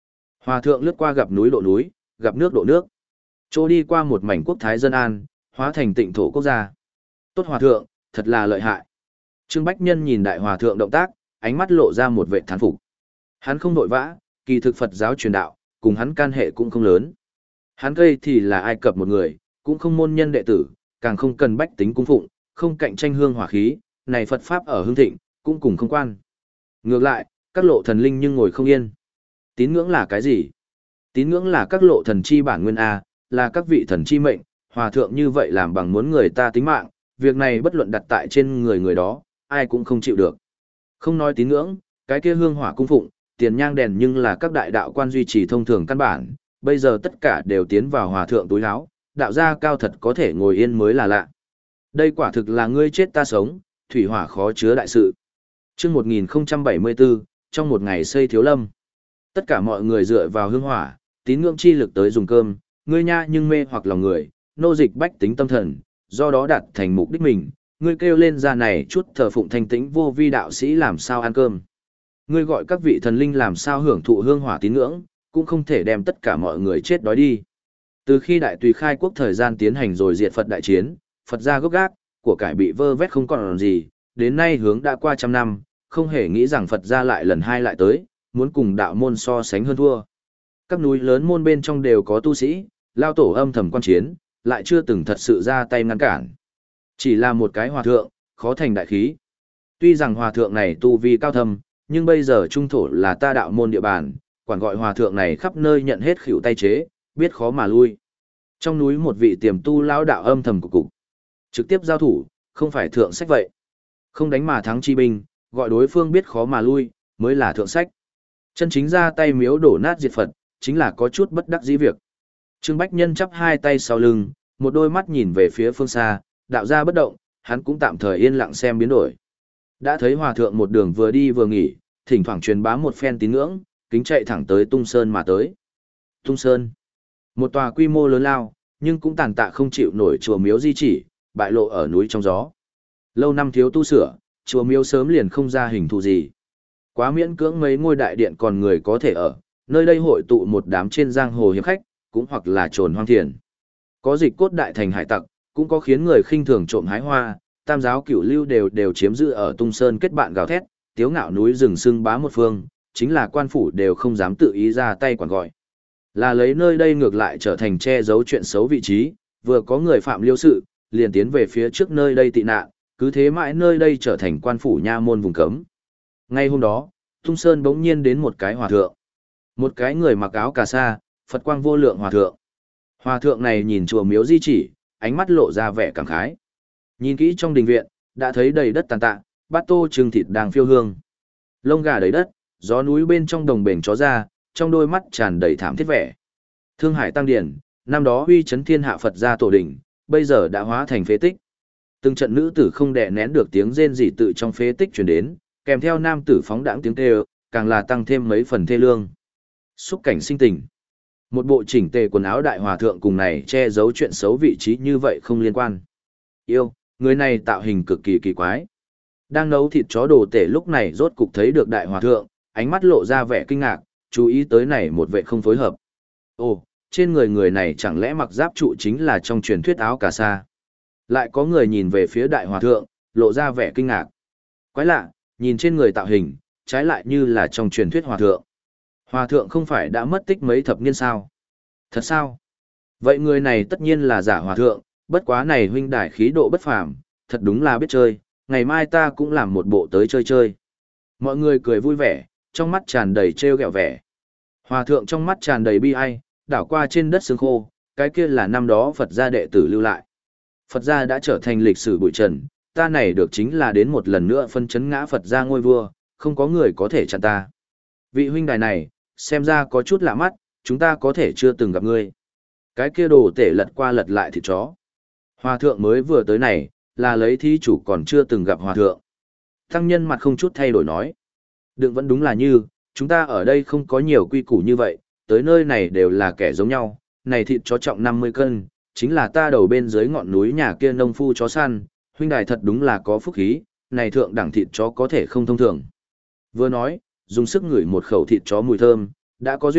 Hòa thượng lướt qua gặp núi độ núi, gặp nước độ nước. Trô đi qua một mảnh quốc thái dân an, hóa thành tịnh thổ quốc gia. Tốt hòa thượng, thật là lợi hại. Trương Bách Nhân nhìn đại hòa thượng động tác, ánh mắt lộ ra một vẻ thán phục. Hắn không vội vã, kỳ thực Phật giáo truyền đạo, cùng hắn can hệ cũng không lớn. Hắn cây thì là Ai Cập một người, cũng không môn nhân đệ tử, càng không cần bách tính cung phụng, không cạnh tranh hương hỏa khí, này Phật Pháp ở hương thịnh, cũng cùng không quan. Ngược lại, các lộ thần linh nhưng ngồi không yên. Tín ngưỡng là cái gì? Tín ngưỡng là các lộ thần chi bản nguyên A, là các vị thần chi mệnh, hòa thượng như vậy làm bằng muốn người ta tính mạng, việc này bất luận đặt tại trên người người đó, ai cũng không chịu được. Không nói tín ngưỡng, cái kia hương hỏa cung phụng, tiền nhang đèn nhưng là các đại đạo quan duy trì thông thường căn bản, bây giờ tất cả đều tiến vào hòa thượng túi áo, đạo gia cao thật có thể ngồi yên mới là lạ. Đây quả thực là ngươi chết ta sống, thủy hỏa khó chứa đại sự. Chương một nghìn không trăm bảy mươi bốn, trong một ngày xây thiếu lâm. Tất cả mọi người dựa vào hương hỏa, tín ngưỡng chi lực tới dùng cơm, ngươi nha nhưng mê hoặc lòng người, nô dịch bách tính tâm thần, do đó đạt thành mục đích mình, ngươi kêu lên ra này chút thờ phụng thanh tĩnh vô vi đạo sĩ làm sao ăn cơm. Ngươi gọi các vị thần linh làm sao hưởng thụ hương hỏa tín ngưỡng, cũng không thể đem tất cả mọi người chết đói đi. Từ khi đại tùy khai quốc thời gian tiến hành rồi diệt Phật đại chiến, Phật gia gốc gác, của cải bị vơ vét không còn gì, đến nay hướng đã qua trăm năm, không hề nghĩ rằng Phật gia lại lần hai lại tới, muốn cùng đạo môn so sánh hơn thua. Các núi lớn môn bên trong đều có tu sĩ, lao tổ âm thầm quan chiến, lại chưa từng thật sự ra tay ngăn cản. Chỉ là một cái hòa thượng, khó thành đại khí. Tuy rằng hòa thượng này tu vi cao thâm, nhưng bây giờ trung thổ là ta đạo môn địa bàn, quản gọi hòa thượng này khắp nơi nhận hết khỉu tay chế, biết khó mà lui. Trong núi một vị tiềm tu lão đạo âm thầm cục cục. Trực tiếp giao thủ, không phải thượng sách vậy. Không đánh mà thắng chi binh, gọi đối phương biết khó mà lui, mới là thượng sách. Chân chính ra tay miếu đổ nát diệt Phật, chính là có chút bất đắc dĩ việc. Trương Bách Nhân chắp hai tay sau lưng, một đôi mắt nhìn về phía phương xa, đạo gia bất động, hắn cũng tạm thời yên lặng xem biến đổi. Đã thấy hòa thượng một đường vừa đi vừa nghỉ, thỉnh thoảng truyền bá một phen tín ngưỡng, kính chạy thẳng tới Tung Sơn mà tới. Tung Sơn, một tòa quy mô lớn lao, nhưng cũng tàn tạ không chịu nổi chùa miếu di chỉ, bại lộ ở núi trong gió. Lâu năm thiếu tu sửa, chùa miếu sớm liền không ra hình thù gì. Quá miễn cưỡng mấy ngôi đại điện còn người có thể ở, nơi đây hội tụ một đám trên giang hồ hiệp khách, cũng hoặc là trồn hoang thiền. Có dịch cốt đại thành hải tặc, cũng có khiến người khinh thường trộm hái hoa, tam giáo cửu lưu đều đều chiếm giữ ở Tung Sơn kết bạn gào thét, tiếu ngạo núi rừng sưng bá một phương, chính là quan phủ đều không dám tự ý ra tay quản gọi. Là lấy nơi đây ngược lại trở thành che giấu chuyện xấu vị trí, vừa có người phạm liêu sự, liền tiến về phía trước nơi đây tị nạn, cứ thế mãi nơi đây trở thành quan phủ nha môn vùng cấm. Ngay hôm đó, Tung Sơn bỗng nhiên đến một cái hòa thượng. Một cái người mặc áo cà sa, Phật quang vô lượng hòa thượng. Hòa thượng này nhìn chùa miếu di chỉ, ánh mắt lộ ra vẻ cảm khái. Nhìn kỹ trong đình viện, đã thấy đầy đất tàn tạ, bát tô trưng thịt đang phiêu hương. Lông gà đầy đất, gió núi bên trong đồng bền chó ra, trong đôi mắt tràn đầy thảm thiết vẻ. Thương Hải Tăng Điển, năm đó uy chấn thiên hạ Phật gia tổ đỉnh, bây giờ đã hóa thành phế tích. Từng trận nữ tử không đè nén được tiếng rên rỉ tự trong phế tích truyền đến, kèm theo nam tử phóng đãng tiếng kêu, càng là tăng thêm mấy phần thê lương. Xúc cảnh sinh tình. Một bộ chỉnh tề quần áo đại hòa thượng cùng này che giấu chuyện xấu vị trí như vậy không liên quan. Yêu, người này tạo hình cực kỳ kỳ quái. Đang nấu thịt chó đồ tể lúc này rốt cục thấy được đại hòa thượng, ánh mắt lộ ra vẻ kinh ngạc, chú ý tới này một vệ không phối hợp. Ồ, trên người người này chẳng lẽ mặc giáp trụ chính là trong truyền thuyết áo cà sa. Lại có người nhìn về phía đại hòa thượng, lộ ra vẻ kinh ngạc. Quái lạ, nhìn trên người tạo hình, trái lại như là trong truyền thuyết hòa thượng. Hòa thượng không phải đã mất tích mấy thập niên sao? Thật sao? Vậy người này tất nhiên là giả hòa thượng, bất quá này huynh đài khí độ bất phàm, thật đúng là biết chơi, ngày mai ta cũng làm một bộ tới chơi chơi. Mọi người cười vui vẻ, trong mắt tràn đầy trêu ghẹo vẻ. Hòa thượng trong mắt tràn đầy bi ai, đảo qua trên đất xương khô, cái kia là năm đó Phật gia đệ tử lưu lại. Phật gia đã trở thành lịch sử bụi trần, ta này được chính là đến một lần nữa phân chấn ngã Phật gia ngôi vua, không có người có thể chặn ta. Vị huynh đài này, xem ra có chút lạ mắt, chúng ta có thể chưa từng gặp ngươi. Cái kia đồ tể lật qua lật lại thịt chó. Hòa thượng mới vừa tới này, là lấy thí chủ còn chưa từng gặp hòa thượng. Tăng nhân mặt không chút thay đổi nói. Đừng vẫn đúng là như, chúng ta ở đây không có nhiều quy củ như vậy, tới nơi này đều là kẻ giống nhau, này thịt chó trọng năm mươi cân, chính là ta đầu bên dưới ngọn núi nhà kia nông phu chó săn, huynh đài thật đúng là có phúc khí, này thượng đẳng thịt chó có thể không thông thường. Vừa nói, dùng sức ngửi một khẩu thịt chó mùi thơm, đã có duyên,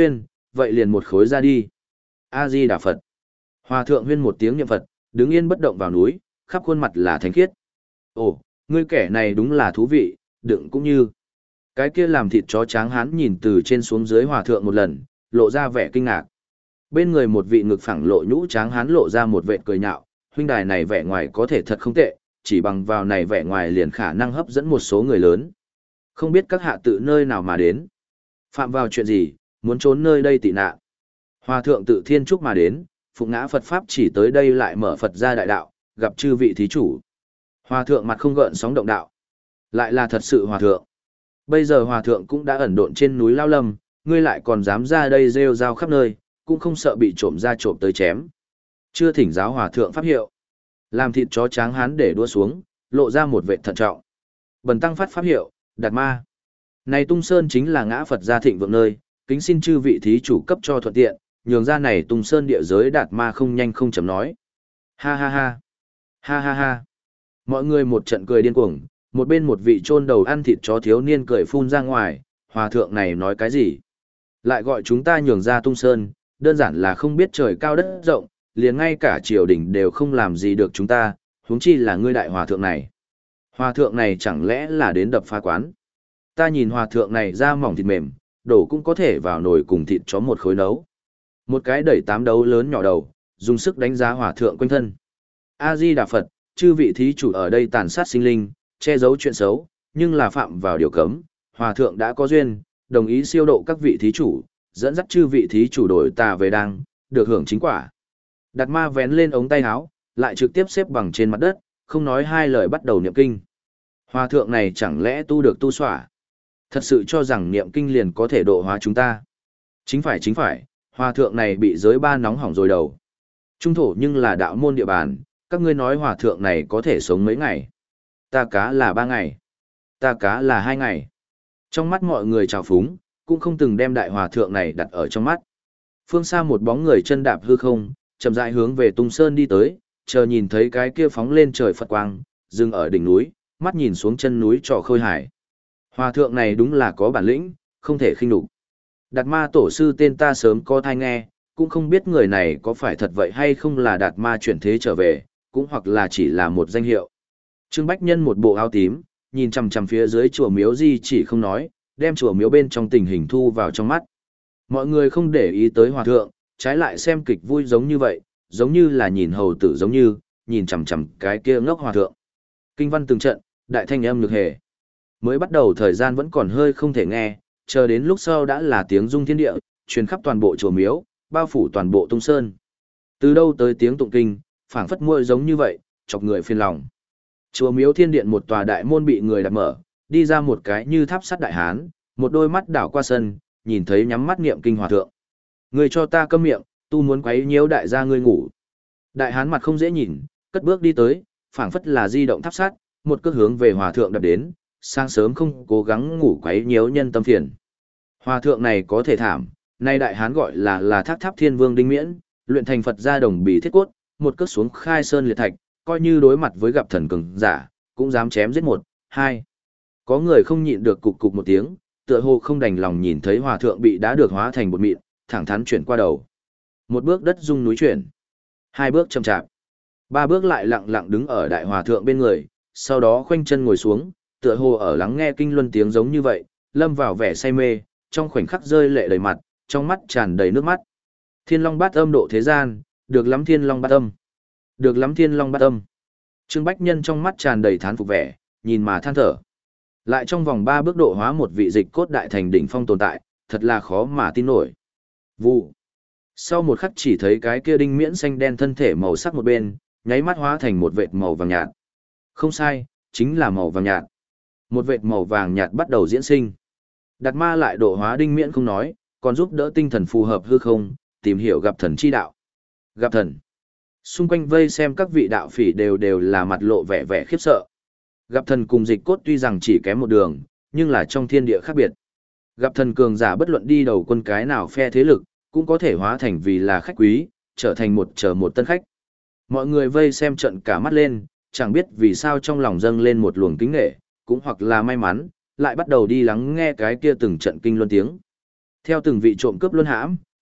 vậy liền một khối ra đi. A-di-đà Phật. Hòa thượng huyên một tiếng niệm Phật, đứng yên bất động vào núi, khắp khuôn mặt là thánh khiết. Ồ, ngươi kẻ này đúng là thú vị, đựng cũng như. Cái kia làm thịt chó tráng hán nhìn từ trên xuống dưới hòa thượng một lần, lộ ra vẻ kinh ngạc. Bên người một vị ngực phẳng lộ nhũ tráng hán lộ ra một vệt cười nhạo, huynh đài này vẻ ngoài có thể thật không tệ, chỉ bằng vào này vẻ ngoài liền khả năng hấp dẫn một số người lớn. Không biết các hạ tự nơi nào mà đến. Phạm vào chuyện gì, muốn trốn nơi đây tị nạn. Hòa thượng tự thiên trúc mà đến, phụng ngã Phật Pháp chỉ tới đây lại mở Phật ra đại đạo, gặp chư vị thí chủ. Hòa thượng mặt không gợn sóng động đạo. Lại là thật sự hòa thượng. Bây giờ hòa thượng cũng đã ẩn độn trên núi Lao Lâm, ngươi lại còn dám ra đây rêu rao khắp nơi, cũng không sợ bị trộm ra trộm tới chém. Chưa thỉnh giáo hòa thượng pháp hiệu. Làm thịt chó tráng hán để đua xuống, lộ ra một vệ thận trọng. Bần tăng phát pháp hiệu, Đạt Ma. Này Tung Sơn chính là ngã Phật gia thịnh vượng nơi, kính xin chư vị thí chủ cấp cho thuận tiện, nhường ra này Tung Sơn địa giới Đạt Ma không nhanh không chậm nói. Ha ha ha. Ha ha ha. Mọi người một trận cười điên cuồng, một bên một vị chôn đầu ăn thịt chó thiếu niên cười phun ra ngoài, hòa thượng này nói cái gì? Lại gọi chúng ta nhường ra Tung Sơn, đơn giản là không biết trời cao đất rộng, liền ngay cả triều đình đều không làm gì được chúng ta, huống chi là ngươi đại hòa thượng này. Hòa thượng này chẳng lẽ là đến đập phá quán? Ta nhìn hòa thượng này da mỏng thịt mềm, đổ cũng có thể vào nồi cùng thịt chó một khối nấu. Một cái đẩy tám đấu lớn nhỏ đầu, dùng sức đánh giá hòa thượng quanh thân. A-di-đà Phật, chư vị thí chủ ở đây tàn sát sinh linh, che giấu chuyện xấu, nhưng là phạm vào điều cấm. Hòa thượng đã có duyên, đồng ý siêu độ các vị thí chủ, dẫn dắt chư vị thí chủ đổi tà về đăng, được hưởng chính quả. Đạt Ma vén lên ống tay áo, lại trực tiếp xếp bằng trên mặt đất, không nói hai lời bắt đầu niệm kinh. Hòa thượng này chẳng lẽ tu được tu xỏa? Thật sự cho rằng niệm kinh liền có thể độ hóa chúng ta. Chính phải chính phải, hòa thượng này bị giới ba nóng hỏng rồi đầu. Trung thổ nhưng là đạo môn địa bàn, các ngươi nói hòa thượng này có thể sống mấy ngày. Ta cá là ba ngày. Ta cá là hai ngày. Trong mắt mọi người trào phúng, cũng không từng đem đại hòa thượng này đặt ở trong mắt. Phương xa một bóng người chân đạp hư không, chậm rãi hướng về Tung Sơn đi tới, chờ nhìn thấy cái kia phóng lên trời Phật quang, dừng ở đỉnh núi, mắt nhìn xuống chân núi trò khôi hải. Hòa thượng này đúng là có bản lĩnh, không thể khinh nhục. Đạt Ma tổ sư tên ta sớm có thai nghe, cũng không biết người này có phải thật vậy hay không là Đạt Ma chuyển thế trở về, cũng hoặc là chỉ là một danh hiệu. Trương Bách Nhân một bộ áo tím, nhìn chằm chằm phía dưới chùa miếu di chỉ không nói, đem chùa miếu bên trong tình hình thu vào trong mắt. Mọi người không để ý tới hòa thượng, trái lại xem kịch vui giống như vậy, giống như là nhìn hầu tử giống như, nhìn chằm chằm cái kia ngốc hòa thượng. Kinh văn từng trận, đại thanh âm nhược hề. Mới bắt đầu thời gian vẫn còn hơi không thể nghe, chờ đến lúc sau đã là tiếng rung thiên địa, truyền khắp toàn bộ chùa miếu, bao phủ toàn bộ Tung Sơn. Từ đâu tới tiếng tụng kinh, phảng phất muội giống như vậy, chọc người phiền lòng. Chùa miếu thiên điện một tòa đại môn bị người đặt mở, đi ra một cái như tháp sắt đại hán, một đôi mắt đảo qua sân, nhìn thấy nhắm mắt niệm kinh hòa thượng. Người cho ta câm miệng, tu muốn quấy nhiễu đại gia ngươi ngủ. Đại hán mặt không dễ nhìn, cất bước đi tới, phảng phất là di động tháp sắt, một cước hướng về hòa thượng đập đến, sáng sớm không cố gắng ngủ quấy nhiễu nhân tâm phiền. Hòa thượng này có thể thảm, nay đại hán gọi là là Thác Tháp Thiên Vương Đinh Miễn, luyện thành Phật gia đồng bì thiết cốt, một cước xuống khai sơn liệt thạch, coi như đối mặt với gặp thần cường giả, cũng dám chém giết một, hai. Có người không nhịn được cục cục một tiếng, tựa hồ không đành lòng nhìn thấy hòa thượng bị đá được hóa thành bột mịn, thẳng thắn chuyển qua đầu. Một bước đất rung núi chuyển, hai bước chậm chạp, ba bước lại lặng lặng đứng ở đại hòa thượng bên người, sau đó khoanh chân ngồi xuống, tựa hồ ở lắng nghe kinh luân tiếng giống như vậy, lâm vào vẻ say mê, trong khoảnh khắc rơi lệ đầy mặt, trong mắt tràn đầy nước mắt. Thiên Long Bát Âm độ thế gian, được lắm Thiên Long Bát Âm. Được lắm Thiên Long Bát Âm. Trương Bách Nhân trong mắt tràn đầy thán phục vẻ, nhìn mà than thở. Lại trong vòng ba bước độ hóa một vị dịch cốt đại thành đỉnh phong tồn tại, thật là khó mà tin nổi. Vụ. Sau một khắc chỉ thấy cái kia Đinh Miễn xanh đen thân thể màu sắc một bên, nháy mắt hóa thành một vệt màu vàng nhạt. Không sai, chính là màu vàng nhạt. Một vệt màu vàng nhạt bắt đầu diễn sinh. Đạt Ma lại độ hóa Đinh Miễn không nói, còn giúp đỡ tinh thần phù hợp hư không, tìm hiểu gặp thần chi đạo. Gặp thần. Xung quanh vây xem các vị đạo phỉ đều đều là mặt lộ vẻ vẻ khiếp sợ. Gặp thần cùng dịch cốt tuy rằng chỉ kém một đường, nhưng là trong thiên địa khác biệt. Gặp thần cường giả bất luận đi đầu quân cái nào phe thế lực, cũng có thể hóa thành vì là khách quý, trở thành một chờ một tân khách. Mọi người vây xem trận cả mắt lên, chẳng biết vì sao trong lòng dâng lên một luồng kính nghệ, cũng hoặc là may mắn, lại bắt đầu đi lắng nghe cái kia từng trận kinh luân tiếng. Theo từng vị trộm cướp luân hãm,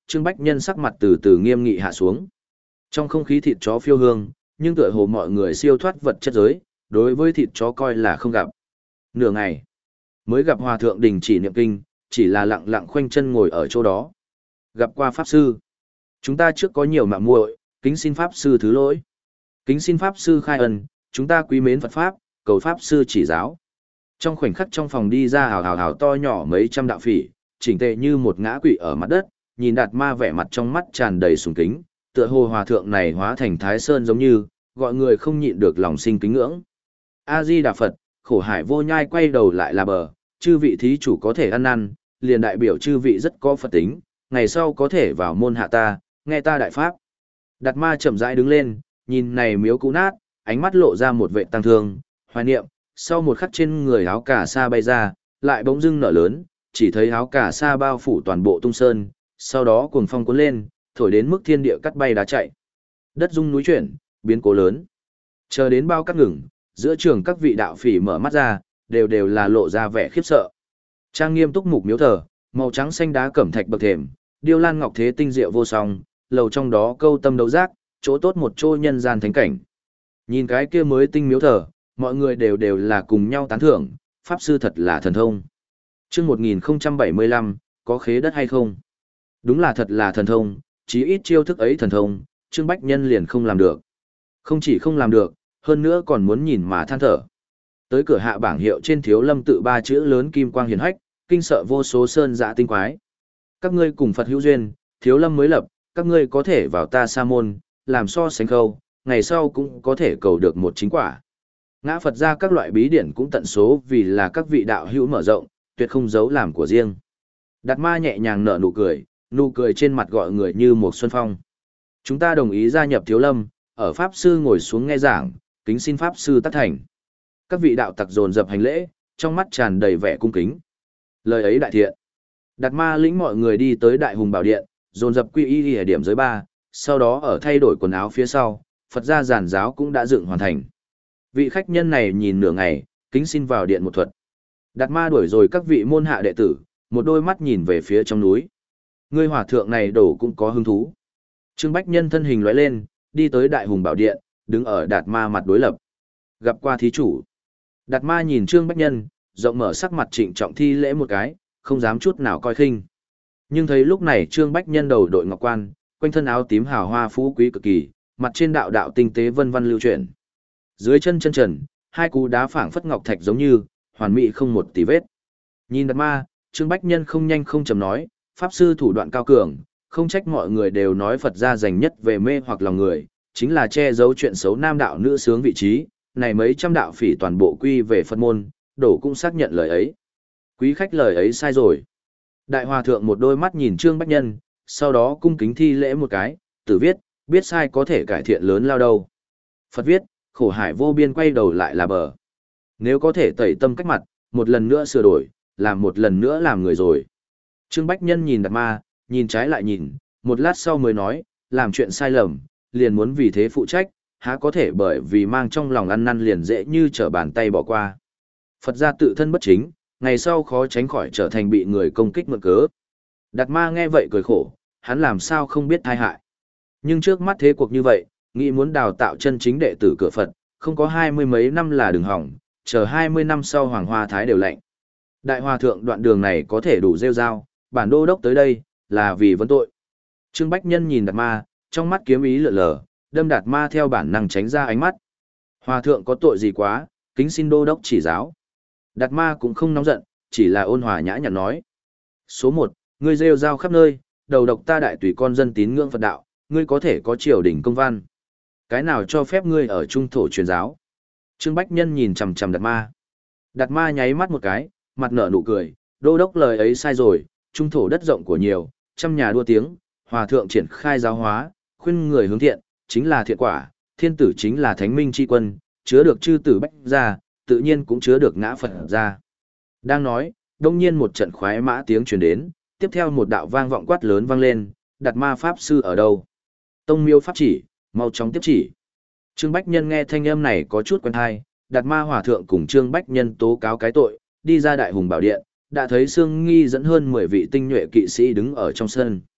Trương Bách Nhân sắc mặt từ từ nghiêm nghị hạ xuống. Trong không khí thịt chó phiêu hương, nhưng tựa hồ mọi người siêu thoát vật chất giới, đối với thịt chó coi là không gặp. Nửa ngày, mới gặp hòa thượng đình chỉ niệm kinh, chỉ là lặng lặng khoanh chân ngồi ở chỗ đó. Gặp qua Pháp Sư. Chúng ta trước có nhiều mạng muội, kính xin Pháp Sư thứ lỗi. Kính xin Pháp Sư khai ân, chúng ta quý mến Phật Pháp, cầu Pháp Sư chỉ giáo. Trong khoảnh khắc trong phòng đi ra hào hào hào to nhỏ mấy trăm đạo phỉ, chỉnh tề như một ngã quỵ ở mặt đất, nhìn Đạt Ma vẻ mặt trong mắt tràn đầy sùng kính, tựa hồ hòa thượng này hóa thành Thái Sơn giống như, gọi người không nhịn được lòng sinh kính ngưỡng. A-di Đà Phật, khổ hải vô nhai quay đầu lại là bờ, chư vị thí chủ có thể ăn năn, liền đại biểu chư vị rất có Phật tính, ngày sau có thể vào môn hạ ta, nghe ta đại pháp. Đạt Ma chậm rãi đứng lên, nhìn này miếu cũ nát, ánh mắt lộ ra một vệ tăng thương, hoài niệm, sau một khắc trên người áo cà sa bay ra, lại bỗng dưng nở lớn, chỉ thấy áo cà sa bao phủ toàn bộ tung sơn, sau đó cuồng phong cuốn lên, thổi đến mức thiên địa cắt bay đá chạy. Đất rung núi chuyển, biến cố lớn. Chờ đến bao cắt ngừng, giữa trường các vị đạo phỉ mở mắt ra, đều đều là lộ ra vẻ khiếp sợ. Trang nghiêm túc mục miếu thờ, màu trắng xanh đá cẩm thạch bậc thềm, điêu lan ngọc thế tinh diệu vô song, lầu trong đó câu tâm đấu giác, chỗ tốt một chỗ nhân gian thánh cảnh. Nhìn cái kia mới tinh miếu thờ, mọi người đều đều là cùng nhau tán thưởng, Pháp Sư thật là thần thông. Chương một nghìn không trăm bảy mươi lăm, có khế đất hay không? Đúng là thật là thần thông, chí ít chiêu thức ấy thần thông, Trương Bách Nhân liền không làm được. Không chỉ không làm được, hơn nữa còn muốn nhìn mà than thở. Tới cửa hạ bảng hiệu trên Thiếu Lâm tự ba chữ lớn kim quang hiển hách, kinh sợ vô số sơn dạ tinh quái. Các ngươi cùng Phật hữu duyên, Thiếu Lâm mới lập, các ngươi có thể vào ta sa môn, làm so sánh khâu, ngày sau cũng có thể cầu được một chính quả. Ngã Phật ra các loại bí điển cũng tận số vì là các vị đạo hữu mở rộng, tuyệt không giấu làm của riêng. Đạt Ma nhẹ nhàng nở nụ cười, nụ cười trên mặt gọi người như một xuân phong. Chúng ta đồng ý gia nhập Thiếu Lâm, ở Pháp Sư ngồi xuống nghe giảng, kính xin Pháp Sư tác thành. Các vị đạo tặc dồn dập hành lễ, trong mắt tràn đầy vẻ cung kính. Lời ấy đại thiện. Đạt Ma lĩnh mọi người đi tới Đại Hùng Bảo Điện, dồn dập quy y ở điểm giới ba, sau đó ở thay đổi quần áo phía sau, Phật gia giàn giáo cũng đã dựng hoàn thành. Vị khách nhân này nhìn nửa ngày, kính xin vào điện một thuật. Đạt Ma đuổi rồi các vị môn hạ đệ tử, một đôi mắt nhìn về phía trong núi. Ngươi hòa thượng này đổ cũng có hứng thú. Trương Bách Nhân thân hình lóe lên, đi tới Đại Hùng Bảo Điện, đứng ở Đạt Ma mặt đối lập. Gặp qua thí chủ. Đạt Ma nhìn Trương Bách Nhân, rộng mở sắc mặt trịnh trọng thi lễ một cái, không dám chút nào coi khinh. Nhưng thấy lúc này Trương Bách Nhân đầu đội ngọc quan, quanh thân áo tím hào hoa phú quý cực kỳ, mặt trên đạo đạo tinh tế vân vân lưu chuyển. Dưới chân chân trần, hai cú đá phảng phất ngọc thạch giống như, hoàn mỹ không một tì vết. Nhìn Đạt Ma, Trương Bách Nhân không nhanh không chậm nói, Pháp Sư thủ đoạn cao cường, không trách mọi người đều nói Phật gia dành nhất về mê hoặc lòng người, chính là che giấu chuyện xấu nam đạo nữ sướng vị trí, này mấy trăm đạo phỉ toàn bộ quy về Phật môn, đổ cũng xác nhận lời ấy. Quý khách lời ấy sai rồi. Đại Hòa Thượng một đôi mắt nhìn Trương Bách Nhân, sau đó cung kính thi lễ một cái, tử viết, biết sai có thể cải thiện lớn lao đâu. Phật viết, khổ hải vô biên quay đầu lại là bờ. Nếu có thể tẩy tâm cách mặt, một lần nữa sửa đổi, làm một lần nữa làm người rồi. Trương Bách Nhân nhìn Đạt Ma, nhìn trái lại nhìn, một lát sau mới nói, làm chuyện sai lầm, liền muốn vì thế phụ trách, há có thể bởi vì mang trong lòng ăn năn liền dễ như trở bàn tay bỏ qua. Phật gia tự thân bất chính, ngày sau khó tránh khỏi trở thành bị người công kích mượn cớ. Đạt Ma nghe vậy cười khổ, hắn làm sao không biết tai hại. Nhưng trước mắt thế cuộc như vậy, nghĩ muốn đào tạo chân chính đệ tử cửa Phật, không có hai mươi mấy năm là đừng hỏng, chờ hai mươi năm sau Hoàng Hoa Thái đều lạnh. Đại Hòa Thượng đoạn đường này có thể đủ rêu rao, bản đô đốc tới đây, là vì vấn tội. Trương Bách Nhân nhìn Đạt Ma, trong mắt kiếm ý lượn lờ, đâm Đạt Ma theo bản năng tránh ra ánh mắt. Hòa Thượng có tội gì quá, kính xin đô đốc chỉ giáo. Đạt Ma cũng không nóng giận, chỉ là ôn hòa nhã nhặn nói. Số một, ngươi rêu rao khắp nơi, đầu độc ta đại tùy con dân tín ngưỡng Phật đạo, ngươi có thể có triều đình công văn. Cái nào cho phép ngươi ở trung thổ truyền giáo? Trương Bách Nhân nhìn chằm chằm Đạt Ma. Đạt Ma nháy mắt một cái, mặt nở nụ cười, đô đốc lời ấy sai rồi, trung thổ đất rộng của nhiều, trăm nhà đua tiếng, hòa thượng triển khai giáo hóa, khuyên người hướng thiện, chính là thiện quả, thiên tử chính là thánh minh chi quân, chứa được chư tử bách gia, tự nhiên cũng chứa được ngã Phật gia. Đang nói, đông nhiên một trận khoái mã tiếng truyền đến, tiếp theo một đạo vang vọng quát lớn vang lên, Đạt Ma pháp sư ở đâu? Tông miêu pháp chỉ, mau chóng tiếp chỉ. Trương Bách Nhân nghe thanh âm này có chút quen tai, Đạt Ma hòa thượng cùng Trương Bách Nhân tố cáo cái tội, đi ra Đại Hùng Bảo Điện, đã thấy Sương Nghi dẫn hơn mười vị tinh nhuệ kỵ sĩ đứng ở trong sân.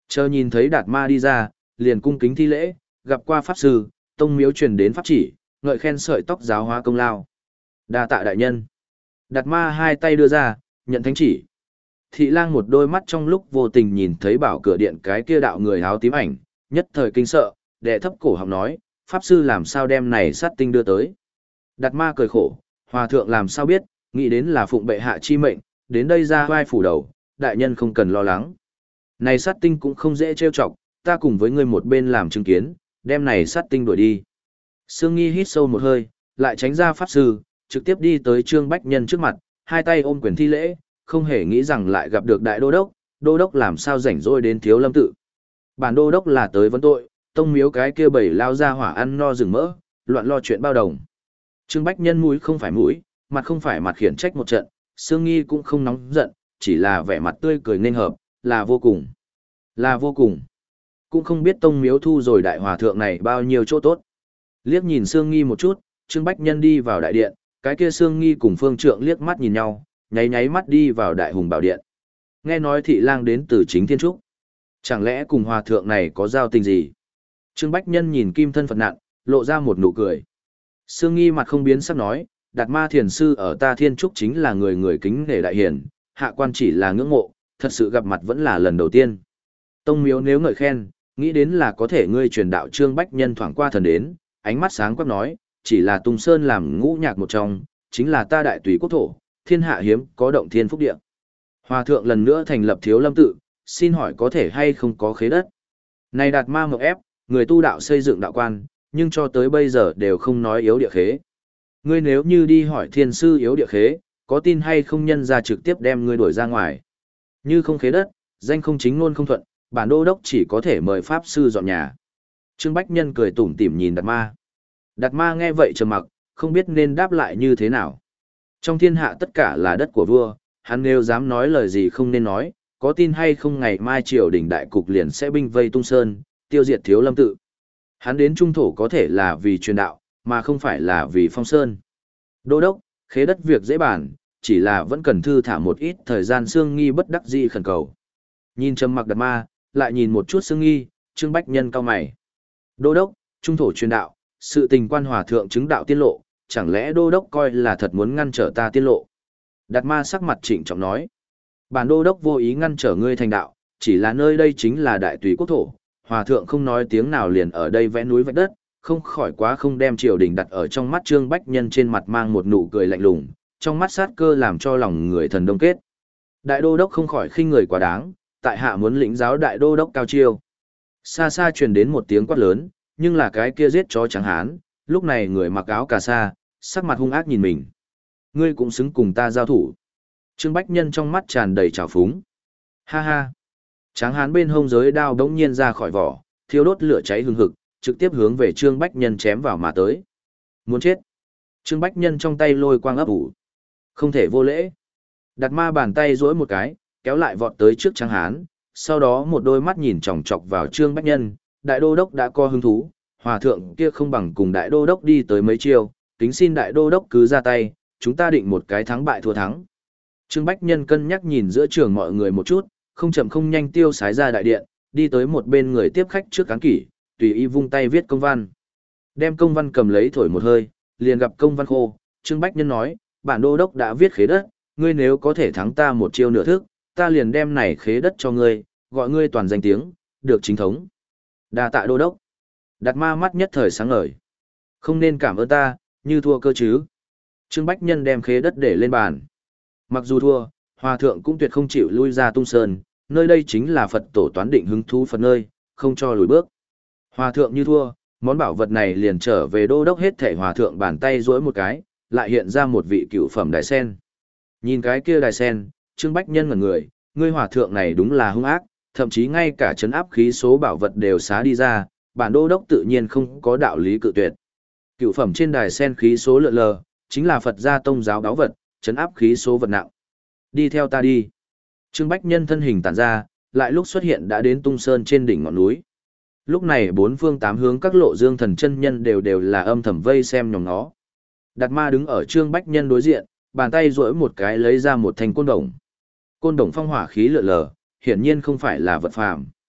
Chờ nhìn thấy Đạt Ma đi ra, liền cung kính thi lễ, gặp qua pháp sư, tông miếu truyền đến pháp chỉ, ngợi khen sợi tóc giáo hóa công lao. Đa tạ đại nhân. Đạt Ma hai tay đưa ra, nhận thánh chỉ. Thị lang một đôi mắt trong lúc vô tình nhìn thấy bảo cửa điện cái kia đạo người áo tím ảnh, nhất thời kinh sợ, đệ thấp cổ họng nói, pháp sư làm sao đem này sát tinh đưa tới. Đạt Ma cười khổ, hòa thượng làm sao biết, nghĩ đến là phụng bệ hạ chi mệnh, đến đây ra vai phủ đầu, đại nhân không cần lo lắng. Này sát tinh cũng không dễ trêu chọc, ta cùng với ngươi một bên làm chứng kiến, đem này sát tinh đuổi đi. Sương Nghi hít sâu một hơi, lại tránh ra pháp sư, trực tiếp đi tới Trương Bách Nhân trước mặt, hai tay ôm quyền thi lễ, không hề nghĩ rằng lại gặp được đại đô đốc, đô đốc làm sao rảnh rỗi đến Thiếu Lâm tự. Bản đô đốc là tới vấn tội, tông miếu cái kia bảy lao ra hỏa ăn no rừng mỡ, loạn lo chuyện bao đồng. Trương Bách Nhân mũi không phải mũi, mặt không phải mặt khiển trách một trận, Sương Nghi cũng không nóng giận, chỉ là vẻ mặt tươi cười nên hợp, là vô cùng. Là vô cùng. Cũng không biết tông miếu thu rồi đại hòa thượng này bao nhiêu chỗ tốt. Liếc nhìn Sương Nghi một chút, Trương Bách Nhân đi vào đại điện, cái kia Sương Nghi cùng Phương Trượng liếc mắt nhìn nhau, nháy nháy mắt đi vào đại hùng bảo điện. Nghe nói thị lang đến từ chính thiên trúc. Chẳng lẽ cùng hòa thượng này có giao tình gì? Trương Bách Nhân nhìn kim thân Phật nạn, lộ ra một nụ cười. Sương Nghi mặt không biến sắc nói, Đạt Ma thiền sư ở ta thiên trúc chính là người người kính nể đại hiển, hạ quan chỉ là ngưỡng mộ, thật sự gặp mặt vẫn là lần đầu tiên. Tông miếu nếu ngợi khen, nghĩ đến là có thể ngươi truyền đạo. Trương Bách Nhân thoảng qua thần đến, ánh mắt sáng quắc nói, chỉ là Tung Sơn làm ngũ nhạc một trong, chính là ta đại tùy quốc thổ, thiên hạ hiếm có động thiên phúc địa. Hòa thượng lần nữa thành lập Thiếu Lâm tự, xin hỏi có thể hay không có khế đất. Này Đạt Ma mộng ép, người tu đạo xây dựng đạo quan, nhưng cho tới bây giờ đều không nói yếu địa khế. Ngươi nếu như đi hỏi thiên sư yếu địa khế, có tin hay không nhân ra trực tiếp đem ngươi đuổi ra ngoài. Như không khế đất, danh không chính luôn không thuận, bản đô đốc chỉ có thể mời pháp sư dọn nhà. Trương Bách Nhân cười tủm tỉm nhìn Đạt Ma. Đạt Ma nghe vậy trầm mặc, không biết nên đáp lại như thế nào. Trong thiên hạ tất cả là đất của vua, hắn nếu dám nói lời gì không nên nói, có tin hay không ngày mai triều đình đại cục liền sẽ binh vây Tung Sơn, tiêu diệt Thiếu Lâm tự. Hắn đến trung thổ có thể là vì truyền đạo, mà không phải là vì phong sơn. Đô đốc, khế đất việc dễ bàn, chỉ là vẫn cần thư thả một ít thời gian. Sương Nghi bất đắc dĩ khẩn cầu. Nhìn trầm mặc Đạt Ma, lại nhìn một chút Sương Nghi, Trương Bách Nhân cau mày. Đô đốc, trung thổ truyền đạo, sự tình quan hòa thượng chứng đạo tiên lộ, chẳng lẽ đô đốc coi là thật muốn ngăn trở ta tiên lộ? Đạt Ma sắc mặt trịnh trọng nói. Bản đô đốc vô ý ngăn trở ngươi thành đạo, chỉ là nơi đây chính là đại tùy quốc thổ, hòa thượng không nói tiếng nào liền ở đây vẽ núi vẽ đất, không khỏi quá không đem triều đình đặt ở trong mắt. Trương Bách Nhân trên mặt mang một nụ cười lạnh lùng, trong mắt sát cơ làm cho lòng người thần đông kết. Đại đô đốc không khỏi khinh người quá đáng, tại hạ muốn lĩnh giáo đại đô đốc cao chiêu. Xa xa truyền đến một tiếng quát lớn, nhưng là cái kia giết chó trắng hán, lúc này người mặc áo cà sa, sắc mặt hung ác nhìn mình. Ngươi cũng xứng cùng ta giao thủ. Trương Bách Nhân trong mắt tràn đầy trào phúng. Ha ha. Tráng hán bên hông giới đao đống nhiên ra khỏi vỏ, thiêu đốt lửa cháy hừng hực, trực tiếp hướng về Trương Bách Nhân chém vào mà tới. Muốn chết. Trương Bách Nhân trong tay lôi quang ấp ủ. Không thể vô lễ. Đạt Ma bàn tay duỗi một cái, kéo lại vọt tới trước tráng hán, sau đó một đôi mắt nhìn chòng chọc vào Trương Bách Nhân. Đại đô đốc đã co hứng thú, hòa thượng kia không bằng cùng đại đô đốc đi tới mấy chiêu, kính xin đại đô đốc cứ ra tay, chúng ta định một cái thắng bại thua thắng. Trương Bách Nhân cân nhắc nhìn giữa trường mọi người một chút, không chậm không nhanh tiêu sái ra đại điện, đi tới một bên người tiếp khách trước cán kỷ, tùy ý vung tay viết công văn. Đem công văn cầm lấy thổi một hơi, liền gặp công văn khô. Trương Bách Nhân nói, bản đô đốc đã viết khế đất, ngươi nếu có thể thắng ta một chiêu nửa thức, ta liền đem này khế đất cho ngươi, gọi ngươi toàn danh tiếng, được chính thống. Đa tạ đô đốc. Đạt Ma mắt nhất thời sáng ngời. Không nên cảm ơn ta, như thua cơ chứ. Trương Bách Nhân đem khế đất để lên bàn. Mặc dù thua, hòa thượng cũng tuyệt không chịu lui ra Tung Sơn, nơi đây chính là Phật tổ toán định hứng thú Phật nơi, không cho lùi bước. Hòa thượng như thua, món bảo vật này liền trở về đô đốc. Hết thể hòa thượng bàn tay duỗi một cái, lại hiện ra một vị cựu phẩm đài sen. Nhìn cái kia đài sen, Trương Bách Nhân ngẩn người, ngươi hòa thượng này đúng là hung ác, thậm chí ngay cả trấn áp khí số bảo vật đều xá đi ra, bản đô đốc tự nhiên không có đạo lý cự tuyệt. Cựu phẩm trên đài sen khí số lượn lờ, chính là Phật gia tông giáo đáo vật, trấn áp khí số vật nặng. Đi theo ta đi. Trương Bách Nhân thân hình tản ra, lại lúc xuất hiện đã đến Tung Sơn trên đỉnh ngọn núi. Lúc này bốn phương tám hướng các lộ dương thần chân nhân đều đều là âm thầm vây xem nhòm nó. Đạt Ma đứng ở Trương Bách Nhân đối diện, bàn tay duỗi một cái lấy ra một thanh côn đồng. Côn đồng phong hỏa khí lượn lờ, hiển nhiên không phải là vật phàm.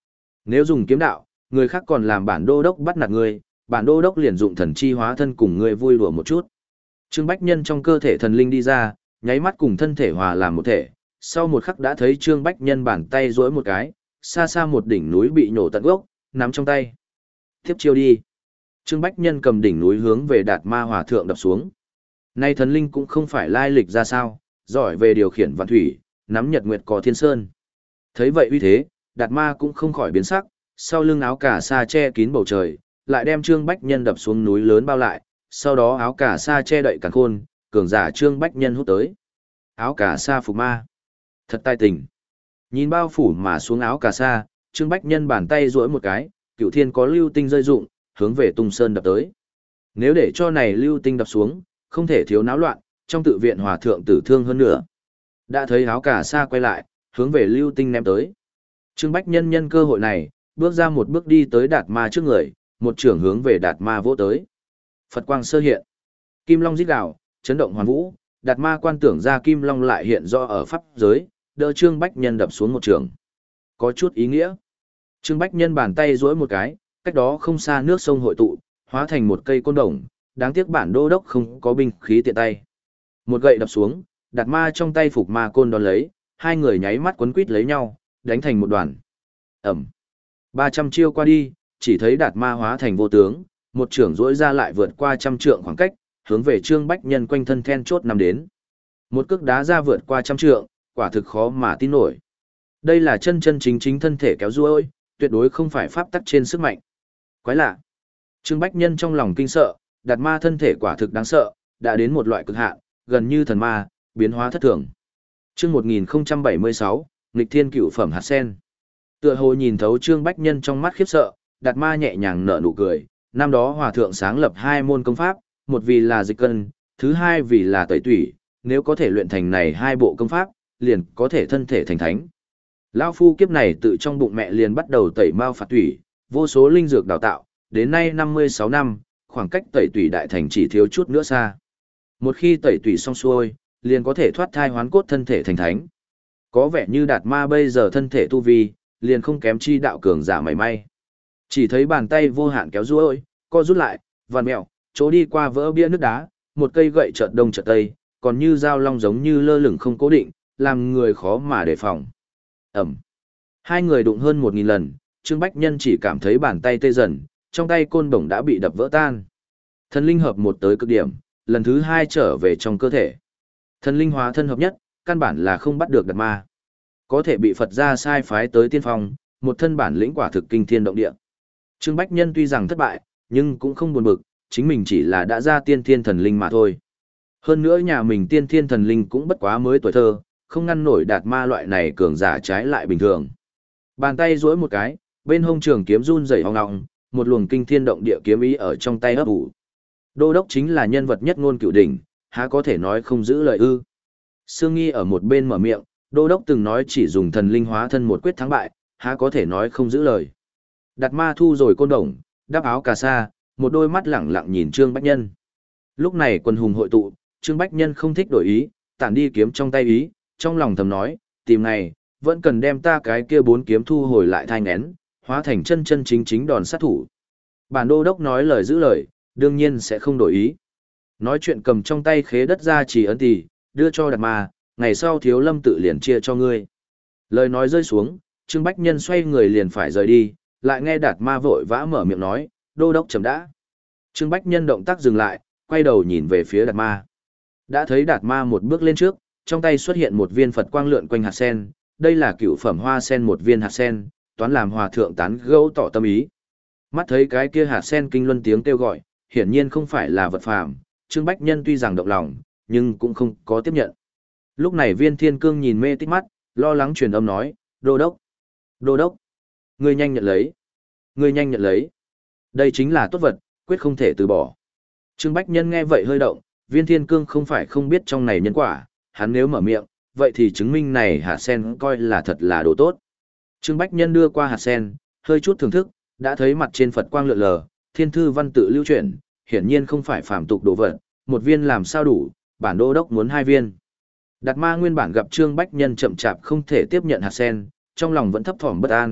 Nếu dùng kiếm đạo, người khác còn làm bản đô đốc bắt nạt ngươi, bản đô đốc liền dụng thần chi hóa thân cùng ngươi vui đùa một chút. Trương Bách Nhân trong cơ thể thần linh đi ra, nháy mắt cùng thân thể hòa làm một thể, sau một khắc đã thấy Trương Bách Nhân bàn tay duỗi một cái, xa xa một đỉnh núi bị nổ tận gốc, nắm trong tay. Tiếp chiêu đi. Trương Bách Nhân cầm đỉnh núi hướng về Đạt Ma Hòa Thượng đập xuống. Nay thần linh cũng không phải lai lịch ra sao, giỏi về điều khiển vạn thủy, nắm nhật nguyệt có thiên sơn. Thấy vậy uy thế, Đạt Ma cũng không khỏi biến sắc, sau lưng áo cà sa che kín bầu trời, lại đem Trương Bách Nhân đập xuống núi lớn bao lại, sau đó áo cà sa che đậy càn khôn, cường giả Trương Bách Nhân hút tới. Áo cà sa phục ma. Thật tai tình. Nhìn bao phủ mà xuống áo cà sa, Trương Bách Nhân bàn tay duỗi một cái, cửu thiên có lưu tinh rơi rụng, hướng về Tung Sơn đập tới. Nếu để cho này lưu tinh đập xuống, không thể thiếu náo loạn, trong tự viện hòa thượng tử thương hơn nữa. Đã thấy áo cà sa quay lại, hướng về lưu tinh ném tới. Trương Bách Nhân nhân cơ hội này, bước ra một bước đi tới Đạt Ma trước người, một trưởng hướng về Đạt Ma vỗ tới. Phật quang sơ hiện. Kim long rít gào, chấn động hoàn vũ, Đạt Ma quan tưởng ra Kim long lại hiện rõ ở pháp giới, đỡ Trương Bách Nhân đập xuống một trường. Có chút ý nghĩa. Trương Bách Nhân bàn tay duỗi một cái, cách đó không xa nước sông hội tụ, hóa thành một cây côn đồng, đáng tiếc bản đô đốc không có binh khí tiện tay. Một gậy đập xuống, Đạt Ma trong tay phục ma côn đón lấy, hai người nháy mắt quấn quít lấy nhau, đánh thành một đoàn. Ẩm. ba trăm chiêu qua đi, chỉ thấy Đạt Ma hóa thành vô tướng, một trưởng duỗi ra lại vượt qua trăm trượng khoảng cách, hướng về Trương Bách Nhân quanh thân then chốt nằm đến. Một cước đá ra vượt qua trăm trượng, quả thực khó mà tin nổi. Đây là chân chân chính chính thân thể kéo duỗi, tuyệt đối không phải pháp tắc trên sức mạnh. Quái lạ. Trương Bách Nhân trong lòng kinh sợ, Đạt Ma thân thể quả thực đáng sợ, đã đến một loại cực hạn, gần như thần ma, biến hóa thất thường. Chương một nghìn không trăm bảy mươi sáu, nghịch thiên cửu phẩm hạt sen. Tựa hồ nhìn thấu Trương Bách Nhân trong mắt khiếp sợ, Đạt Ma nhẹ nhàng nở nụ cười, năm đó hòa thượng sáng lập hai môn công pháp, một vì là dịch cân, thứ hai vì là tẩy tủy, nếu có thể luyện thành này hai bộ công pháp, liền có thể thân thể thành thánh. Lão phu kiếp này tự trong bụng mẹ liền bắt đầu tẩy mao phạt tủy, vô số linh dược đào tạo, đến nay năm mươi sáu năm, khoảng cách tẩy tủy đại thành chỉ thiếu chút nữa xa. Một khi tẩy tủy xong xuôi, liền có thể thoát thai hoán cốt thân thể thành thánh. Có vẻ như Đạt Ma bây giờ thân thể tu vi, liền không kém chi đạo cường giả mảy may. Chỉ thấy bàn tay vô hạn kéo duỗi, co rút lại, vằn mèo, chỗ đi qua vỡ bia nước đá, một cây gậy chợt đông chợt tây, còn như dao long giống như lơ lửng không cố định, làm người khó mà đề phòng. Ẩm. Hai người đụng hơn một nghìn lần, Trương Bách Nhân chỉ cảm thấy bàn tay tê dần, trong tay côn bổng đã bị đập vỡ tan. Thần linh hợp một tới cực điểm, lần thứ hai trở về trong cơ thể. Thần linh hóa thân hợp nhất, căn bản là không bắt được Đạt Ma. Có thể bị Phật gia sai phái tới tiên phong, một thân bản lĩnh quả thực kinh thiên động địa. Trương Bách Nhân tuy rằng thất bại, nhưng cũng không buồn bực, chính mình chỉ là đã ra tiên thiên thần linh mà thôi. Hơn nữa nhà mình tiên thiên thần linh cũng bất quá mới tuổi thơ, không ngăn nổi Đạt Ma loại này cường giả trái lại bình thường. Bàn tay duỗi một cái, bên hông trường kiếm run rẩy ong ong, một luồng kinh thiên động địa kiếm ý ở trong tay ấp ủ. Đô đốc chính là nhân vật nhất ngôn cửu đỉnh, há có thể nói không giữ lời ư? Sương Nghi ở một bên mở miệng, đô đốc từng nói chỉ dùng thần linh hóa thân một quyết thắng bại, há có thể nói không giữ lời. Đạt Ma thu rồi côn đồng, đắp áo cà sa, một đôi mắt lẳng lặng nhìn Trương Bách Nhân. Lúc này quân hùng hội tụ, Trương Bách Nhân không thích đổi ý, tản đi kiếm trong tay ý, trong lòng thầm nói, tìm này, vẫn cần đem ta cái kia bốn kiếm thu hồi lại thai ngén, hóa thành chân chân chính chính đòn sát thủ. Bản đô đốc nói lời giữ lời, đương nhiên sẽ không đổi ý. Nói chuyện cầm trong tay khế đất ra chỉ ấn tỷ, đưa cho Đạt Ma, ngày sau Thiếu Lâm tự liền chia cho ngươi. Lời nói rơi xuống, Trương Bách Nhân xoay người liền phải rời đi, lại nghe Đạt Ma vội vã mở miệng nói, đô đốc chấm đã. Trương Bách Nhân động tác dừng lại, quay đầu nhìn về phía Đạt Ma. Đã thấy Đạt Ma một bước lên trước, trong tay xuất hiện một viên Phật quang lượn quanh hạt sen, đây là cửu phẩm hoa sen một viên hạt sen, toán làm hòa thượng tán gẫu tỏ tâm ý. Mắt thấy cái kia hạt sen kinh luân tiếng kêu gọi, hiển nhiên không phải là vật phàm, Trương Bách Nhân tuy rằng động lòng, nhưng cũng không có tiếp nhận. Lúc này Viên Thiên Cương nhìn mê tít mắt, lo lắng truyền âm nói, đô đốc, đô đốc, ngươi nhanh nhận lấy, ngươi nhanh nhận lấy. Đây chính là tốt vật, quyết không thể từ bỏ. Trương Bách Nhân nghe vậy hơi động, Viên Thiên Cương không phải không biết trong này nhân quả, hắn nếu mở miệng, vậy thì chứng minh này hạt sen coi là thật là đồ tốt. Trương Bách Nhân đưa qua hạt sen, hơi chút thưởng thức, đã thấy mặt trên Phật quang lượn lờ, thiên thư văn tự lưu chuyển, hiển nhiên không phải phàm tục đồ vật, một viên làm sao đủ, bản đô đốc muốn hai viên. Đạt Ma nguyên bản gặp Trương Bách Nhân chậm chạp không thể tiếp nhận hạt sen, trong lòng vẫn thấp thỏm bất an,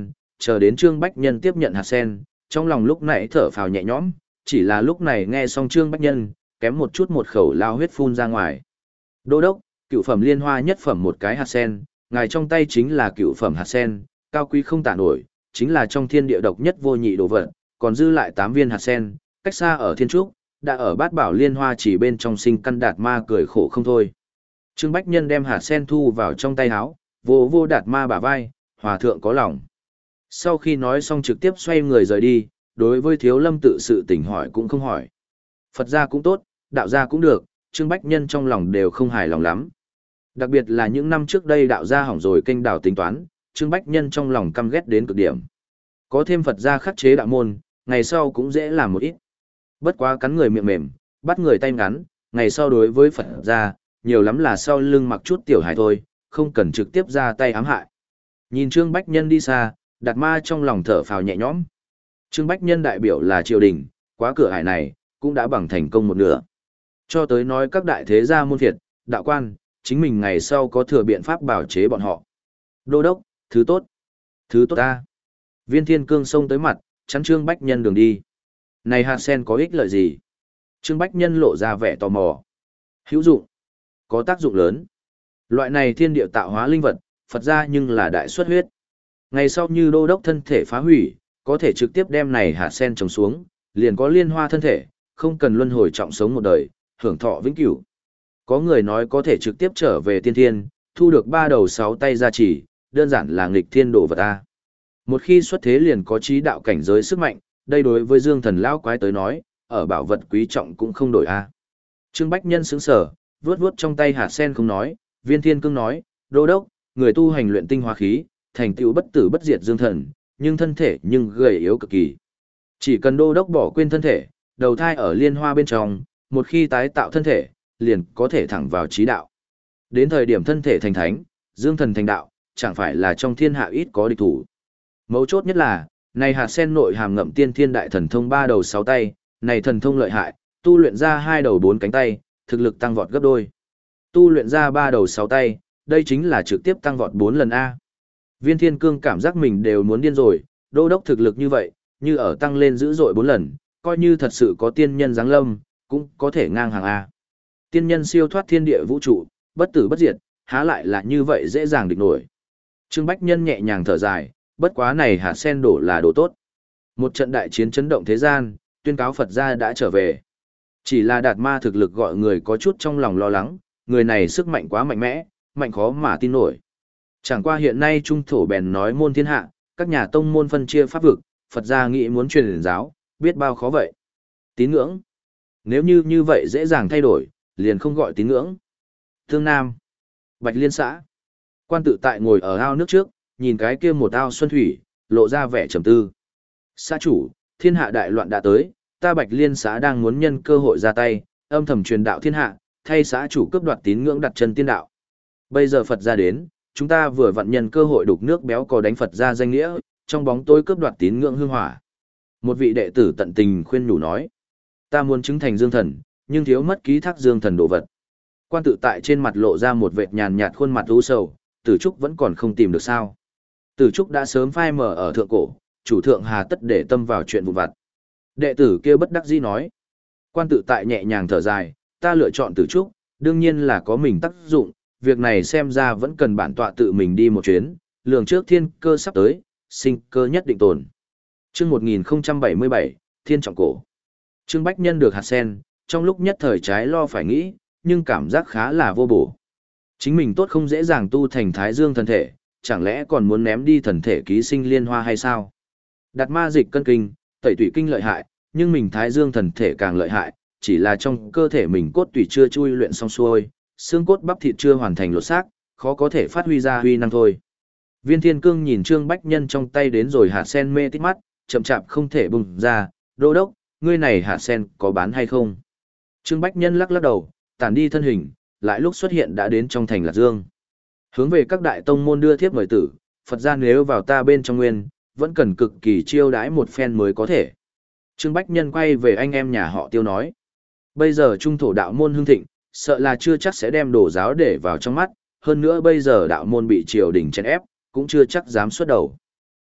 chờ đến Trương Bách Nhân tiếp nhận hạt sen, trong lòng lúc nãy thở phào nhẹ nhõm, chỉ là lúc này nghe xong Trương Bách Nhân, kém một chút một khẩu lao huyết phun ra ngoài. Đô đốc, cựu phẩm liên hoa nhất phẩm một cái hạt sen, ngài trong tay chính là cựu phẩm hạt sen, cao quý không tả nổi, chính là trong thiên địa độc nhất vô nhị đồ vật, còn dư lại tám viên hạt sen, cách xa ở thiên trúc, đã ở bát bảo liên hoa chỉ bên trong sinh căn đạt ma cười khổ không thôi. Trương Bách Nhân đem hạt sen thu vào trong tay áo, vô vô đạt ma bả vai, hòa thượng có lòng. Sau khi nói xong trực tiếp xoay người rời đi, đối với Thiếu Lâm tự sự tình hỏi cũng không hỏi. Phật gia cũng tốt, đạo gia cũng được, Trương Bách Nhân trong lòng đều không hài lòng lắm. Đặc biệt là những năm trước đây đạo gia hỏng rồi kênh đào tính toán, Trương Bách Nhân trong lòng căm ghét đến cực điểm. Có thêm Phật gia khắc chế đạo môn, ngày sau cũng dễ làm một ít. Bất quá cắn người miệng mềm, bắt người tay ngắn, ngày sau đối với Phật gia, nhiều lắm là sau lưng mặc chút tiểu hài thôi, không cần trực tiếp ra tay ám hại. Nhìn Trương Bách Nhân đi xa, Đạt Ma trong lòng thở phào nhẹ nhõm. Trương Bách Nhân đại biểu là triều đình, quá cửa ải này, cũng đã bằng thành công một nửa. Cho tới nói các đại thế gia môn phiệt, đạo quan, chính mình ngày sau có thừa biện pháp bảo chế bọn họ. Đô đốc, thứ tốt. Thứ tốt ta. Viên Thiên Cương xông tới mặt, chắn Trương Bách Nhân đường đi. Này hạt sen có ích lợi gì? Trương Bách Nhân lộ ra vẻ tò mò. Hữu dụng. Có tác dụng lớn. Loại này thiên địa tạo hóa linh vật, Phật gia nhưng là đại xuất huyết. Ngày sau như đô đốc thân thể phá hủy, có thể trực tiếp đem này hạt sen trồng xuống, liền có liên hoa thân thể, không cần luân hồi trọng sống một đời, hưởng thọ vĩnh cửu. Có người nói có thể trực tiếp trở về tiên thiên, thu được ba đầu sáu tay gia trì, đơn giản là nghịch thiên đồ vật ta. Một khi xuất thế liền có trí đạo cảnh giới sức mạnh, đây đối với Dương Thần lão quái tới nói, ở bảo vật quý trọng cũng không đổi a. Trương Bách Nhân sững sờ, vuốt vuốt trong tay hạt sen không nói, Viên Thiên Cương nói, đô đốc, người tu hành luyện tinh hoa khí, thành tựu bất tử bất diệt dương thần, nhưng thân thể nhưng gầy yếu cực kỳ. Chỉ cần đô đốc bỏ quên thân thể, đầu thai ở liên hoa bên trong, một khi tái tạo thân thể, liền có thể thẳng vào trí đạo. Đến thời điểm thân thể thành thánh, dương thần thành đạo, chẳng phải là trong thiên hạ ít có địch thủ. Mấu chốt nhất là, này hạt sen nội hàm ngậm tiên thiên đại thần thông ba đầu sáu tay, này thần thông lợi hại, tu luyện ra hai đầu bốn cánh tay, thực lực tăng vọt gấp đôi. Tu luyện ra ba đầu sáu tay, đây chính là trực tiếp tăng vọt bốn lần A. Viên Thiên Cương cảm giác mình đều muốn điên rồi, đô đốc thực lực như vậy, như ở tăng lên dữ dội bốn lần, coi như thật sự có tiên nhân giáng lâm, cũng có thể ngang hàng A. Tiên nhân siêu thoát thiên địa vũ trụ, bất tử bất diệt, há lại là như vậy dễ dàng địch nổi. Trương Bách Nhân nhẹ nhàng thở dài, bất quá này hạt sen đổ là đồ tốt. Một trận đại chiến chấn động thế gian, tuyên cáo Phật gia đã trở về. Chỉ là Đạt Ma thực lực gọi người có chút trong lòng lo lắng, người này sức mạnh quá mạnh mẽ, mạnh khó mà tin nổi. Chẳng qua hiện nay trung thổ bèn nói môn thiên hạ, các nhà tông môn phân chia pháp vực, Phật gia nghĩ muốn truyền giáo, biết bao khó vậy. Tín ngưỡng. Nếu như như vậy dễ dàng thay đổi, liền không gọi tín ngưỡng. Thương Nam. Bạch Liên xã. Quan tự tại ngồi ở ao nước trước, nhìn cái kia một ao xuân thủy, lộ ra vẻ trầm tư. Xã chủ, thiên hạ đại loạn đã tới, ta Bạch Liên xã đang muốn nhân cơ hội ra tay, âm thầm truyền đạo thiên hạ, thay xã chủ cướp đoạt tín ngưỡng đặt chân tiên đạo. Bây giờ Phật gia đến, chúng ta vừa vặn nhân cơ hội đục nước béo cò đánh Phật gia danh nghĩa, trong bóng tối cướp đoạt tín ngưỡng hương hỏa. Một vị đệ tử tận tình khuyên nhủ nói, ta muốn chứng thành dương thần, nhưng thiếu mất ký thác dương thần đồ vật. Quan tự tại trên mặt lộ ra một vệt nhàn nhạt khuôn mặt u sầu, Tử Trúc vẫn còn không tìm được sao? Tử Trúc đã sớm phai mờ ở thượng cổ, chủ thượng hà tất để tâm vào chuyện vụn vặt. Đệ tử kia bất đắc dĩ nói. Quan tự tại nhẹ nhàng thở dài, ta lựa chọn Tử Trúc, đương nhiên là có mình tác dụng, việc này xem ra vẫn cần bản tọa tự mình đi một chuyến, lường trước thiên cơ sắp tới, sinh cơ nhất định tồn. Chương một nghìn không trăm bảy mươi bảy, Thiên trọng cổ. Trương Bách Nhân được hạt sen, trong lúc nhất thời trái lo phải nghĩ, nhưng cảm giác khá là vô bổ. Chính mình tốt không dễ dàng tu thành Thái Dương thần thể, chẳng lẽ còn muốn ném đi thần thể ký sinh liên hoa hay sao? Đặt ma dịch cân kinh, tẩy tủy kinh lợi hại, nhưng mình Thái Dương thần thể càng lợi hại, chỉ là trong cơ thể mình cốt tủy chưa chui luyện xong xuôi, xương cốt bắp thịt chưa hoàn thành lột xác, khó có thể phát huy ra huy năng thôi. Viên Thiên Cương nhìn Trương Bách Nhân trong tay đến rồi hạt sen mê tít mắt, chậm chạp không thể bùng ra, đô đốc, ngươi này hạt sen có bán hay không? Trương Bách Nhân lắc lắc đầu, tản đi thân hình, lại lúc xuất hiện đã đến trong thành Lạc Dương. Hướng về các đại tông môn đưa thiếp mời tử, Phật gia nếu vào ta bên trong nguyên, vẫn cần cực kỳ chiêu đãi một phen mới có thể. Trương Bách Nhân quay về anh em nhà họ Tiêu nói. Bây giờ trung thổ đạo môn hưng thịnh, sợ là chưa chắc sẽ đem đổ giáo để vào trong mắt, hơn nữa bây giờ đạo môn bị triều đình chèn ép, cũng chưa chắc dám xuất đầu.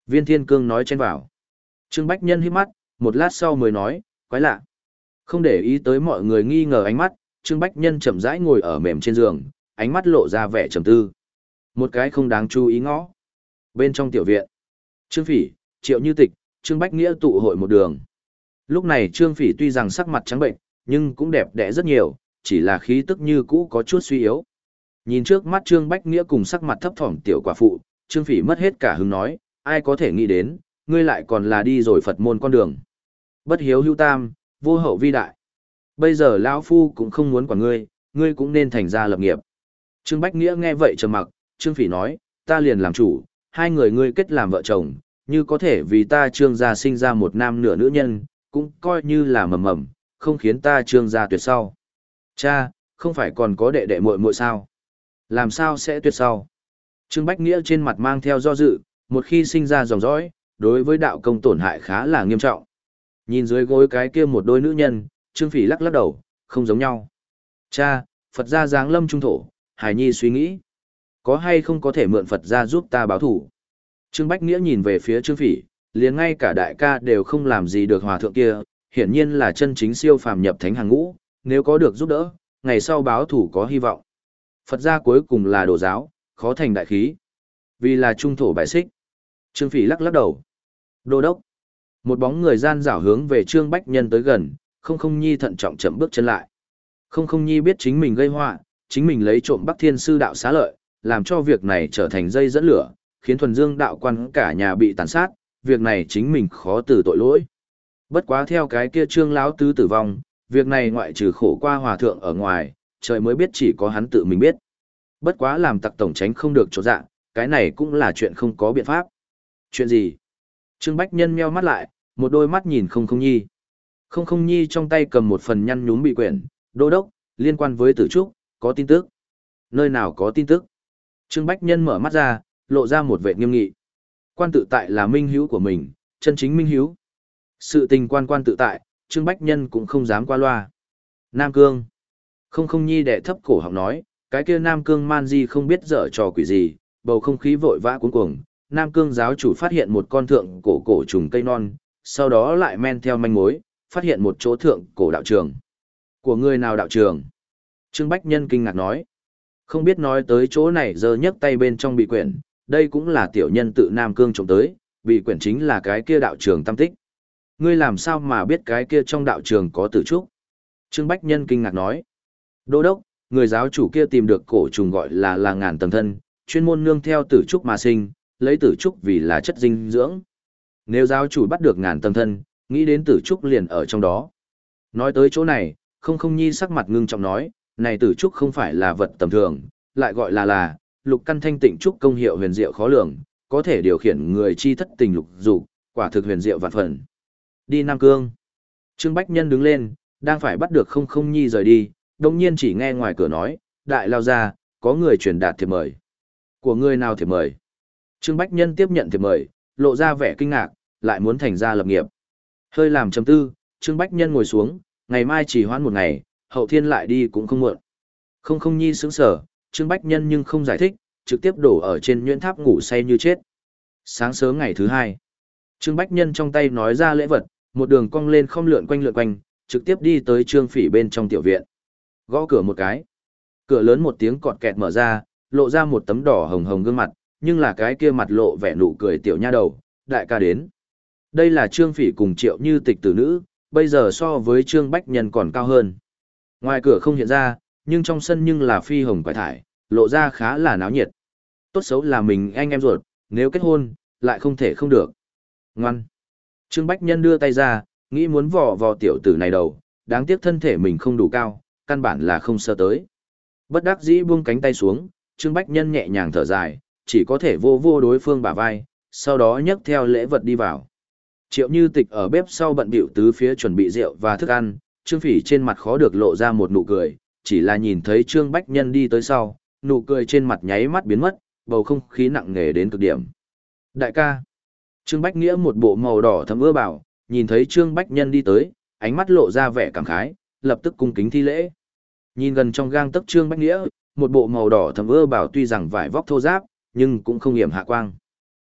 Viên Thiên Cương nói chen vào. Trương Bách Nhân hít mắt, một lát sau mới nói, quái lạ. Không để ý tới mọi người nghi ngờ ánh mắt, Trương Bách Nhân chậm rãi ngồi ở mềm trên giường, ánh mắt lộ ra vẻ trầm tư. Một cái không đáng chú ý ngõ. Bên trong tiểu viện, Trương Phỉ, Triệu Như Tịch, Trương Bách Nghĩa tụ hội một đường. Lúc này Trương Phỉ tuy rằng sắc mặt trắng bệnh, nhưng cũng đẹp đẽ rất nhiều, chỉ là khí tức như cũ có chút suy yếu. Nhìn trước mắt Trương Bách Nghĩa cùng sắc mặt thấp thỏm tiểu quả phụ, Trương Phỉ mất hết cả hứng nói, ai có thể nghĩ đến, ngươi lại còn là đi rồi Phật môn con đường. Bất hiếu hữu tam, vô hậu vi đại. Bây giờ lão phu cũng không muốn quản ngươi, ngươi cũng nên thành ra lập nghiệp. Trương Bách Nghĩa nghe vậy trầm mặc, Trương Phỉ nói, ta liền làm chủ, hai người ngươi kết làm vợ chồng, như có thể vì ta Trương gia sinh ra một nam nửa nữ nhân, cũng coi như là mầm mầm, không khiến ta Trương gia tuyệt sau. Cha, không phải còn có đệ đệ muội muội sao? Làm sao sẽ tuyệt sau? Trương Bách Nghĩa trên mặt mang theo do dự, một khi sinh ra dòng dõi, đối với đạo công tổn hại khá là nghiêm trọng. Nhìn dưới gối cái kia một đôi nữ nhân, Trương Phỉ lắc lắc đầu, không giống nhau. Cha, Phật gia giáng lâm trung thổ, Hải Nhi suy nghĩ. Có hay không có thể mượn Phật gia giúp ta báo thủ? Trương Bách Nghĩa nhìn về phía Trương Phỉ, liền ngay cả đại ca đều không làm gì được hòa thượng kia, hiển nhiên là chân chính siêu phàm nhập thánh hàng ngũ, nếu có được giúp đỡ, ngày sau báo thủ có hy vọng. Phật gia cuối cùng là đồ giáo, khó thành đại khí. Vì là trung thổ bại xích. Trương Phỉ lắc lắc đầu. Đô đốc. Một bóng người gian dảo hướng về Trương Bách Nhân tới gần, Không Không Nhi thận trọng chậm bước chân lại. Không Không Nhi biết chính mình gây họa, chính mình lấy trộm Bắc Thiên sư đạo xá lợi, làm cho việc này trở thành dây dẫn lửa, khiến thuần dương đạo quan cả nhà bị tàn sát, việc này chính mình khó từ tội lỗi. Bất quá theo cái kia Trương lão tứ tử vong, việc này ngoại trừ khổ qua hòa thượng ở ngoài, trời mới biết chỉ có hắn tự mình biết. Bất quá làm tặc tổng tránh không được chỗ dạ, cái này cũng là chuyện không có biện pháp. Chuyện gì? Trương Bách Nhân meo mắt lại, một đôi mắt nhìn Không Không Nhi. Không Không Nhi trong tay cầm một phần nhăn nhúm bị quyển, đô đốc, liên quan với tử trúc, có tin tức. Nơi nào có tin tức? Trương Bách Nhân mở mắt ra, lộ ra một vẻ nghiêm nghị. Quan tự tại là minh hữu của mình, chân chính minh hữu. Sự tình quan quan tự tại, Trương Bách Nhân cũng không dám qua loa. Nam Cương. Không Không Nhi đẻ thấp cổ họng nói, cái kia Nam Cương man di không biết dở trò quỷ gì, bầu không khí vội vã cuống cuồng. Nam Cương giáo chủ phát hiện một con thượng cổ cổ trùng cây non, sau đó lại men theo manh mối, phát hiện một chỗ thượng cổ đạo trường. Của người nào đạo trường? Trương Bách Nhân kinh ngạc nói. Không biết nói tới chỗ này giờ nhấc tay bên trong bị quyển, đây cũng là tiểu nhân tự Nam Cương trộm tới, bị quyển chính là cái kia đạo trường tam tích. Ngươi làm sao mà biết cái kia trong đạo trường có tử trúc? Trương Bách Nhân kinh ngạc nói. Đô đốc, người giáo chủ kia tìm được cổ trùng gọi là là ngàn tầng thân, chuyên môn nương theo tử trúc mà sinh, lấy tử trúc vì là chất dinh dưỡng. Nếu giáo chủ bắt được ngàn tầng thân, nghĩ đến tử trúc liền ở trong đó. Nói tới chỗ này, Không Không Nhi sắc mặt ngưng trọng nói, này tử trúc không phải là vật tầm thường, lại gọi là là lục căn thanh tịnh trúc, công hiệu huyền diệu khó lường, có thể điều khiển người chi thất tình lục dục, quả thực huyền diệu vạn phần. Đi Nam Cương. Trương Bách Nhân đứng lên, đang phải bắt được Không Không Nhi rời đi, đồng nhiên chỉ nghe ngoài cửa nói, đại lao ra, có người truyền đạt thiệp mời. Của người nào thiệp mời? Trương Bách Nhân tiếp nhận thiệp mời, lộ ra vẻ kinh ngạc, lại muốn thành ra lập nghiệp. Hơi làm chấm tư, Trương Bách Nhân ngồi xuống, ngày mai chỉ hoãn một ngày, hậu thiên lại đi cũng không muộn. Không Không Nhi sững sờ, Trương Bách Nhân nhưng không giải thích, trực tiếp đổ ở trên nhuyễn tháp ngủ say như chết. Sáng sớm ngày thứ hai, Trương Bách Nhân trong tay nói ra lễ vật, một đường cong lên không lượn quanh lượn quanh, trực tiếp đi tới Trương Phỉ bên trong tiểu viện. Gõ cửa một cái. Cửa lớn một tiếng cọt kẹt mở ra, lộ ra một tấm đỏ hồng hồng gương mặt, nhưng là cái kia mặt lộ vẻ nụ cười tiểu nha đầu, đại ca đến. Đây là Trương Phỉ cùng Triệu Như Tịch tử nữ, bây giờ so với Trương Bách Nhân còn cao hơn. Ngoài cửa không hiện ra, nhưng trong sân nhưng là phi hồng quải thải, lộ ra khá là náo nhiệt. Tốt xấu là mình anh em ruột, nếu kết hôn, lại không thể không được. Ngoan. Trương Bách Nhân đưa tay ra, nghĩ muốn vò vò tiểu tử này đầu, đáng tiếc thân thể mình không đủ cao, căn bản là không sơ tới. Bất đắc dĩ buông cánh tay xuống, Trương Bách Nhân nhẹ nhàng thở dài, chỉ có thể vô vô đối phương bả vai, sau đó nhấc theo lễ vật đi vào. Triệu Như Tịch ở bếp sau bận bịu tứ phía chuẩn bị rượu và thức ăn, Trương Phỉ trên mặt khó được lộ ra một nụ cười, chỉ là nhìn thấy Trương Bách Nhân đi tới sau, nụ cười trên mặt nháy mắt biến mất, bầu không khí nặng nề đến cực điểm. Đại ca. Trương Bách Nghĩa một bộ màu đỏ thấm ưa bảo, nhìn thấy Trương Bách Nhân đi tới, ánh mắt lộ ra vẻ cảm khái, lập tức cung kính thi lễ. Nhìn gần trong gang tấc Trương Bách Nghĩa, một bộ màu đỏ thấm ưa bảo tuy rằng vải vóc thô ráp, nhưng cũng không hiểm hạ quang.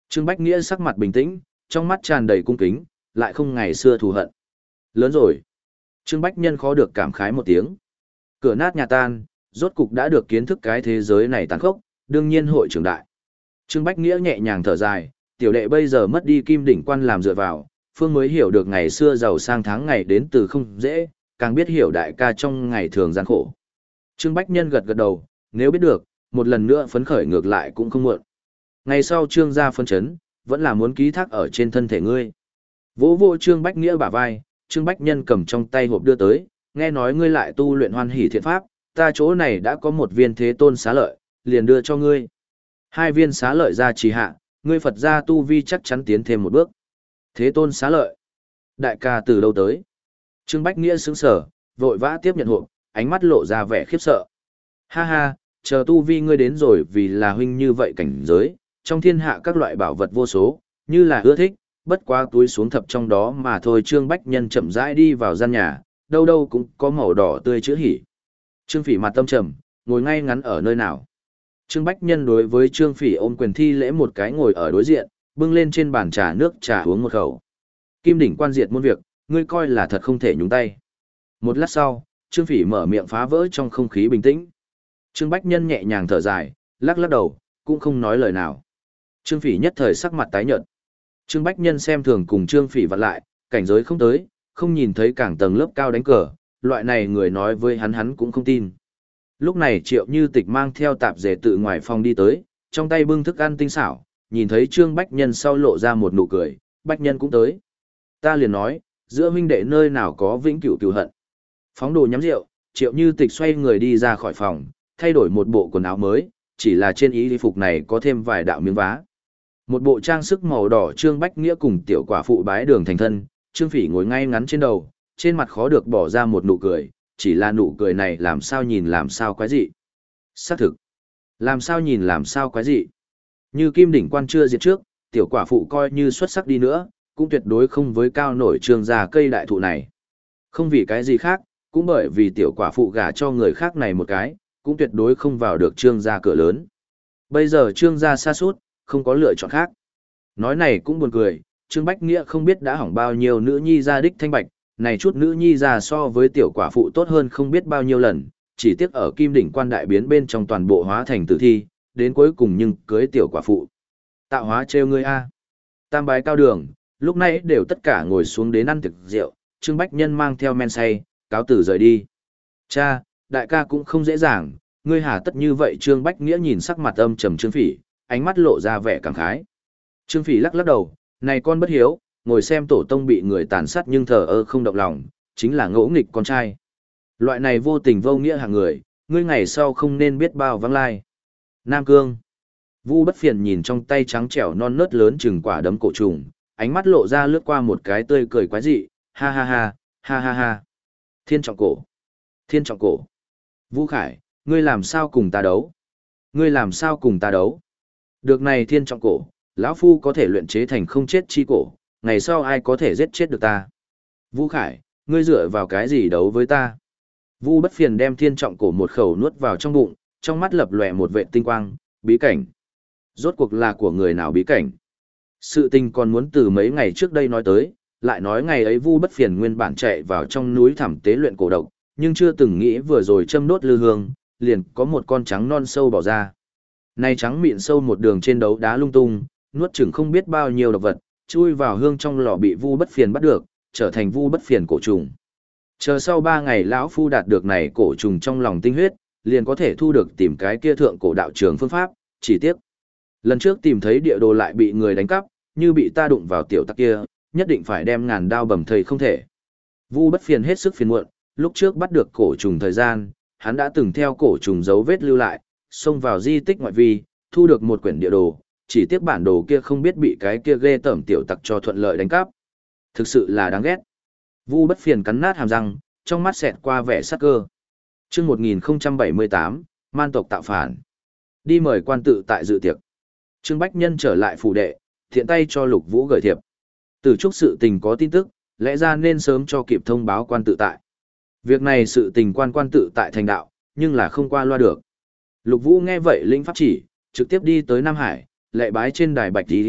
Trương Bách Nghĩa sắc mặt bình tĩnh, trong mắt tràn đầy cung kính, lại không ngày xưa thù hận. Lớn rồi. Trương Bách Nhân khó được cảm khái một tiếng. Cửa nát nhà tan, rốt cục đã được kiến thức cái thế giới này tàn khốc, đương nhiên hội trưởng đại. Trương Bách Nghĩa nhẹ nhàng thở dài, tiểu đệ bây giờ mất đi kim đỉnh quan làm dựa vào, phương mới hiểu được ngày xưa giàu sang tháng ngày đến từ không dễ, càng biết hiểu đại ca trong ngày thường gian khổ. Trương Bách Nhân gật gật đầu, nếu biết được, một lần nữa phấn khởi ngược lại cũng không muộn. Ngày sau Trương gia phân chấn, vẫn là muốn ký thác ở trên thân thể ngươi. Vỗ vỗ Trương Bách Nghĩa bả vai, Trương Bách Nhân cầm trong tay hộp đưa tới, nghe nói ngươi lại tu luyện hoan hỷ thiện pháp, ta chỗ này đã có một viên thế tôn xá lợi, liền đưa cho ngươi. Hai viên xá lợi ra trì hạ, ngươi Phật gia tu vi chắc chắn tiến thêm một bước. Thế tôn xá lợi. Đại ca từ đâu tới? Trương Bách Nghĩa sững sờ, vội vã tiếp nhận hộp, ánh mắt lộ ra vẻ khiếp sợ. Ha ha, chờ tu vi ngươi đến rồi vì là huynh như vậy cảnh giới, trong thiên hạ các loại bảo vật vô số, như là ưa thích, bất quá túi xuống thập trong đó mà thôi. Trương Bách Nhân chậm rãi đi vào gian nhà, đâu đâu cũng có màu đỏ tươi chữ hỉ. Trương Phỉ mặt tâm trầm, ngồi ngay ngắn ở nơi nào. Trương Bách Nhân đối với Trương Phỉ ôm quyền thi lễ một cái, ngồi ở đối diện, bưng lên trên bàn trà nước trà uống một khẩu. Kim đỉnh quan diệt môn việc, ngươi coi là thật không thể nhúng tay. Một lát sau, Trương Phỉ mở miệng phá vỡ trong không khí bình tĩnh. Trương Bách Nhân nhẹ nhàng thở dài, lắc lắc đầu, cũng không nói lời nào. Trương Phỉ nhất thời sắc mặt tái nhợt. Trương Bách Nhân xem thường cùng Trương Phỉ vặn lại, cảnh giới không tới, không nhìn thấy cảng tầng lớp cao đánh cờ, loại này người nói với hắn hắn cũng không tin. Lúc này Triệu Như Tịch mang theo tạp dề tự ngoài phòng đi tới, trong tay bưng thức ăn tinh xảo, nhìn thấy Trương Bách Nhân sau lộ ra một nụ cười, Bách Nhân cũng tới. Ta liền nói, giữa huynh đệ nơi nào có vĩnh cửu cừu hận. Phóng đồ nhắm rượu, Triệu Như Tịch xoay người đi ra khỏi phòng, thay đổi một bộ quần áo mới, chỉ là trên y phục này có thêm vài đạo miếng vá. Một bộ trang sức màu đỏ. Trương Bách Nghĩa cùng tiểu quả phụ bái đường thành thân, Trương Phỉ ngồi ngay ngắn trên đầu, trên mặt khó được bỏ ra một nụ cười, chỉ là nụ cười này làm sao nhìn làm sao quái dị. Xác thực, làm sao nhìn làm sao quái dị. Như kim đỉnh quan chưa diệt trước, tiểu quả phụ coi như xuất sắc đi nữa, cũng tuyệt đối không với cao nổi Trương gia cây đại thụ này. Không vì cái gì khác, cũng bởi vì tiểu quả phụ gả cho người khác này một cái, cũng tuyệt đối không vào được Trương gia cửa lớn. Bây giờ Trương gia sa sút, không có lựa chọn khác. Nói này cũng buồn cười, Trương Bách Nghĩa không biết đã hỏng bao nhiêu nữ nhi gia đích thanh bạch, này chút nữ nhi già so với tiểu quả phụ tốt hơn không biết bao nhiêu lần, chỉ tiếc ở kim đỉnh quan đại biến bên trong toàn bộ hóa thành tử thi, đến cuối cùng nhưng cưới tiểu quả phụ. Tạo hóa trêu ngươi a. Tam bái cao đường, lúc này đều tất cả ngồi xuống đến ăn thực rượu, Trương Bách Nhân mang theo men say, cáo tử rời đi. Cha, đại ca cũng không dễ dàng, ngươi hà tất như vậy. Trương Bách Nghĩa nhìn sắc mặt âm trầm Trương Phỉ, ánh mắt lộ ra vẻ cảm khái. Trương Phỉ lắc lắc đầu, này con bất hiếu, ngồi xem tổ tông bị người tàn sát nhưng thờ ơ không động lòng, chính là ngỗ nghịch con trai. Loại này vô tình vô nghĩa hàng người, ngươi ngày sau không nên biết bao vắng lai. Nam Cương. Vu Bất Phiền nhìn trong tay trắng trẻo non nớt lớn chừng quả đấm cổ trùng, ánh mắt lộ ra lướt qua một cái tươi cười quái dị, ha ha ha, ha ha ha. Thiên trọng cổ. Thiên trọng cổ. Vu Khải, ngươi làm sao cùng ta đấu? Ngươi làm sao cùng ta đấu? Được này thiên trọng cổ, lão phu có thể luyện chế thành không chết chi cổ, ngày sau ai có thể giết chết được ta? Vu Khải, ngươi dựa vào cái gì đấu với ta? Vu Bất Phiền đem thiên trọng cổ một khẩu nuốt vào trong bụng, trong mắt lập lòe một vệt tinh quang, bí cảnh. Rốt cuộc là của người nào bí cảnh? Sự tình còn muốn từ mấy ngày trước đây nói tới, lại nói ngày ấy Vu Bất Phiền nguyên bản chạy vào trong núi thẳm tế luyện cổ độc, nhưng chưa từng nghĩ vừa rồi châm đốt lư hương, liền có một con trắng non sâu bỏ ra. Này trắng mịn sâu một đường trên đấu đá lung tung, nuốt chửng không biết bao nhiêu độc vật, chui vào hương trong lò bị Vu Bất Phiền bắt được, trở thành Vu Bất Phiền cổ trùng. Chờ sau ba ngày lão phu đạt được này cổ trùng trong lòng tinh huyết, liền có thể thu được tìm cái kia thượng cổ đạo trường phương pháp, chỉ tiếc. Lần trước tìm thấy địa đồ lại bị người đánh cắp, như bị ta đụng vào tiểu tắc kia, nhất định phải đem ngàn đao bầm thây không thể. Vu Bất Phiền hết sức phiền muộn, lúc trước bắt được cổ trùng thời gian, hắn đã từng theo cổ trùng dấu vết lưu lại, xông vào di tích ngoại vi, thu được một quyển địa đồ, chỉ tiếc bản đồ kia không biết bị cái kia ghê tởm tiểu tặc cho thuận lợi đánh cắp. Thực sự là đáng ghét. Vu Bất Phiền cắn nát hàm răng, trong mắt xẹt qua vẻ sắc cơ. Chương một nghìn không trăm bảy mươi tám, man tộc tạo phản. Đi mời quan tự tại dự tiệc. Trương Bách Nhân trở lại phủ đệ, thiện tay cho Lục Vũ gửi thiệp. Từ chúc sự tình có tin tức, lẽ ra nên sớm cho kịp thông báo quan tự tại. Việc này sự tình quan quan tự tại thành đạo, nhưng là không qua loa được. Lục Vũ nghe vậy lĩnh pháp chỉ, trực tiếp đi tới Nam Hải, lệ bái trên đài bạch đi đi,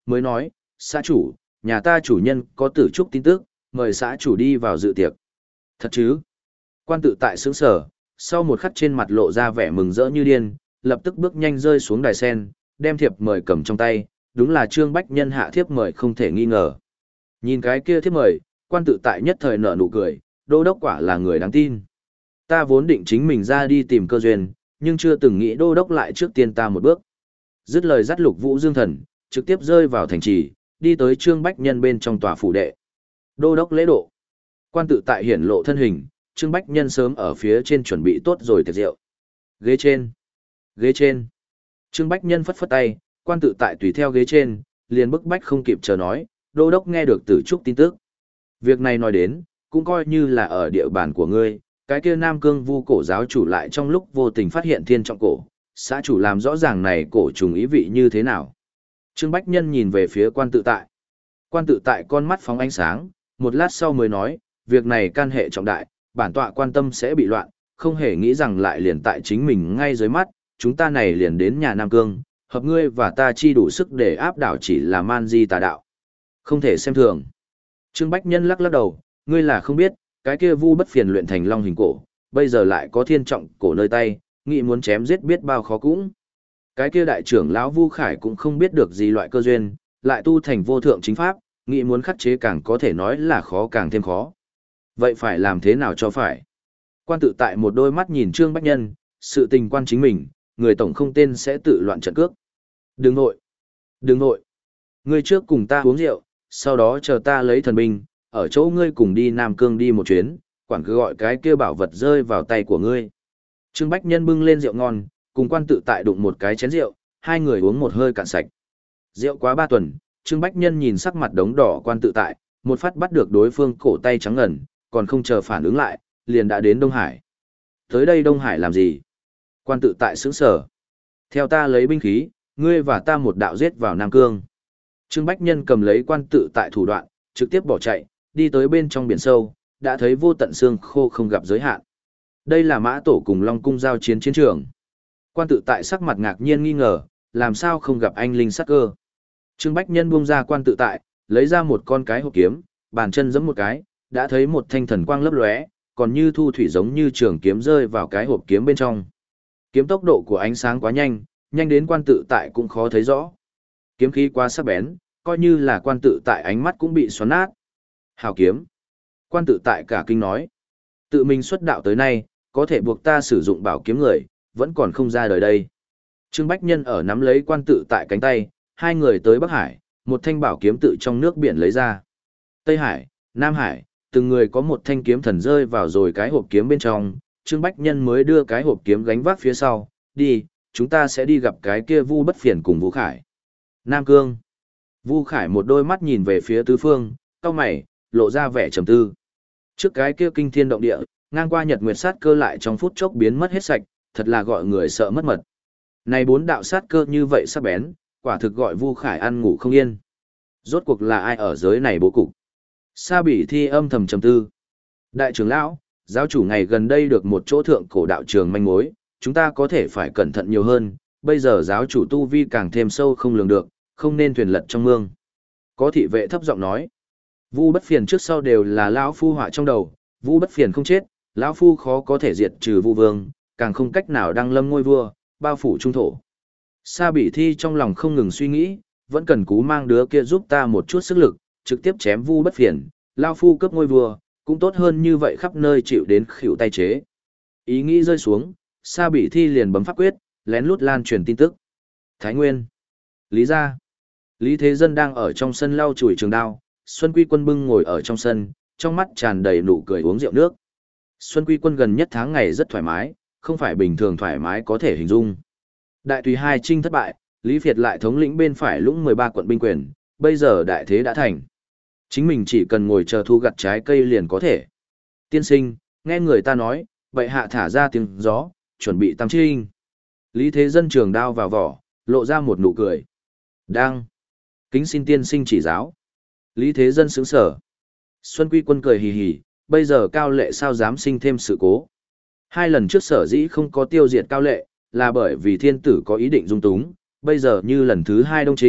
mới nói, xã chủ, nhà ta chủ nhân có tử trúc tin tức, mời xã chủ đi vào dự tiệc. Thật chứ? Quan tự tại sướng sở, sau một khắc trên mặt lộ ra vẻ mừng rỡ như điên, lập tức bước nhanh rơi xuống đài sen, đem thiệp mời cầm trong tay, đúng là Trương Bách Nhân hạ thiếp mời không thể nghi ngờ. Nhìn cái kia thiếp mời, quan tự tại nhất thời nở nụ cười, đô đốc quả là người đáng tin. Ta vốn định chính mình ra đi tìm cơ duyên, nhưng chưa từng nghĩ đô đốc lại trước tiên ta một bước. Dứt lời dắt Lục Vũ Dương Thần, trực tiếp rơi vào thành trì, đi tới Trương Bách Nhân bên trong tòa phủ đệ. Đô đốc lễ độ. Quan tự tại hiển lộ thân hình, Trương Bách Nhân sớm ở phía trên chuẩn bị tốt rồi tiệc rượu. Ghế trên. Ghế trên. Trương Bách Nhân phất phất tay, quan tự tại tùy theo ghế trên, liền bức bách không kịp chờ nói, đô đốc nghe được Tử Trúc tin tức. Việc này nói đến, cũng coi như là ở địa bàn của ngươi, cái kia Nam Cương Vu cổ giáo chủ lại trong lúc vô tình phát hiện thiên trọng cổ, xã chủ làm rõ ràng này cổ trùng ý vị như thế nào. Trương Bách Nhân nhìn về phía quan tự tại. Quan tự tại con mắt phóng ánh sáng, một lát sau mới nói, việc này can hệ trọng đại, bản tọa quan tâm sẽ bị loạn, không hề nghĩ rằng lại liền tại chính mình ngay dưới mắt, chúng ta này liền đến nhà Nam Cương, hợp ngươi và ta chi đủ sức để áp đảo chỉ là man di tà đạo. Không thể xem thường. Trương Bách Nhân lắc lắc đầu, ngươi là không biết, cái kia Vu Bất Phiền luyện thành long hình cổ, bây giờ lại có thiên trọng cổ nơi tay, nghĩ muốn chém giết biết bao khó cũng. Cái kia đại trưởng lão Vu Khải cũng không biết được gì loại cơ duyên, lại tu thành vô thượng chính pháp, nghĩ muốn khắc chế càng có thể nói là khó càng thêm khó. Vậy phải làm thế nào cho phải? Quan tự tại một đôi mắt nhìn Trương Bách Nhân, sự tình quan chính mình, người tổng không tên sẽ tự loạn trận cước. Đừng nội, đừng nội. Ngươi trước cùng ta uống rượu, sau đó chờ ta lấy thần binh, ở chỗ ngươi cùng đi Nam Cương đi một chuyến, quản cứ gọi cái kia bảo vật rơi vào tay của ngươi. Trương Bách Nhân bưng lên rượu ngon, cùng quan tự tại đụng một cái chén rượu, hai người uống một hơi cạn sạch. Rượu quá ba tuần, Trương Bách Nhân nhìn sắc mặt đống đỏ quan tự tại, một phát bắt được đối phương cổ tay trắng ngần, còn không chờ phản ứng lại, liền đã đến Đông Hải. Tới đây Đông Hải làm gì? Quan tự tại sững sờ. Theo ta lấy binh khí, ngươi và ta một đạo giết vào Nam Cương. Trương Bách Nhân cầm lấy quan tự tại thủ đoạn, trực tiếp bỏ chạy, đi tới bên trong biển sâu, đã thấy vô tận xương khô không gặp giới hạn. Đây là Mã Tổ cùng Long Cung giao chiến chiến trường. Quan tự tại sắc mặt ngạc nhiên nghi ngờ, làm sao không gặp anh linh sắc cơ. Trương Bách Nhân buông ra quan tự tại, lấy ra một con cái hộp kiếm, bàn chân giẫm một cái, đã thấy một thanh thần quang lấp lóe, còn như thu thủy giống như trường kiếm rơi vào cái hộp kiếm bên trong. Kiếm tốc độ của ánh sáng quá nhanh, nhanh đến quan tự tại cũng khó thấy rõ. Kiếm khí quá sắc bén, coi như là quan tự tại ánh mắt cũng bị xoắn nát. Hào kiếm. Quan tự tại cả kinh nói. Tự mình xuất đạo tới nay, có thể buộc ta sử dụng bảo kiếm người, vẫn còn không ra đời đây. Trương Bách Nhân ở nắm lấy quan tự tại cánh tay, hai người tới Bắc Hải, một thanh bảo kiếm tự trong nước biển lấy ra. Tây Hải, Nam Hải, từng người có một thanh kiếm thần rơi vào rồi cái hộp kiếm bên trong, Trương Bách Nhân mới đưa cái hộp kiếm gánh vác phía sau, đi, chúng ta sẽ đi gặp cái kia Vu Bất Phiền cùng Vu Khải. Nam Cương. Vu Khải một đôi mắt nhìn về phía tứ phương, cau mày, lộ ra vẻ trầm tư. Trước cái kia kinh thiên động địa, ngang qua nhật nguyệt sát cơ lại trong phút chốc biến mất hết sạch, thật là gọi người sợ mất mật. Này bốn đạo sát cơ như vậy sắc bén, quả thực gọi Vu Khải ăn ngủ không yên. Rốt cuộc là ai ở giới này bố cục? Sa Bỉ Thi âm thầm trầm tư. Đại trưởng lão, giáo chủ ngày gần đây được một chỗ thượng cổ đạo trường manh mối, chúng ta có thể phải cẩn thận nhiều hơn, bây giờ giáo chủ tu vi càng thêm sâu không lường được, không nên thuyền lật trong mương. Có thị vệ thấp giọng nói, Vu Bất Phiền trước sau đều là lão phu họa trong đầu, Vu Bất Phiền không chết, lão phu khó có thể diệt trừ Vu Vương, càng không cách nào đăng lâm ngôi vua, bao phủ trung thổ. Sa Bỉ Thi trong lòng không ngừng suy nghĩ, vẫn cần cú mang đứa kia giúp ta một chút sức lực, trực tiếp chém Vu Bất Phiền, lão phu cướp ngôi vua, cũng tốt hơn như vậy khắp nơi chịu đến khỉu tay chế. Ý nghĩ rơi xuống, Sa Bỉ Thi liền bấm pháp quyết, lén lút lan truyền tin tức. Thái Nguyên, Lý gia. Lý Thế Dân đang ở trong sân lau chùi trường đao, Xuân Quy Quân bưng ngồi ở trong sân, trong mắt tràn đầy nụ cười uống rượu nước. Xuân Quy Quân gần nhất tháng ngày rất thoải mái, không phải bình thường thoải mái có thể hình dung. Đại Tùy hai chinh thất bại, Lý Việt lại thống lĩnh bên phải lũng mười ba quận binh quyền, bây giờ đại thế đã thành. Chính mình chỉ cần ngồi chờ thu gặt trái cây liền có thể. Tiên sinh, nghe người ta nói, bệ hạ thả ra tiếng gió, chuẩn bị tam chinh. Lý Thế Dân trường đao vào vỏ, lộ ra một nụ cười. Đang. Kính xin tiên sinh chỉ giáo. Lý Thế Dân sững sở. Xuân Quy Quân cười hì hì, bây giờ Cao Lệ sao dám sinh thêm sự cố. Hai lần trước sở dĩ không có tiêu diệt Cao Lệ, là bởi vì thiên tử có ý định dung túng, bây giờ như lần thứ hai đông trinh,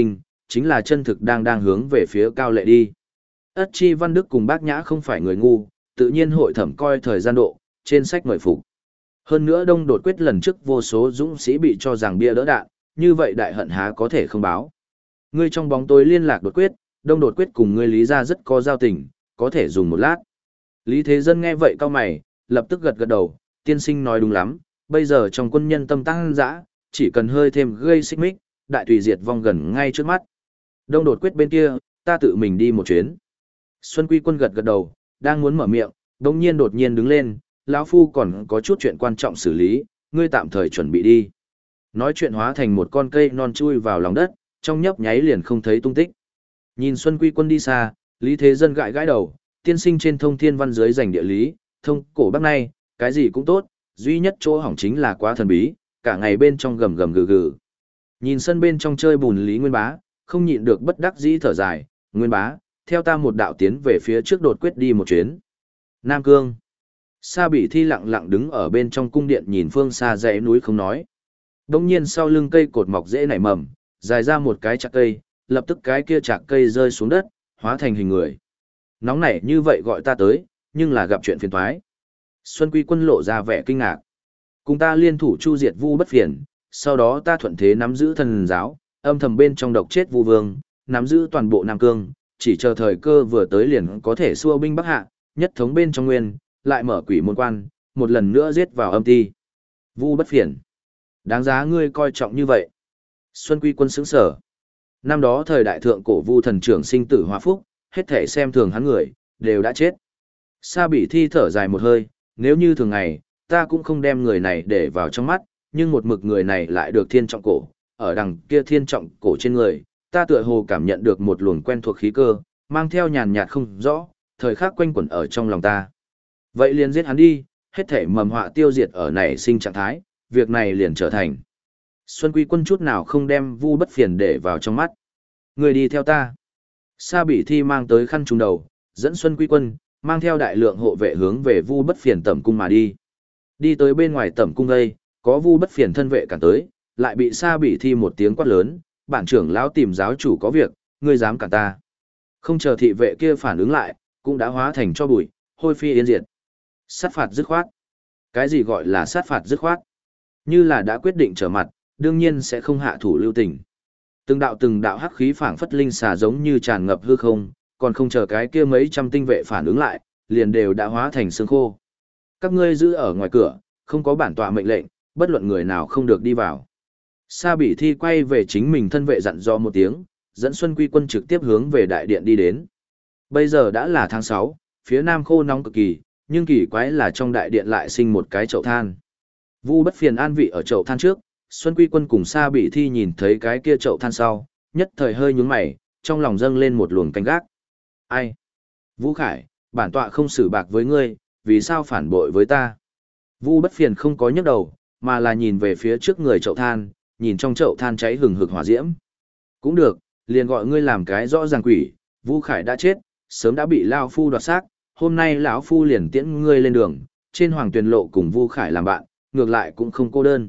chính là chân thực đang đang hướng về phía Cao Lệ đi. Ất Chi Văn Đức cùng Bác Nhã không phải người ngu, tự nhiên hội thẩm coi thời gian độ, trên sách mời phục. Hơn nữa Đông Đột Quyết lần trước vô số dũng sĩ bị cho rằng bia đỡ đạn, như vậy đại hận há có thể không báo. Ngươi trong bóng tối liên lạc Đột Quyết, Đông Đột Quyết cùng ngươi Lý gia rất có giao tình, có thể dùng một lát. Lý Thế Dân nghe vậy cau mày, lập tức gật gật đầu, tiên sinh nói đúng lắm, bây giờ trong quân nhân tâm tăng dã, chỉ cần hơi thêm gây xích mích, đại tùy diệt vong gần ngay trước mắt. Đông Đột Quyết bên kia, ta tự mình đi một chuyến. Xuân Quy Quân gật gật đầu, đang muốn mở miệng, đột nhiên đột nhiên đứng lên, lão phu còn có chút chuyện quan trọng xử lý, ngươi tạm thời chuẩn bị đi. Nói chuyện hóa thành một con cây non chui vào lòng đất, trong nhấp nháy liền không thấy tung tích. Nhìn Xuân Quy Quân đi xa, Lý Thế Dân gãi gãi đầu, tiên sinh trên thông thiên văn dưới giành địa lý, thông cổ bắc nay, cái gì cũng tốt, duy nhất chỗ hỏng chính là quá thần bí, cả ngày bên trong gầm gầm gừ gừ. Nhìn sân bên trong chơi bùn Lý Nguyên Bá, không nhịn được bất đắc dĩ thở dài, Nguyên Bá, theo ta một đạo tiến về phía trước đột quyết đi một chuyến. Nam Cương. Sa Bỉ Thi lặng lặng đứng ở bên trong cung điện nhìn phương xa dãy núi không nói. Đông nhiên sau lưng cây cột mọc dễ nảy mầm, dài ra một cái chạc cây, lập tức cái kia chạc cây rơi xuống đất, hóa thành hình người. Nóng nảy như vậy gọi ta tới, nhưng là gặp chuyện phiền toái. Xuân Quy Quân lộ ra vẻ kinh ngạc. Cùng ta liên thủ chu diệt Vu Bất Phiền, sau đó ta thuận thế nắm giữ thần giáo, âm thầm bên trong độc chết Vu Vương, nắm giữ toàn bộ Nam Cương, chỉ chờ thời cơ vừa tới liền có thể xua binh bắc hạ, nhất thống bên trong nguyên, lại mở quỷ môn quan, một lần nữa giết vào âm ti. Vu Bất Phiền, đáng giá ngươi coi trọng như vậy. Xuân Quy Quân sững sở. Năm đó thời đại thượng cổ Vu thần trưởng sinh tử hòa phúc, hết thể xem thường hắn người, đều đã chết. Sa Bỉ Thi thở dài một hơi, nếu như thường ngày, ta cũng không đem người này để vào trong mắt, nhưng một mực người này lại được thiên trọng cổ, ở đằng kia thiên trọng cổ trên người, ta tựa hồ cảm nhận được một luồng quen thuộc khí cơ, mang theo nhàn nhạt không rõ, thời khắc quanh quẩn ở trong lòng ta. Vậy liền giết hắn đi, hết thể mầm họa tiêu diệt ở nảy sinh trạng thái, việc này liền trở thành. Xuân Quy Quân chút nào không đem Vu Bất Phiền để vào trong mắt. Người đi theo ta. Sa Bỉ Thi mang tới khăn trùng đầu, dẫn Xuân Quy Quân, mang theo đại lượng hộ vệ hướng về Vu Bất Phiền tẩm cung mà đi. Đi tới bên ngoài tẩm cung đây, có Vu Bất Phiền thân vệ cản tới, lại bị Sa Bỉ Thi một tiếng quát lớn, bản trưởng lão tìm giáo chủ có việc, ngươi dám cản ta. Không chờ thị vệ kia phản ứng lại, cũng đã hóa thành cho bụi, hôi phi yên diệt. Sát phạt dứt khoát. Cái gì gọi là sát phạt dứt khoát? Như là đã quyết định trở mặt, đương nhiên sẽ không hạ thủ lưu tình. Từng đạo từng đạo hắc khí phảng phất linh xà giống như tràn ngập hư không, còn không chờ cái kia mấy trăm tinh vệ phản ứng lại, liền đều đã hóa thành xương khô. Các ngươi giữ ở ngoài cửa, không có bản tọa mệnh lệnh, bất luận người nào không được đi vào. Sa Bỉ Thi quay về chính mình thân vệ dặn dò một tiếng, dẫn Xuân Quy Quân trực tiếp hướng về đại điện đi đến. Bây giờ đã là tháng sáu, phía nam khô nóng cực kỳ, nhưng kỳ quái là trong đại điện lại sinh một cái chậu than. Vu Bất Phiền an vị ở chậu than trước, Xuân Quy Quân cùng Sa Bỉ Thi nhìn thấy cái kia chậu than sau, nhất thời hơi nhướng mày, trong lòng dâng lên một luồng canh gác. Ai? Vũ Khải, bản tọa không xử bạc với ngươi, vì sao phản bội với ta? Vu Bất Phiền không có nhấc đầu, mà là nhìn về phía trước người chậu than, nhìn trong chậu than cháy hừng hực hỏa diễm. Cũng được, liền gọi ngươi làm cái rõ ràng quỷ, Vũ Khải đã chết, sớm đã bị lão phu đoạt xác, hôm nay lão phu liền tiễn ngươi lên đường, trên Hoàng Tuyền Lộ cùng Vu Khải làm bạn, ngược lại cũng không cô đơn.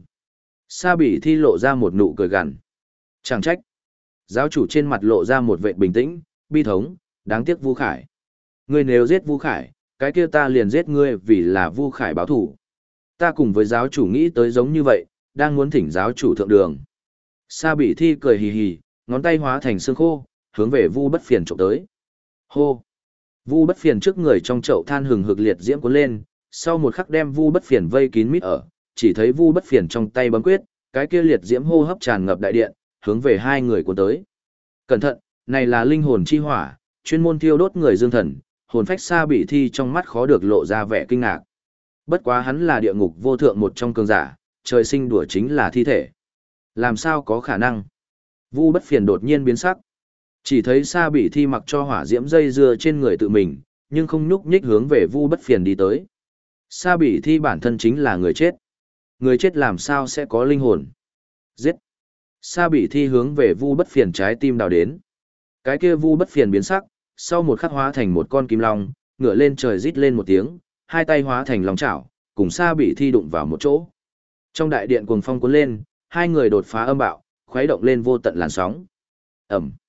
Sa Bỉ Thi lộ ra một nụ cười gằn. Chẳng trách. Giáo chủ trên mặt lộ ra một vẻ bình tĩnh, bi thống, đáng tiếc Vu Khải. Ngươi nếu giết Vu Khải, cái kia ta liền giết ngươi vì là Vu Khải báo thù. Ta cùng với giáo chủ nghĩ tới giống như vậy, đang muốn thỉnh giáo chủ thượng đường. Sa Bỉ Thi cười hì hì, ngón tay hóa thành xương khô, hướng về Vu Bất Phiền chụp tới. Hô! Vu Bất Phiền trước người trong chậu than hừng hực liệt diễm cuốn lên, sau một khắc đem Vu Bất Phiền vây kín mít ở, chỉ thấy Vu Bất Phiền trong tay bấm quyết, cái kia liệt diễm hô hấp tràn ngập đại điện, hướng về hai người cuốn tới. Cẩn thận, này là linh hồn chi hỏa, chuyên môn thiêu đốt người dương thần, hồn phách Sa Bỉ Thi trong mắt khó được lộ ra vẻ kinh ngạc. Bất quá hắn là địa ngục vô thượng một trong cường giả, trời sinh đùa chính là thi thể. Làm sao có khả năng? Vu Bất Phiền đột nhiên biến sắc. Chỉ thấy Sa Bỉ Thi mặc cho hỏa diễm dây dưa trên người tự mình, nhưng không nhúc nhích hướng về Vu Bất Phiền đi tới. Sa Bỉ Thi bản thân chính là người chết. Người chết làm sao sẽ có linh hồn? Giết! Sa Bỉ Thi hướng về Vu Bất Phiền trái tim đào đến. Cái kia Vu Bất Phiền biến sắc, sau một khắc hóa thành một con kim long, ngửa lên trời rít lên một tiếng, hai tay hóa thành long chảo, cùng Sa Bỉ Thi đụng vào một chỗ. Trong đại điện cuồng phong cuốn lên, hai người đột phá âm bạo, khuấy động lên vô tận làn sóng. Ầm.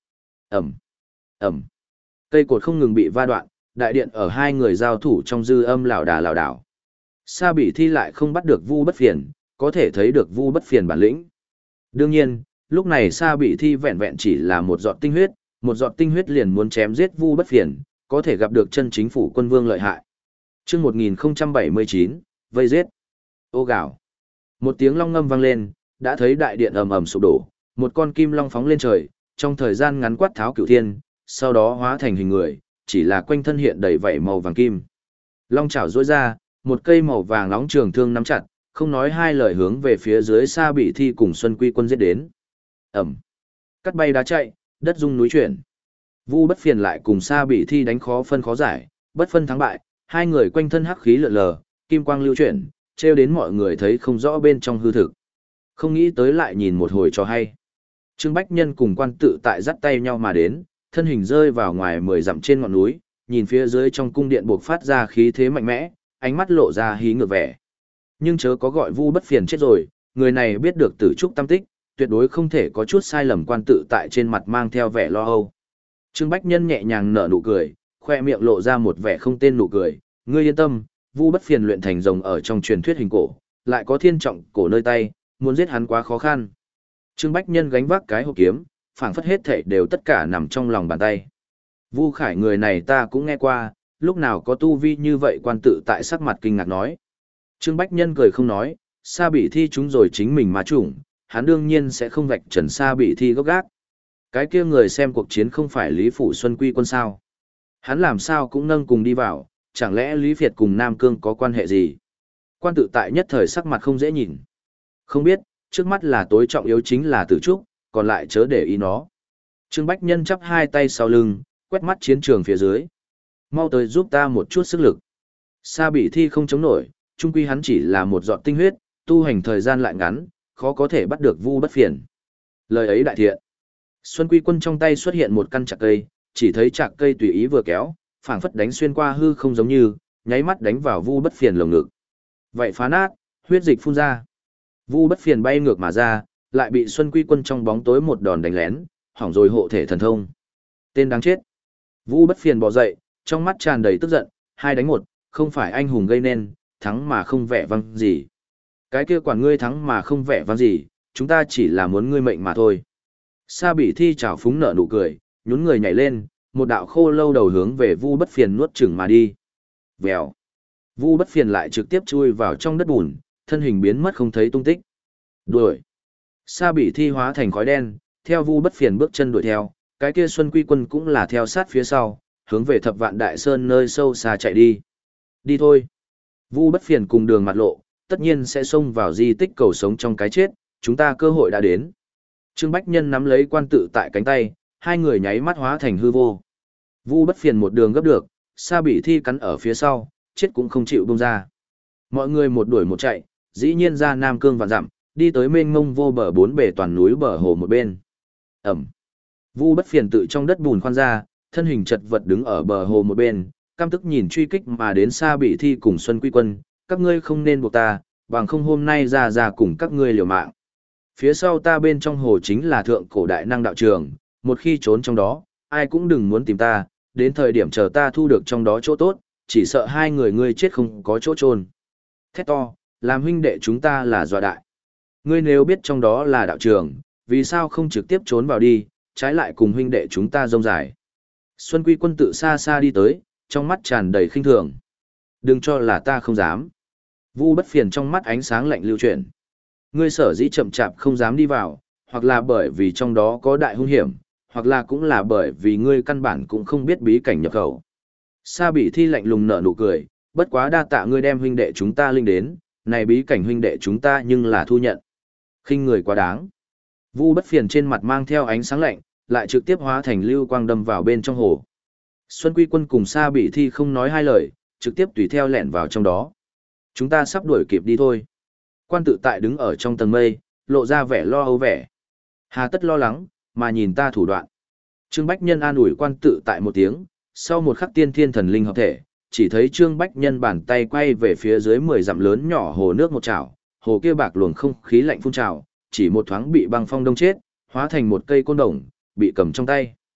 Ẩm, Ẩm. Cây cột không ngừng bị va đoạn, đại điện ở hai người giao thủ trong dư âm lảo đà lảo đảo. Sa Bỉ Thi lại không bắt được Vu Bất Phiền, có thể thấy được Vu Bất Phiền bản lĩnh. Đương nhiên, lúc này Sa Bỉ Thi vẹn vẹn chỉ là một giọt tinh huyết, một giọt tinh huyết liền muốn chém giết Vu Bất Phiền, có thể gặp được chân chính phủ quân vương lợi hại. Chương một nghìn không trăm bảy mươi chín, vây giết. Ô gào. Một tiếng long ngâm vang lên, đã thấy đại điện ầm ầm sụp đổ, một con kim long phóng lên trời, trong thời gian ngắn quát tháo cửu thiên, sau đó hóa thành hình người, chỉ là quanh thân hiện đầy vảy màu vàng kim. Long chảo duỗi ra, một cây màu vàng nóng trường thương nắm chặt, không nói hai lời hướng về phía dưới Sa Bỉ Thi cùng Xuân Quy Quân giết đến. Ẩm. Cắt bay đá chạy, đất rung núi chuyển. Vu Bất Phiền lại cùng Sa Bỉ Thi đánh khó phân khó giải, bất phân thắng bại, hai người quanh thân hắc khí lượn lờ, kim quang lưu chuyển, trêu đến mọi người thấy không rõ bên trong hư thực. Không nghĩ tới lại nhìn một hồi cho hay. Trương Bách Nhân cùng Quan Tự Tại dắt tay nhau mà đến, thân hình rơi vào ngoài mười dặm trên ngọn núi, nhìn phía dưới trong cung điện buộc phát ra khí thế mạnh mẽ, ánh mắt lộ ra hí ngược vẻ. Nhưng chớ có gọi Vu Bất Phiền chết rồi, người này biết được tử trúc tâm tích, tuyệt đối không thể có chút sai lầm. Quan Tự Tại trên mặt mang theo vẻ lo âu. Trương Bách Nhân nhẹ nhàng nở nụ cười, khoe miệng lộ ra một vẻ không tên nụ cười, ngươi yên tâm, Vu Bất Phiền luyện thành rồng ở trong truyền thuyết hình cổ, lại có thiên trọng cổ nơi tay, muốn giết hắn quá khó khăn. Trương Bách Nhân gánh vác cái hộp kiếm, phảng phất hết thảy đều tất cả nằm trong lòng bàn tay. Vu Khải người này ta cũng nghe qua, lúc nào có tu vi như vậy. Quan Tự Tại sắc mặt kinh ngạc nói. Trương Bách Nhân cười không nói, Sa Bỉ Thi chúng rồi chính mình mà chủng, hắn đương nhiên sẽ không vạch trần Sa Bỉ Thi gốc gác. Cái kia người xem cuộc chiến không phải Lý Phủ Xuân Quy Quân sao? Hắn làm sao cũng nâng cùng đi vào, chẳng lẽ Lý Việt cùng Nam Cương có quan hệ gì? Quan Tự Tại nhất thời sắc mặt không dễ nhìn. Không biết, trước mắt là tối trọng yếu chính là Tử Trúc, còn lại chớ để ý nó. Trương Bách Nhân chắp hai tay sau lưng, quét mắt chiến trường phía dưới. Mau tới giúp ta một chút sức lực. Sa Bỉ Thi không chống nổi, chung quy hắn chỉ là một giọt tinh huyết, tu hành thời gian lại ngắn, khó có thể bắt được Vu Bất Phiền. Lời ấy đại thiện. Xuân Quy Quân trong tay xuất hiện một căn chạc cây, chỉ thấy chạc cây tùy ý vừa kéo, phảng phất đánh xuyên qua hư không giống như, nháy mắt đánh vào Vu Bất Phiền lồng ngực. Vậy phá nát, huyết dịch phun ra. Vu Bất Phiền bay ngược mà ra, lại bị Xuân Quy Quân trong bóng tối một đòn đánh lén, hỏng rồi hộ thể thần thông. Tên đáng chết. Vu Bất Phiền bò dậy, trong mắt tràn đầy tức giận, hai đánh một, không phải anh hùng gây nên, thắng mà không vẻ vang gì. Cái kia quản ngươi thắng mà không vẻ vang gì, chúng ta chỉ là muốn ngươi mệnh mà thôi. Sa Bỉ Thi trào phúng nở nụ cười, nhún người nhảy lên, một đạo khô lâu đầu hướng về Vu Bất Phiền nuốt chửng mà đi. Vèo. Vu Bất Phiền lại trực tiếp chui vào trong đất bùn, thân hình biến mất không thấy tung tích. Đuổi. Sa Bỉ Thi hóa thành khói đen, theo Vu Bất Phiền bước chân đuổi theo, cái kia Xuân Quy Quân cũng là theo sát phía sau, hướng về Thập Vạn Đại Sơn nơi sâu xa chạy đi. Đi thôi. Vu Bất Phiền cùng đường mặt lộ, tất nhiên sẽ xông vào di tích cầu sống trong cái chết, chúng ta cơ hội đã đến. Trương Bách Nhân nắm lấy Quan Tự Tại cánh tay, hai người nháy mắt hóa thành hư vô. Vu Bất Phiền một đường gấp được, Sa Bỉ Thi cắn ở phía sau, chết cũng không chịu buông ra. Mọi người một đuổi một chạy, dĩ nhiên ra Nam Cương vạn dặm, đi tới mênh mông vô bờ bốn bề toàn núi bờ hồ một bên. Ẩm. Vu Bất Phiền tự trong đất bùn khoan ra, thân hình chật vật đứng ở bờ hồ một bên, căm tức nhìn truy kích mà đến Sa Bỉ Thi cùng Xuân Quy Quân, các ngươi không nên buộc ta, bằng không hôm nay ra ra cùng các ngươi liều mạng. Phía sau ta bên trong hồ chính là thượng cổ đại năng đạo trường, một khi trốn trong đó, ai cũng đừng muốn tìm ta, đến thời điểm chờ ta thu được trong đó chỗ tốt, chỉ sợ hai người ngươi chết không có chỗ trôn. Thét to, làm huynh đệ chúng ta là dọa đại. Ngươi nếu biết trong đó là đạo trường, vì sao không trực tiếp trốn vào đi, trái lại cùng huynh đệ chúng ta rông dài. Xuân Quy Quân tự xa xa đi tới, trong mắt tràn đầy khinh thường. Đừng cho là ta không dám. Vu Bất Phiền trong mắt ánh sáng lạnh lưu chuyển. Ngươi sở dĩ chậm chạp không dám đi vào, hoặc là bởi vì trong đó có đại hung hiểm, hoặc là cũng là bởi vì ngươi căn bản cũng không biết bí cảnh nhập khẩu. Sa Bỉ Thi lạnh lùng nở nụ cười, bất quá đa tạ ngươi đem huynh đệ chúng ta linh đến, này bí cảnh huynh đệ chúng ta nhưng là thu nhận. Khinh người quá đáng. Vu Bất Phiền trên mặt mang theo ánh sáng lạnh, lại trực tiếp hóa thành lưu quang đâm vào bên trong hồ. Xuân Quy Quân cùng Sa Bỉ Thi không nói hai lời, trực tiếp tùy theo lẻn vào trong đó. Chúng ta sắp đuổi kịp đi thôi. Quan Tự Tại đứng ở trong tầng mây, lộ ra vẻ lo âu vẻ. Hà tất lo lắng, mà nhìn ta thủ đoạn. Trương Bách Nhân an ủi Quan Tự Tại một tiếng, sau một khắc tiên thiên thần linh hợp thể, chỉ thấy Trương Bách Nhân bàn tay quay về phía dưới mười dặm lớn nhỏ hồ nước một chảo, hồ kia bạc luồng không khí lạnh phun trào, chỉ một thoáng bị băng phong đông chết, hóa thành một cây côn đồng, bị cầm trong tay.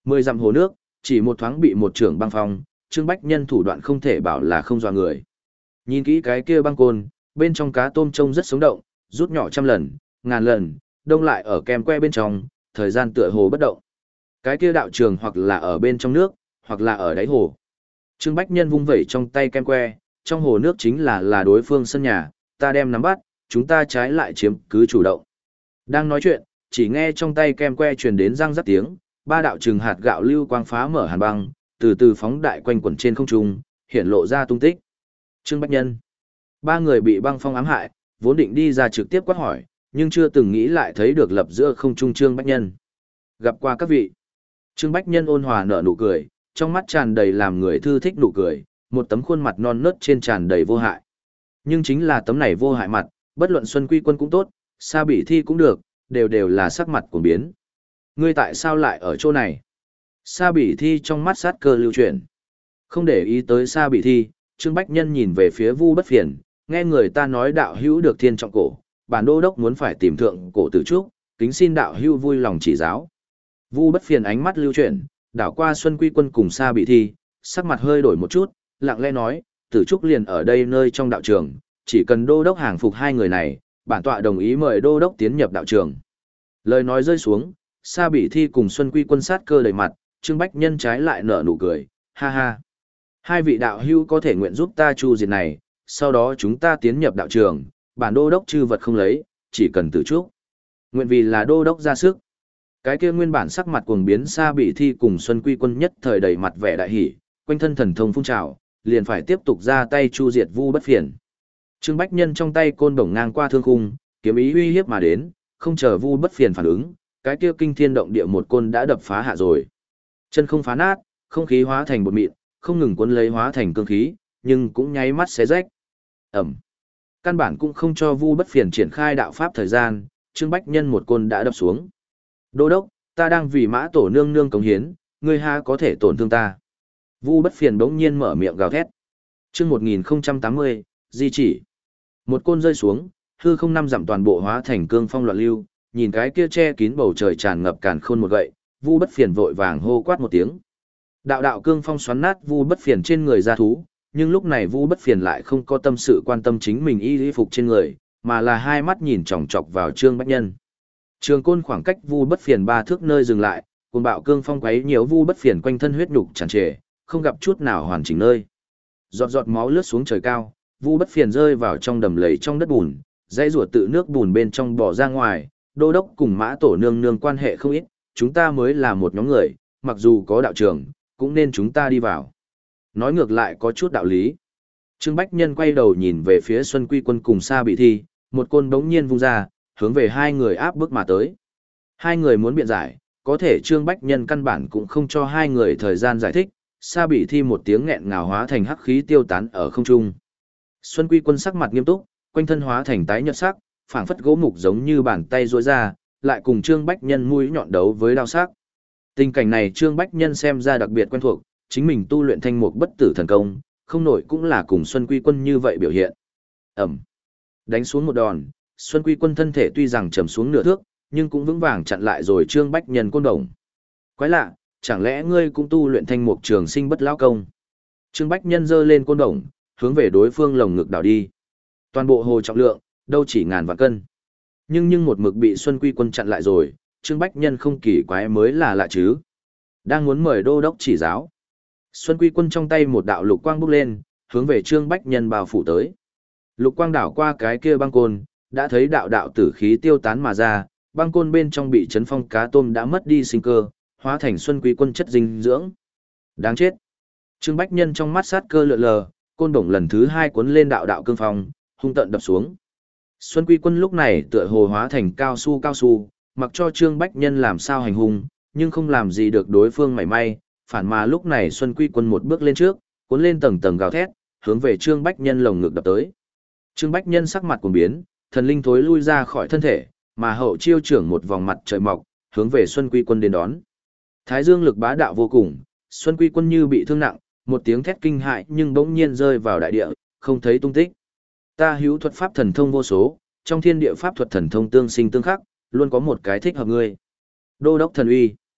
Mười dặm hồ nước, chỉ một thoáng bị một trưởng băng phong, Trương Bách Nhân thủ đoạn không thể bảo là không dọa người. Nhìn kỹ cái kia băng côn, bên trong cá tôm trông rất sống động, rút nhỏ trăm lần, ngàn lần, đông lại ở kem que bên trong, thời gian tựa hồ bất động. Cái kia đạo trường hoặc là ở bên trong nước, hoặc là ở đáy hồ. Trương Bách Nhân vung vẩy trong tay kem que, trong hồ nước chính là là đối phương sân nhà, ta đem nắm bắt, chúng ta trái lại chiếm cứ chủ động. Đang nói chuyện, chỉ nghe trong tay kem que truyền đến răng rắc tiếng, ba đạo trường hạt gạo lưu quang phá mở hàn băng, từ từ phóng đại quanh quẩn trên không trung, hiện lộ ra tung tích. Trương Bách Nhân. Ba người bị băng phong ám hại, vốn định đi ra trực tiếp quát hỏi, nhưng chưa từng nghĩ lại thấy được lập giữa không trung Trương Bách Nhân. Gặp qua các vị. Trương Bách Nhân ôn hòa nở nụ cười, trong mắt tràn đầy làm người thư thích nụ cười, một tấm khuôn mặt non nớt trên tràn đầy vô hại. Nhưng chính là tấm này vô hại mặt, bất luận Xuân Quy Quân cũng tốt, Sa Bỉ Thi cũng được, đều đều là sắc mặt cuồng biến. Ngươi tại sao lại ở chỗ này? Sa Bỉ Thi trong mắt sát cơ lưu chuyển. Không để ý tới Sa Bỉ Thi, Trương Bách Nhân nhìn về phía Vu Bất Phiền, nghe người ta nói đạo hữu được thiên trọng cổ, bản đô đốc muốn phải tìm thượng cổ tử trúc, kính xin đạo hữu vui lòng chỉ giáo. Vu Bất Phiền ánh mắt lưu chuyển, đảo qua Xuân Quy Quân cùng Sa Bỉ Thi, sắc mặt hơi đổi một chút, lặng lẽ nói, tử trúc liền ở đây nơi trong đạo trường, chỉ cần đô đốc hàng phục hai người này, bản tọa đồng ý mời đô đốc tiến nhập đạo trường. Lời nói rơi xuống, Sa Bỉ Thi cùng Xuân Quy Quân sát cơ đầy mặt, Trương Bách Nhân trái lại nở nụ cười, ha ha. Hai vị đạo hữu có thể nguyện giúp ta chu diệt này, sau đó chúng ta tiến nhập đạo trường, bản đô đốc chư vật không lấy, chỉ cần tử trúc. Nguyện vì là đô đốc ra sức. Cái kia nguyên bản sắc mặt cuồng biến Sa Bỉ Thi cùng Xuân Quy Quân nhất thời đầy mặt vẻ đại hỉ, quanh thân thần thông phun trào, liền phải tiếp tục ra tay chu diệt Vu Bất Phiền. Trương Bách Nhân trong tay côn bổng ngang qua thương khung, kiếm ý uy hiếp mà đến, không chờ Vu Bất Phiền phản ứng, cái kia kinh thiên động địa một côn đã đập phá hạ rồi. Chân không phá nát, không khí hóa thành bột mịn, không ngừng cuốn lấy hóa thành cương khí, nhưng cũng nháy mắt xé rách. Ẩm. Căn bản cũng không cho Vu Bất Phiền triển khai đạo pháp thời gian, Trương Bách Nhân một côn đã đập xuống. Đô đốc, ta đang vì Mã Tổ nương nương cống hiến, ngươi ha có thể tổn thương ta. Vu Bất Phiền bỗng nhiên mở miệng gào thét. Chương một nghìn tám mươi, di chỉ. Một côn rơi xuống, hư không năm dặm toàn bộ hóa thành cương phong loạn lưu, nhìn cái kia che kín bầu trời tràn ngập càn khôn một gậy, Vu Bất Phiền vội vàng hô quát một tiếng. Đạo đạo cương phong xoắn nát Vu Bất Phiền trên người ra thú, nhưng lúc này Vu Bất Phiền lại không có tâm sự quan tâm chính mình y y phục trên người, mà là hai mắt nhìn chòng chọc vào Trương Bách Nhân. Trường côn khoảng cách Vu Bất Phiền ba thước nơi dừng lại, cuồng bạo cương phong quấy nhiều Vu Bất Phiền quanh thân huyết nhục tràn trề, không gặp chút nào hoàn chỉnh nơi. Giọt giọt máu lướt xuống trời cao, Vu Bất Phiền rơi vào trong đầm lầy trong đất bùn, dãy rùa tự nước bùn bên trong bò ra ngoài, đô đốc cùng Mã Tổ nương nương quan hệ không ít, chúng ta mới là một nhóm người, mặc dù có đạo trường, cũng nên chúng ta đi vào. Nói ngược lại có chút đạo lý. Trương Bách Nhân quay đầu nhìn về phía Xuân Quy Quân cùng Sa Bỉ Thi, một côn bỗng nhiên vung ra, hướng về hai người áp bức mà tới. Hai người muốn biện giải, có thể Trương Bách Nhân căn bản cũng không cho hai người thời gian giải thích, Sa Bỉ Thi một tiếng nghẹn ngào hóa thành hắc khí tiêu tán ở không trung. Xuân Quy Quân sắc mặt nghiêm túc, quanh thân hóa thành tái nhợt sắc, phảng phất gỗ mục giống như bàn tay duỗi ra, lại cùng Trương Bách Nhân mũi nhọn đấu với đao sắc. Tình cảnh này Trương Bách Nhân xem ra đặc biệt quen thuộc, chính mình tu luyện thanh mục bất tử thần công, không nổi cũng là cùng Xuân Quy Quân như vậy biểu hiện. Ẩm. Đánh xuống một đòn, Xuân Quy Quân thân thể tuy rằng trầm xuống nửa thước, nhưng cũng vững vàng chặn lại rồi Trương Bách Nhân côn đồng. Quái lạ, chẳng lẽ ngươi cũng tu luyện thanh mục trường sinh bất lão công? Trương Bách Nhân giơ lên côn đồng, hướng về đối phương lồng ngực đảo đi. Toàn bộ hồ trọng lượng, đâu chỉ ngàn vạn cân. Nhưng nhưng một mực bị Xuân Quy Quân chặn lại rồi, Trương Bách Nhân không kỳ quái mới là lạ chứ. Đang muốn mời đô đốc chỉ giáo. Xuân Quy Quân trong tay một đạo lục quang bốc lên, hướng về Trương Bách Nhân bao phủ tới. Lục quang đảo qua cái kia băng côn, đã thấy đạo đạo tử khí tiêu tán mà ra, băng côn bên trong bị chấn phong cá tôm đã mất đi sinh cơ, hóa thành Xuân Quy Quân chất dinh dưỡng. Đáng chết. Trương Bách Nhân trong mắt sát cơ lượn lờ, côn đồng lần thứ hai cuốn lên đạo đạo cương phong, hung tận đập xuống. Xuân Quy Quân lúc này tựa hồ hóa thành cao su cao su, mặc cho Trương Bách Nhân làm sao hành hung, nhưng không làm gì được đối phương mảy may, phản mà lúc này Xuân Quy Quân một bước lên trước, cuốn lên tầng tầng gào thét, hướng về Trương Bách Nhân lồng ngực đập tới. Trương Bách Nhân sắc mặt cuồng biến, thần linh thối lui ra khỏi thân thể, mà hậu chiêu trưởng một vòng mặt trời mọc, hướng về Xuân Quy Quân đến đón. Thái dương lực bá đạo vô cùng, Xuân Quy Quân như bị thương nặng, một tiếng thét kinh hại nhưng bỗng nhiên rơi vào đại địa, không thấy tung tích. Ta hữu thuật pháp thần thông vô số, trong thiên địa pháp thuật thần thông tương sinh tương khắc, luôn có một cái thích hợp ngươi. Đô đốc thần uy.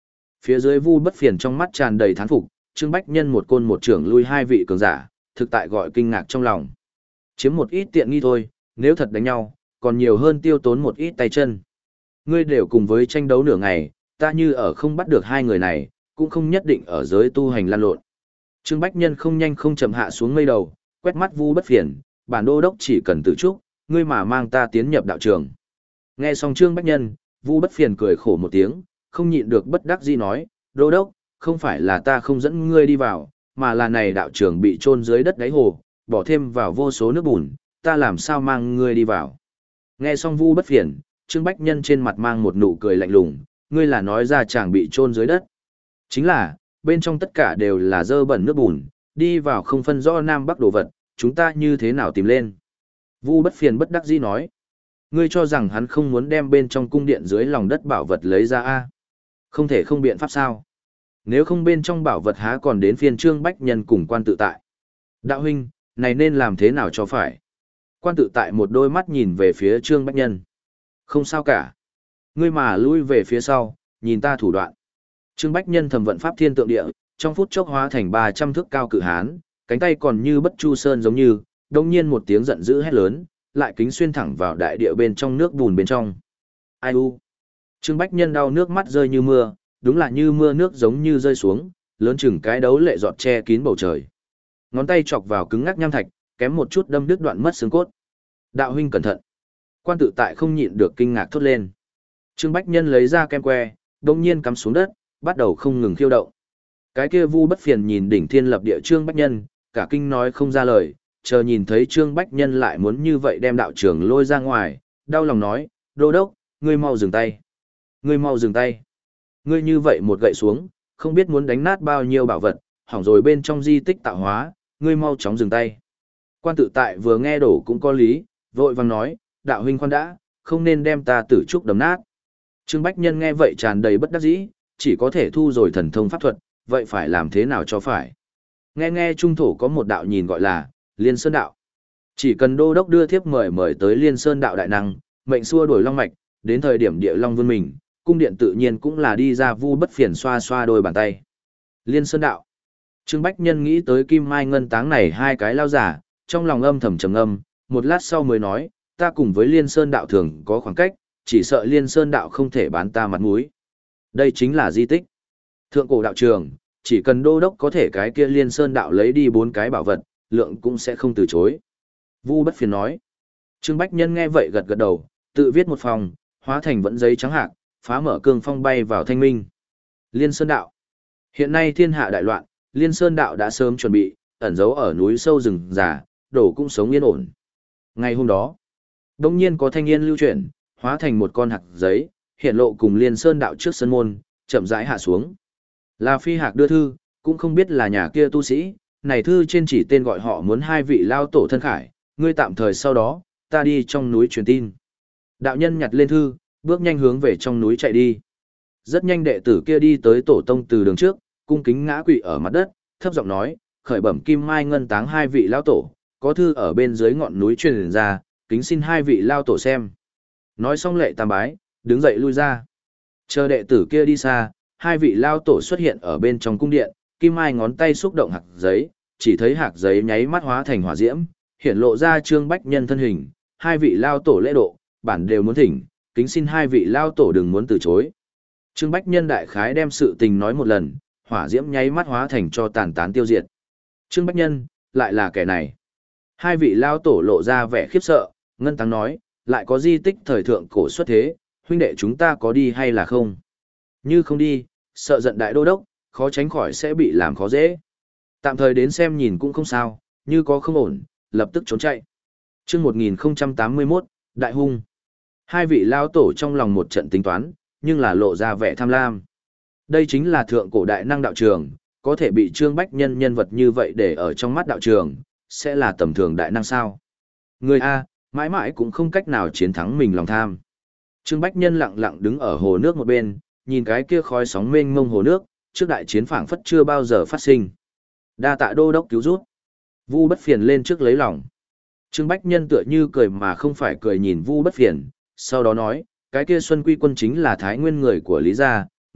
Phía dưới Vu Bất Phiền trong mắt tràn đầy thán phục, Trương Bách Nhân một côn một trưởng lui hai vị cường giả, thực tại gọi kinh ngạc trong lòng. Chiếm một ít tiện nghi thôi, nếu thật đánh nhau, còn nhiều hơn tiêu tốn một ít tay chân. Ngươi đều cùng với tranh đấu nửa ngày, ta như ở không bắt được hai người này, cũng không nhất định ở giới tu hành lan lộn. Trương Bách Nhân không nhanh không chậm hạ xuống mây đầu, quét mắt Vu Bất Phiền, bản đô đốc chỉ cần tự trúc, ngươi mà mang ta tiến nhập đạo trường. Nghe xong Trương Bách Nhân, Vu Bất Phiền cười khổ một tiếng, không nhịn được bất đắc dĩ nói, đô đốc, không phải là ta không dẫn ngươi đi vào, mà là này đạo trường bị chôn dưới đất đáy hồ, bỏ thêm vào vô số nước bùn, ta làm sao mang ngươi đi vào. Nghe xong Vu Bất Phiền, Trương Bách Nhân trên mặt mang một nụ cười lạnh lùng, ngươi là nói ra chàng bị chôn dưới đất. Chính là, bên trong tất cả đều là dơ bẩn nước bùn, đi vào không phân rõ nam bắc đồ vật, chúng ta như thế nào tìm lên. Vu Bất Phiền bất đắc dĩ nói, ngươi cho rằng hắn không muốn đem bên trong cung điện dưới lòng đất bảo vật lấy ra a? Không thể không biện pháp sao? Nếu không bên trong bảo vật há còn đến phiên Trương Bách Nhân cùng Quan Tự Tại. Đạo huynh, này nên làm thế nào cho phải? Quan Tự Tại một đôi mắt nhìn về phía Trương Bách Nhân. Không sao cả. Ngươi mà lui về phía sau, nhìn ta thủ đoạn. Trương Bách Nhân thầm vận pháp thiên tượng địa, trong phút chốc hóa thành ba trăm thước cao cự hán, cánh tay còn như bất chu sơn giống như, đồng nhiên một tiếng giận dữ hét lớn, lại kính xuyên thẳng vào đại địa bên trong nước bùn bên trong. Ai u? Trương Bách Nhân đau nước mắt rơi như mưa, đúng là như mưa nước giống như rơi xuống, lớn chừng cái đấu lệ giọt che kín bầu trời. Ngón tay chọc vào cứng ngắc nham thạch, kém một chút đâm đứt đoạn mất xương cốt. Đạo huynh cẩn thận. Quan Tự Tại không nhịn được kinh ngạc thốt lên. Trương Bách Nhân lấy ra kem que, đồng nhiên cắm xuống đất, bắt đầu không ngừng khiêu động. Cái kia Vu Bất Phiền nhìn đỉnh thiên lập địa Trương Bách Nhân, cả kinh nói không ra lời, chờ nhìn thấy Trương Bách Nhân lại muốn như vậy đem đạo trưởng lôi ra ngoài, đau lòng nói, đô đốc, ngươi mau dừng tay. Ngươi mau dừng tay. Ngươi như vậy một gậy xuống, không biết muốn đánh nát bao nhiêu bảo vật, hỏng rồi bên trong di tích tạo hóa, ngươi mau chóng dừng tay. Quan Tự Tại vừa nghe đổ cũng có lý, vội vàng nói, đạo huynh khoan đã, không nên đem ta tử trúc đấm nát. Trương Bách Nhân nghe vậy tràn đầy bất đắc dĩ, chỉ có thể thu rồi thần thông pháp thuật, vậy phải làm thế nào cho phải. Nghe nghe trung thổ có một đạo nhìn gọi là Liên Sơn đạo. Chỉ cần đô đốc đưa thiếp mời mời tới Liên Sơn đạo đại năng, mệnh xua đuổi long mạch, đến thời điểm địa long vươn mình, cung điện tự nhiên cũng là đi ra Vu Bất Phiền xoa xoa đôi bàn tay. Liên Sơn đạo. Trương Bách Nhân nghĩ tới Kim Mai Ngân Táng này hai cái lao giả, trong lòng âm thầm trầm ngâm, một lát sau mới nói, ta cùng với Liên Sơn đạo thường có khoảng cách, chỉ sợ Liên Sơn đạo không thể bán ta mặt mũi. Đây chính là di tích. Thượng cổ đạo trường, chỉ cần đô đốc có thể cái kia Liên Sơn đạo lấy đi bốn cái bảo vật, lượng cũng sẽ không từ chối. Vu Bất Phiền nói. Trương Bách Nhân nghe vậy gật gật đầu, tự viết một phòng, hóa thành vẫn giấy trắng hạc, phá mở cương phong bay vào thanh minh. Liên Sơn đạo. Hiện nay thiên hạ đại loạn, Liên Sơn đạo đã sớm chuẩn bị, ẩn giấu ở núi sâu rừng già, đổ cũng sống yên ổn. Ngày hôm đó, đông nhiên có thanh niên lưu chuyển, hóa thành một con hạc giấy, hiện lộ cùng Liên Sơn đạo trước sân môn, chậm rãi hạ xuống. Là phi hạc đưa thư, cũng không biết là nhà kia tu sĩ, này thư trên chỉ tên gọi họ muốn hai vị lao tổ thân khải, ngươi tạm thời sau đó, ta đi trong núi truyền tin. Đạo nhân nhặt lên thư, bước nhanh hướng về trong núi chạy đi. Rất nhanh đệ tử kia đi tới tổ tông từ đường trước, cung kính ngã quỵ ở mặt đất, thấp giọng nói, khởi bẩm Kim Mai Ngân Táng hai vị lao tổ, có thư ở bên dưới ngọn núi truyền ra, kính xin hai vị lao tổ xem. Nói xong lệ tam bái, đứng dậy lui ra. Chờ đệ tử kia đi xa, hai vị lao tổ xuất hiện ở bên trong cung điện, Kim Mai ngón tay xúc động hạt giấy, chỉ thấy hạt giấy nháy mắt hóa thành hỏa diễm, hiện lộ ra Trương Bách Nhân thân hình, hai vị lao tổ lễ độ, bản đều muốn thỉnh, kính xin hai vị lao tổ đừng muốn từ chối. Trương Bách Nhân đại khái đem sự tình nói một lần, hỏa diễm nháy mắt hóa thành cho tàn tán tiêu diệt. Trương Bách Nhân, lại là kẻ này. Hai vị lao tổ lộ ra vẻ khiếp sợ, Ngân Táng nói, lại có di tích thời thượng cổ xuất thế, huynh đệ chúng ta có đi hay là không? Như không đi, sợ giận đại đô đốc, khó tránh khỏi sẽ bị làm khó dễ. Tạm thời đến xem nhìn cũng không sao, như có không ổn, lập tức trốn chạy. Chương một nghìn không trăm tám mươi mốt, Đại Hung. Hai vị lao tổ trong lòng một trận tính toán, nhưng là lộ ra vẻ tham lam. Đây chính là thượng cổ đại năng đạo trường, có thể bị Trương Bách Nhân nhân vật như vậy để ở trong mắt đạo trường, sẽ là tầm thường đại năng sao. Người A, mãi mãi cũng không cách nào chiến thắng mình lòng tham. Trương Bách Nhân lặng lặng đứng ở hồ nước một bên, nhìn cái kia khói sóng mênh mông hồ nước, trước đại chiến phảng phất chưa bao giờ phát sinh. Đa tạ đô đốc cứu rút. Vu Bất Phiền lên trước lấy lòng. Trương Bách Nhân tựa như cười mà không phải cười nhìn Vu Bất Phiền, sau đó nói, cái kia Xuân Quy quân chính là thái nguyên người của Lý gia,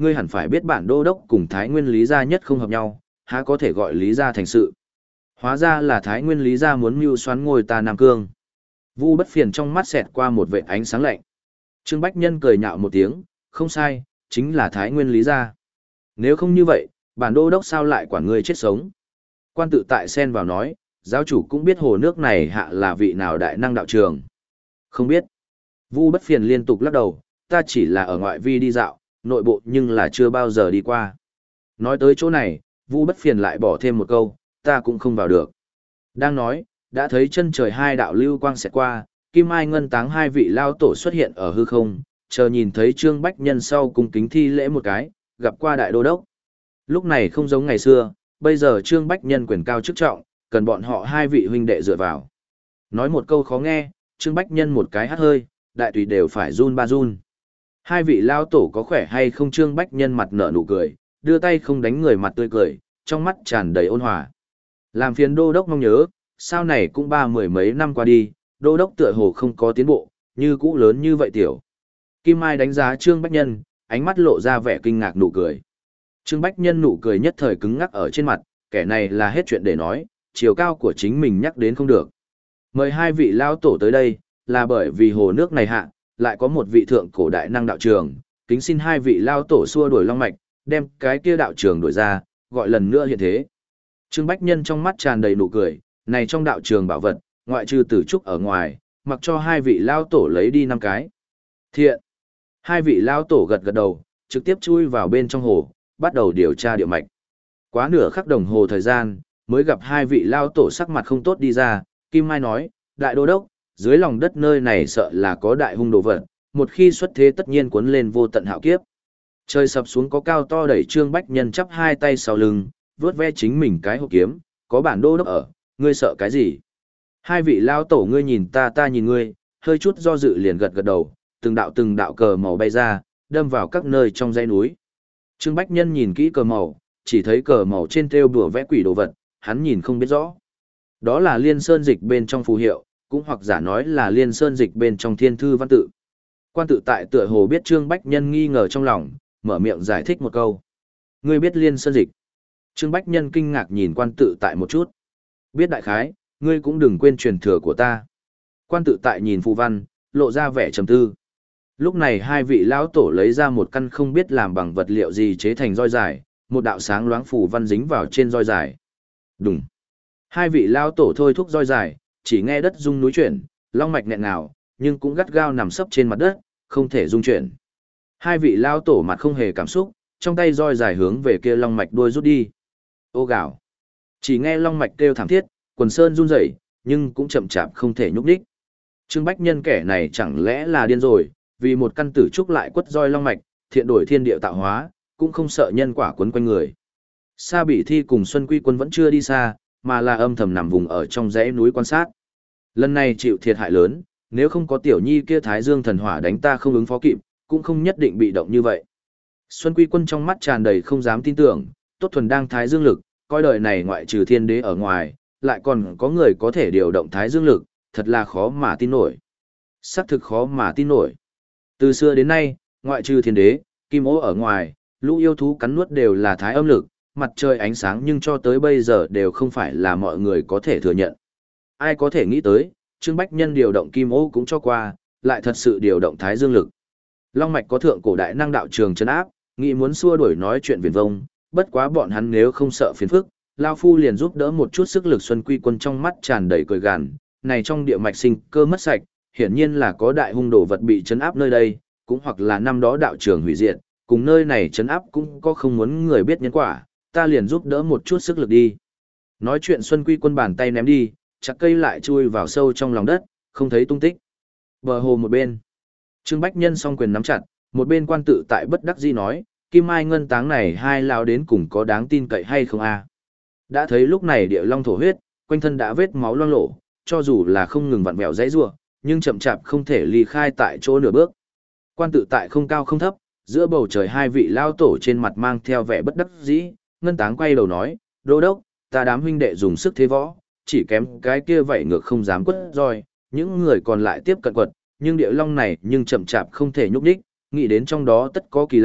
ngươi hẳn phải biết bản đô đốc cùng Thái Nguyên Lý gia nhất không hợp nhau, há có thể gọi Lý gia thành sự. Hóa ra là Thái Nguyên Lý gia muốn mưu xoán ngôi ta Nam Cương. Vu Bất Phiền trong mắt xẹt qua một vệt ánh sáng lạnh. Trương Bách Nhân cười nhạo một tiếng, không sai, chính là Thái Nguyên Lý gia. Nếu không như vậy, bản đô đốc sao lại quản ngươi chết sống? Quan tự tại xen vào nói, giáo chủ cũng biết hồ nước này hạ là vị nào đại năng đạo trường. Không biết. Vu Bất Phiền liên tục lắc đầu, ta chỉ là ở ngoại vi đi dạo, nội bộ nhưng là chưa bao giờ đi qua. Nói tới chỗ này, Vu Bất Phiền lại bỏ thêm một câu, ta cũng không vào được. Đang nói, đã thấy chân trời hai đạo lưu quang xẹt qua, Kim Mai Ngân Táng hai vị lao tổ xuất hiện ở hư không, chờ nhìn thấy Trương Bách Nhân sau cung kính thi lễ một cái, gặp qua đại đô đốc. Lúc này không giống ngày xưa, bây giờ Trương Bách Nhân quyền cao chức trọng, cần bọn họ hai vị huynh đệ dựa vào. Nói một câu khó nghe, Trương Bách Nhân một cái hắt hơi, đại tùy đều phải run ba run. Hai vị lao tổ có khỏe hay không? Trương Bách Nhân mặt nở nụ cười, đưa tay không đánh người mặt tươi cười, trong mắt tràn đầy ôn hòa. Làm phiền đô đốc mong nhớ, sau này cũng ba mười mấy năm qua đi, đô đốc tựa hồ không có tiến bộ, như cũ lớn như vậy tiểu. Kim Mai đánh giá Trương Bách Nhân, ánh mắt lộ ra vẻ kinh ngạc nụ cười. Trương Bách Nhân nụ cười nhất thời cứng ngắc ở trên mặt, kẻ này là hết chuyện để nói, chiều cao của chính mình nhắc đến không được. Mời hai vị lao tổ tới đây, là bởi vì hồ nước này hạ, lại có một vị thượng cổ đại năng đạo trường, kính xin hai vị lao tổ xua đuổi long mạch, đem cái kia đạo trường đuổi ra, gọi lần nữa hiện thế. Trương Bách Nhân trong mắt tràn đầy nụ cười, này trong đạo trường bảo vật, ngoại trừ tử trúc ở ngoài, mặc cho hai vị lao tổ lấy đi năm cái. Thiện. Hai vị lao tổ gật gật đầu, trực tiếp chui vào bên trong hồ, bắt đầu điều tra địa mạch. Quá nửa khắc đồng hồ thời gian, mới gặp hai vị lao tổ sắc mặt không tốt đi ra, Kim Mai nói, đại đô đốc, dưới lòng đất nơi này sợ là có đại hung đồ vật, một khi xuất thế tất nhiên cuốn lên vô tận hạo kiếp. Trời sập xuống có cao to đẩy Trương Bách Nhân chắp hai tay sau lưng, vướt ve chính mình cái hộp kiếm, có bản đô đốc ở, ngươi sợ cái gì? Hai vị lao tổ ngươi nhìn ta ta nhìn ngươi, hơi chút do dự liền gật gật đầu, từng đạo từng đạo cờ màu bay ra, đâm vào các nơi trong dãy núi. Trương Bách Nhân nhìn kỹ cờ màu, chỉ thấy cờ màu trên treo đùa vẽ quỷ đồ vật, hắn nhìn không biết rõ. Đó là Liên Sơn dịch bên trong phù hiệu, cũng hoặc giả nói là Liên Sơn dịch bên trong thiên thư văn tự. Quan tự tại tựa hồ biết Trương Bách Nhân nghi ngờ trong lòng, mở miệng giải thích một câu. Ngươi biết Liên Sơn dịch? Trương Bách Nhân kinh ngạc nhìn quan tự tại một chút. Biết đại khái, ngươi cũng đừng quên truyền thừa của ta. Quan tự tại nhìn phù văn, lộ ra vẻ trầm tư. Lúc này hai vị lão tổ lấy ra một căn không biết làm bằng vật liệu gì chế thành roi dài, một đạo sáng loáng phù văn dính vào trên roi dài. Đùng. Hai vị lão tổ thôi thúc roi dài, chỉ nghe đất rung núi chuyển, long mạch nghẹn ngào, nhưng cũng gắt gao nằm sấp trên mặt đất, không thể rung chuyển. Hai vị lão tổ mặt không hề cảm xúc, trong tay roi dài hướng về kia long mạch đuôi rút đi. Ô gào. Chỉ nghe long mạch kêu thảm thiết, quần sơn run rẩy, nhưng cũng chậm chạp không thể nhúc nhích. Trương Bách Nhân kẻ này chẳng lẽ là điên rồi, vì một căn tử trúc lại quất roi long mạch, thiện đổi thiên địa tạo hóa, cũng không sợ nhân quả quấn quanh người. Sa Bị Thi cùng Xuân Quy Quân vẫn chưa đi xa, mà là âm thầm nằm vùng ở trong dãy núi quan sát. Lần này chịu thiệt hại lớn, nếu không có tiểu nhi kia Thái Dương thần hỏa đánh ta không ứng phó kịp, cũng không nhất định bị động như vậy. Xuân Quy Quân trong mắt tràn đầy không dám tin tưởng, tốt thuần đang Thái Dương lực, coi đời này ngoại trừ thiên đế ở ngoài, lại còn có người có thể điều động Thái Dương lực, thật là khó mà tin nổi. Xác thực khó mà tin nổi. Từ xưa đến nay, ngoại trừ thiên đế, kim ô ở ngoài, lũ yêu thú cắn nuốt đều là thái âm lực, mặt trời ánh sáng nhưng cho tới bây giờ đều không phải là mọi người có thể thừa nhận. Ai có thể nghĩ tới, Trương Bách Nhân điều động kim ô cũng cho qua, lại thật sự điều động thái dương lực. Long mạch có thượng cổ đại năng đạo trường trấn áp, nghĩ muốn xua đuổi nói chuyện viển vông, bất quá bọn hắn nếu không sợ phiền phức, Lao Phu liền giúp đỡ một chút sức lực. Xuân Quy Quân trong mắt tràn đầy cười gằn, này trong địa mạch sinh cơ mất sạch, hiển nhiên là có đại hung đồ vật bị trấn áp nơi đây, cũng hoặc là năm đó đạo trường hủy diệt, cùng nơi này trấn áp cũng có không muốn người biết nhân quả, ta liền giúp đỡ một chút sức lực đi. Nói chuyện Xuân Quy Quân bàn tay ném đi, chặt cây lại chui vào sâu trong lòng đất, không thấy tung tích. Bờ hồ một bên, Trương Bách Nhân song quyền nắm chặt, một bên quan tự tại bất đắc dĩ nói, Kim Mai Ngân Táng này hai lão đến cùng có đáng tin cậy hay không a? Đã thấy lúc này địa long thổ huyết, quanh thân đã vết máu loang lổ, cho dù là không ngừng vặn vẹo dãy rủa, nhưng chậm chạp không thể ly khai tại chỗ nửa bước. Quan tự tại không cao không thấp, giữa bầu trời hai vị lao tổ trên mặt mang theo vẻ bất đắc dĩ, Ngân Táng quay đầu nói, đô đốc, ta đám huynh đệ dùng sức thế võ, chỉ kém cái kia vậy ngược không dám quất roi, những người còn lại tiếp cận quật, nhưng địa long này nhưng chậm chạp không thể nhúc nhích, nghĩ đến trong đó tất có kỳ lạ,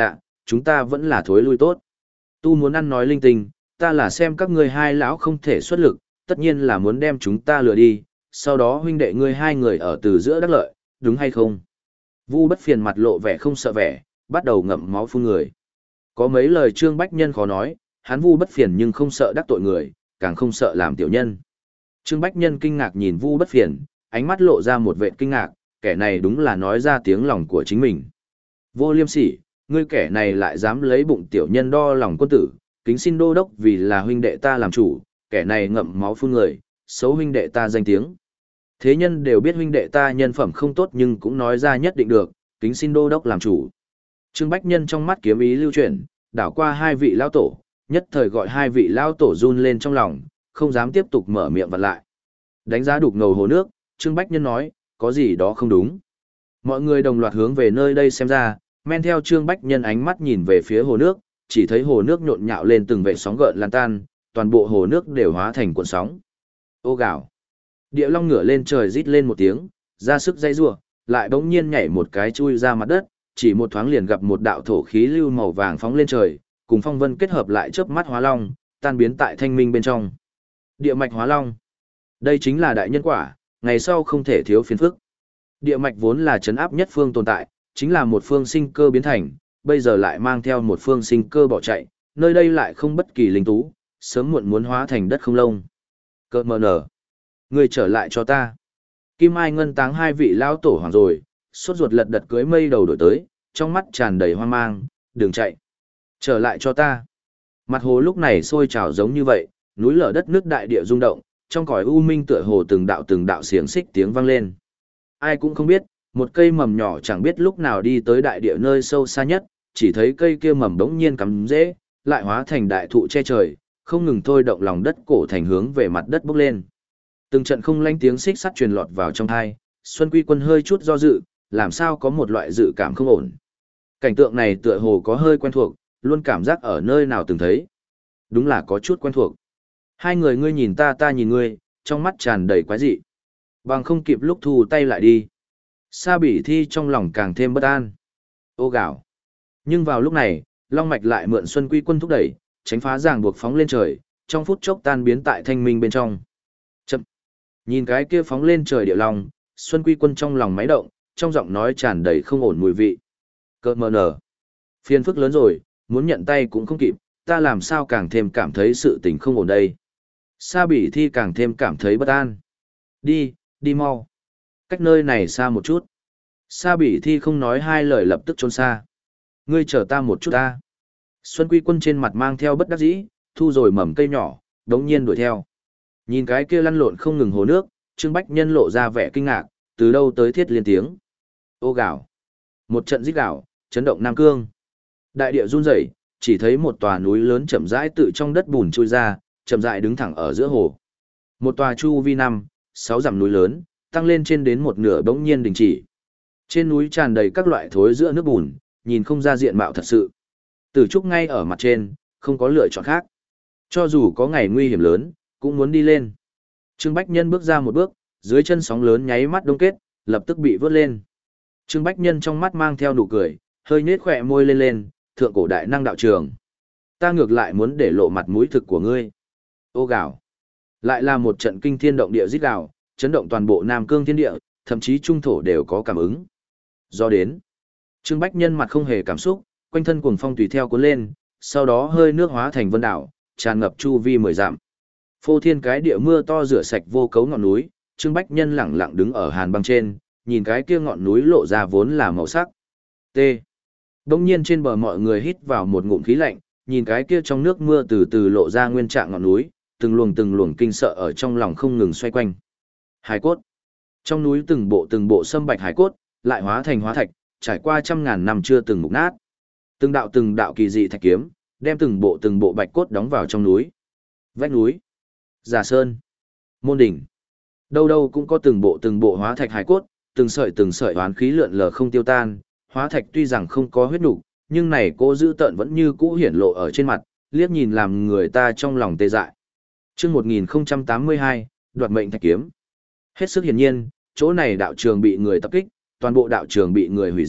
chúng ta vẫn là thối lui tốt. Tu muốn ăn nói linh tinh, ta là xem các ngươi hai lão không thể xuất lực, tất nhiên là muốn đem chúng ta lừa đi, sau đó huynh đệ ngươi hai người ở từ giữa đắc lợi, đúng hay không? Vu Bất Phiền mặt lộ vẻ không sợ vẻ, bắt đầu ngậm máu phun người. Có mấy lời Trương Bách Nhân khó nói, hắn Vu Bất Phiền nhưng không sợ đắc tội người, càng không sợ làm tiểu nhân. Trương Bách Nhân kinh ngạc nhìn Vu Bất Phiền, ánh mắt lộ ra một vẻ kinh ngạc, kẻ này đúng là nói ra tiếng lòng của chính mình. Vô Liêm Sỉ, ngươi kẻ này lại dám lấy bụng tiểu nhân đo lòng quân tử, kính xin đô đốc vì là huynh đệ ta làm chủ, kẻ này ngậm máu phun người, xấu huynh đệ ta danh tiếng. Thế nhân đều biết huynh đệ ta nhân phẩm không tốt nhưng cũng nói ra nhất định được, kính xin đô đốc làm chủ. Trương Bách Nhân trong mắt kiếm ý lưu chuyển, đảo qua hai vị lão tổ, nhất thời gọi hai vị lão tổ run lên trong lòng, không dám tiếp tục mở miệng vặn lại. Đánh giá đục ngầu hồ nước, Trương Bách Nhân nói, có gì đó không đúng. Mọi người đồng loạt hướng về nơi đây xem ra, men theo Trương Bách Nhân ánh mắt nhìn về phía hồ nước, chỉ thấy hồ nước nhộn nhạo lên từng vệt sóng gợn lan tan, toàn bộ hồ nước đều hóa thành cuộn sóng. Ô gào. Địa long ngửa lên trời rít lên một tiếng, ra sức dây rủa, lại bỗng nhiên nhảy một cái chui ra mặt đất, chỉ một thoáng liền gặp một đạo thổ khí lưu màu vàng phóng lên trời, cùng phong vân kết hợp lại chớp mắt hóa long, tan biến tại thanh minh bên trong. Địa mạch hóa long. Đây chính là đại nhân quả, ngày sau không thể thiếu phiền phức. Địa mạch vốn là trấn áp nhất phương tồn tại, chính là một phương sinh cơ biến thành, bây giờ lại mang theo một phương sinh cơ bỏ chạy, nơi đây lại không bất kỳ linh tú, sớm muộn muốn hóa thành đất không lông. Cơ mờ nở. Người trở lại cho ta. Kim Ai Ngân Táng hai vị lão tổ hoàng rồi, sốt ruột lật đật cưới mây đầu đổi tới, trong mắt tràn đầy hoang mang, đừng chạy. Trở lại cho ta. Mặt hồ lúc này sôi trào giống như vậy, núi lở đất nước đại địa rung động, trong cõi u minh tựa hồ từng đạo từng đạo xiềng xích tiếng vang lên. Ai cũng không biết, một cây mầm nhỏ chẳng biết lúc nào đi tới đại địa nơi sâu xa nhất, chỉ thấy cây kia mầm bỗng nhiên cắm rễ, lại hóa thành đại thụ che trời, không ngừng thôi động lòng đất cổ thành hướng về mặt đất bốc lên. Từng trận không lanh tiếng xích sắt truyền lọt vào trong tai, Xuân Quy Quân hơi chút do dự, làm sao có một loại dự cảm không ổn. Cảnh tượng này tựa hồ có hơi quen thuộc, luôn cảm giác ở nơi nào từng thấy. Đúng là có chút quen thuộc. Hai người ngươi nhìn ta ta nhìn ngươi, trong mắt tràn đầy quái dị. Bằng không kịp lúc thu tay lại đi. Sa Bỉ Thi trong lòng càng thêm bất an. Ô gạo. Nhưng vào lúc này, Long Mạch lại mượn Xuân Quy Quân thúc đẩy, tránh phá ràng buộc phóng lên trời, trong phút chốc tan biến tại thanh minh bên trong. Chậm. Nhìn cái kia phóng lên trời địa long, Xuân Quy Quân trong lòng máy động, trong giọng nói tràn đầy không ổn mùi vị. Cơ mờ nở. Phiền phức lớn rồi, muốn nhận tay cũng không kịp, ta làm sao càng thêm cảm thấy sự tình không ổn đây. Sa Bỉ Thi càng thêm cảm thấy bất an. Đi, đi mau. Cách nơi này xa một chút. Sa Bỉ Thi không nói hai lời lập tức trốn xa. Ngươi chờ ta một chút ta. Xuân Quy Quân trên mặt mang theo bất đắc dĩ, thu rồi mầm cây nhỏ, đống nhiên đuổi theo. Nhìn cái kia lăn lộn không ngừng hồ nước, Trương Bách Nhân lộ ra vẻ kinh ngạc, từ đâu tới thiết liên tiếng. Ô gạo. Một trận rít gạo, chấn động Nam Cương. Đại địa run rẩy, chỉ thấy một tòa núi lớn chậm rãi tự trong đất bùn trôi ra, chậm rãi đứng thẳng ở giữa hồ. Một tòa chu vi năm, sáu dặm núi lớn, tăng lên trên đến một nửa bỗng nhiên đình chỉ. Trên núi tràn đầy các loại thối giữa nước bùn, nhìn không ra diện mạo thật sự. Tử trúc ngay ở mặt trên, không có lựa chọn khác. Cho dù có ngày nguy hiểm lớn, cũng muốn đi lên. Trương Bách Nhân bước ra một bước, dưới chân sóng lớn nháy mắt đông kết, lập tức bị vớt lên. Trương Bách Nhân trong mắt mang theo nụ cười, hơi nhếch khỏe môi lên lên, thượng cổ đại năng đạo trường. Ta ngược lại muốn để lộ mặt mũi thực của ngươi. Ô gào. Lại là một trận kinh thiên động địa rít gào, chấn động toàn bộ Nam Cương thiên địa, thậm chí trung thổ đều có cảm ứng. Do đến, Trương Bách Nhân mặt không hề cảm xúc, quanh thân cuồng phong tùy theo cuốn lên, sau đó hơi nước hóa thành vân đảo, tràn ngập chu vi mười dặm. Phô thiên cái địa mưa to rửa sạch vô cấu ngọn núi, Trương Bách Nhân lẳng lặng đứng ở hàn băng trên, nhìn cái kia ngọn núi lộ ra vốn là màu sắc. T. Đông nhiên trên bờ mọi người hít vào một ngụm khí lạnh, nhìn cái kia trong nước mưa từ từ lộ ra nguyên trạng ngọn núi, từng luồng từng luồng kinh sợ ở trong lòng không ngừng xoay quanh. Hải cốt. Trong núi từng bộ từng bộ sâm bạch hải cốt, lại hóa thành hóa thạch, trải qua trăm ngàn năm chưa từng mục nát. Từng đạo từng đạo kỳ dị thạch kiếm, đem từng bộ từng bộ bạch cốt đóng vào trong núi. Vách núi, Giả Sơn, Môn đỉnh. Đâu đâu cũng có từng bộ từng bộ hóa thạch hải cốt, từng sợi từng sợi oán khí lượn lờ không tiêu tan, hóa thạch tuy rằng không có huyết nục, nhưng này cô giữ tợn vẫn như cũ hiển lộ ở trên mặt, liếc nhìn làm người ta trong lòng tê dại. Chương một nghìn không trăm tám mươi hai, đoạt mệnh thạch kiếm. Hết sức hiển nhiên, chỗ này đạo trường bị người tập kích, toàn bộ đạo trường bị người hủy diệt,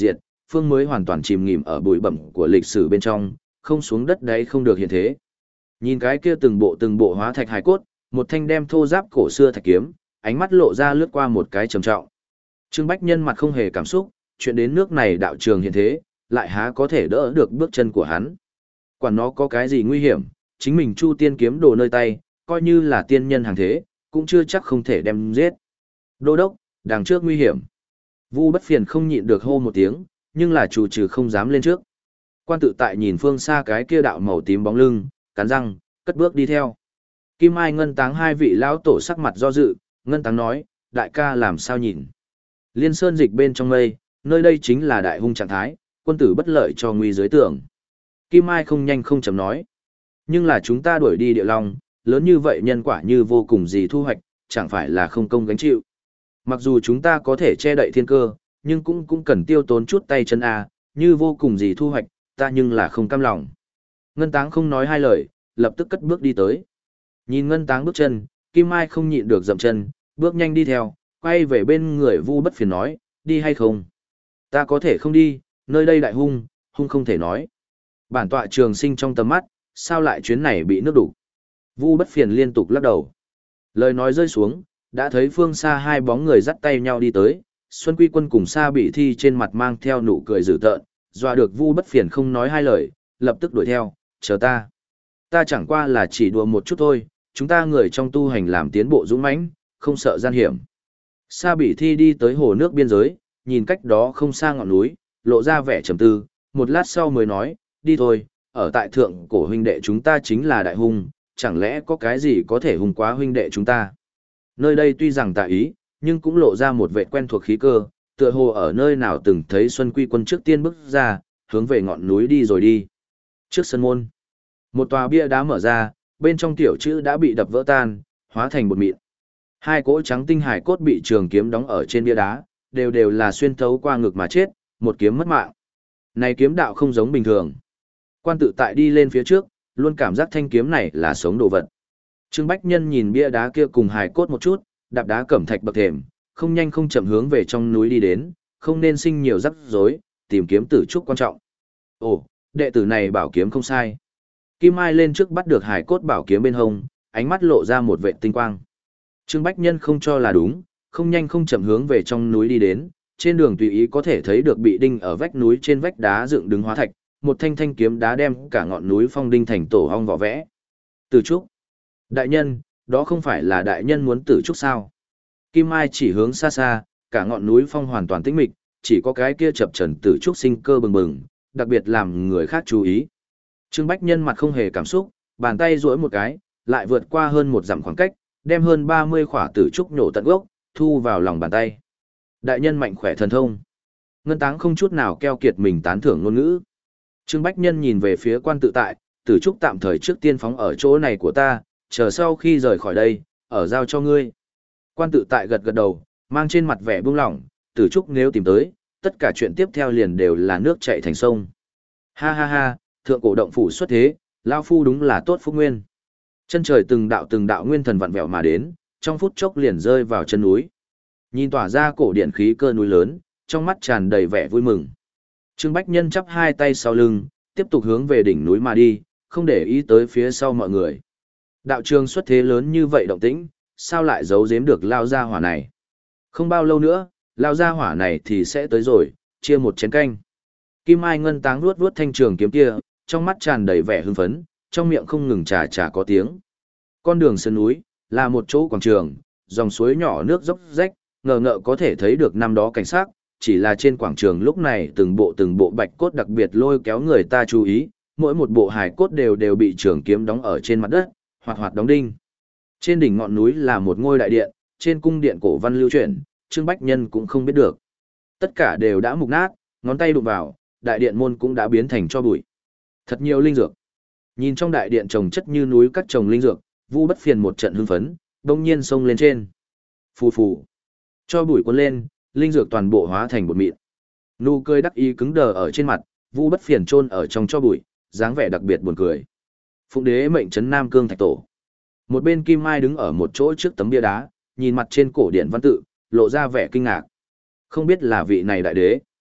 phương mới hoàn toàn chìm nghỉm ở bụi bặm của lịch sử bên trong, không xuống đất đấy không được hiện thế. Nhìn cái kia từng bộ từng bộ hóa thạch hài cốt, một thanh đem thô giáp cổ xưa thạch kiếm, ánh mắt lộ ra lướt qua một cái trầm trọng. Trương Bách Nhân mặt không hề cảm xúc, chuyện đến nước này đạo trường hiện thế, lại há có thể đỡ được bước chân của hắn. Quản nó có cái gì nguy hiểm, chính mình Chu Tiên kiếm đồ nơi tay, coi như là tiên nhân hàng thế, cũng chưa chắc không thể đem giết. Đô đốc, đằng trước nguy hiểm. Vu Bất Phiền không nhịn được hô một tiếng, nhưng là chủ trừ không dám lên trước. Quan tự tại nhìn phương xa cái kia đạo màu tím bóng lưng, cắn răng, cất bước đi theo. Kim Mai Ngân Táng hai vị lão tổ sắc mặt do dự, Ngân Táng nói, đại ca làm sao nhìn. Liên Sơn dịch bên trong mây, nơi đây chính là đại hung trạng thái, quân tử bất lợi cho nguy dưới tưởng. Kim Mai không nhanh không chậm nói. Nhưng là chúng ta đuổi đi địa long, lớn như vậy nhân quả như vô cùng gì thu hoạch, chẳng phải là không công gánh chịu. Mặc dù chúng ta có thể che đậy thiên cơ, nhưng cũng cũng cần tiêu tốn chút tay chân a, như vô cùng gì thu hoạch, ta nhưng là không cam lòng. Ngân Táng không nói hai lời, lập tức cất bước đi tới. Nhìn Ngân Táng bước chân, Kim Mai không nhịn được dậm chân, bước nhanh đi theo, quay về bên người Vu Bất Phiền nói, đi hay không? Ta có thể không đi, nơi đây đại hung, hung không thể nói. Bản tọa trường sinh trong tầm mắt, sao lại chuyến này bị nước đủ? Vu Bất Phiền liên tục lắc đầu. Lời nói rơi xuống, đã thấy phương xa hai bóng người dắt tay nhau đi tới, Xuân Quy Quân cùng Sa Bị Thi trên mặt mang theo nụ cười dữ tợn, dọa được Vu Bất Phiền không nói hai lời, lập tức đuổi theo, chờ ta. Ta chẳng qua là chỉ đùa một chút thôi, chúng ta người trong tu hành làm tiến bộ dũng mãnh, không sợ gian hiểm. Sa Bị Thi đi tới hồ nước biên giới, nhìn cách đó không xa ngọn núi, lộ ra vẻ trầm tư, một lát sau mới nói, đi thôi, ở tại thượng cổ huynh đệ chúng ta chính là đại hung, chẳng lẽ có cái gì có thể hung quá huynh đệ chúng ta. Nơi đây tuy rằng tà ý, nhưng cũng lộ ra một vẻ quen thuộc khí cơ, tựa hồ ở nơi nào từng thấy Xuân Quy Quân trước tiên bước ra, hướng về ngọn núi đi rồi đi. Trước sân môn, một tòa bia đá mở ra, bên trong tiểu chữ đã bị đập vỡ tan, hóa thành bột mịn. Hai cỗ trắng tinh hải cốt bị trường kiếm đóng ở trên bia đá, đều đều là xuyên thấu qua ngực mà chết, một kiếm mất mạng. Này kiếm đạo không giống bình thường. Quan tự tại đi lên phía trước, luôn cảm giác thanh kiếm này là sống đồ vật. Trương Bách Nhân nhìn bia đá kia cùng hài cốt một chút, đạp đá cẩm thạch bậc thềm, không nhanh không chậm hướng về trong núi đi đến, không nên sinh nhiều rắc rối, tìm kiếm tử trúc quan trọng. Ồ, đệ tử này bảo kiếm không sai. Kim Mai lên trước bắt được hài cốt bảo kiếm bên hông, ánh mắt lộ ra một vệ tinh quang. Trương Bách Nhân không cho là đúng, không nhanh không chậm hướng về trong núi đi đến, trên đường tùy ý có thể thấy được bị đinh ở vách núi trên vách đá dựng đứng hóa thạch, một thanh thanh kiếm đá đem cả ngọn núi phong đinh thành tổ ong vỏ vẽ. Tử trúc. Đại nhân, đó không phải là đại nhân muốn tử trúc sao? Kim Mai chỉ hướng xa xa, cả ngọn núi phong hoàn toàn tĩnh mịch, chỉ có cái kia chập trần tử trúc sinh cơ bừng bừng, đặc biệt làm người khác chú ý. Trương Bách Nhân mặt không hề cảm xúc, bàn tay duỗi một cái, lại vượt qua hơn một dặm khoảng cách, đem hơn ba mươi khỏa tử trúc nổ tận gốc, thu vào lòng bàn tay. Đại nhân mạnh khỏe thần thông. Ngân Táng không chút nào keo kiệt mình tán thưởng ngôn ngữ. Trương Bách Nhân nhìn về phía quan tự tại, tử trúc tạm thời trước tiên phóng ở chỗ này của ta, chờ sau khi rời khỏi đây, ở giao cho ngươi. Quan tự tại gật gật đầu, mang trên mặt vẻ buông lỏng, tử trúc nếu tìm tới, tất cả chuyện tiếp theo liền đều là nước chảy thành sông. Ha ha ha, thượng cổ động phủ xuất thế, lao phu đúng là tốt phúc nguyên. Chân trời từng đạo từng đạo nguyên thần vặn vẹo mà đến, trong phút chốc liền rơi vào chân núi. Nhìn tỏa ra cổ điện khí cơ núi lớn, trong mắt tràn đầy vẻ vui mừng. Trương Bách Nhân chắp hai tay sau lưng, tiếp tục hướng về đỉnh núi mà đi, không để ý tới phía sau mọi người. Đạo trường xuất thế lớn như vậy động tĩnh, sao lại giấu giếm được lao gia hỏa này? Không bao lâu nữa, lao gia hỏa này thì sẽ tới rồi, chia một chén canh. Kim Mai Ngân Táng vuốt vuốt thanh trường kiếm kia, trong mắt tràn đầy vẻ hưng phấn, trong miệng không ngừng trà trà có tiếng. Con đường sơn núi, là một chỗ quảng trường, dòng suối nhỏ nước dốc rách, ngờ ngợ có thể thấy được năm đó cảnh sát, chỉ là trên quảng trường lúc này từng bộ từng bộ bạch cốt đặc biệt lôi kéo người ta chú ý, mỗi một bộ hài cốt đều đều bị trường kiếm đóng ở trên mặt đất, hoạt hoạt đóng đinh. Trên đỉnh ngọn núi là một ngôi đại điện, trên cung điện cổ văn lưu truyền, Trương Bách Nhân cũng không biết được. Tất cả đều đã mục nát, ngón tay đụng vào, đại điện môn cũng đã biến thành tro bụi. Thật nhiều linh dược. Nhìn trong đại điện trồng chất như núi các trồng linh dược, Vu Bất Phiền một trận hưng phấn, đông nhiên xông lên trên. Phù phù. Cho bụi cuốn lên, linh dược toàn bộ hóa thành bột mịn. Nụ cười đắc ý cứng đờ ở trên mặt, Vu Bất Phiền chôn ở trong cho bụi, dáng vẻ đặc biệt buồn cười. Phụng đế mệnh trấn Nam Cương Thạch Tổ. Một bên Kim Mai đứng ở một chỗ trước tấm bia đá, nhìn mặt trên cổ điện văn tự, lộ ra vẻ kinh ngạc. Không biết là vị này đại đế.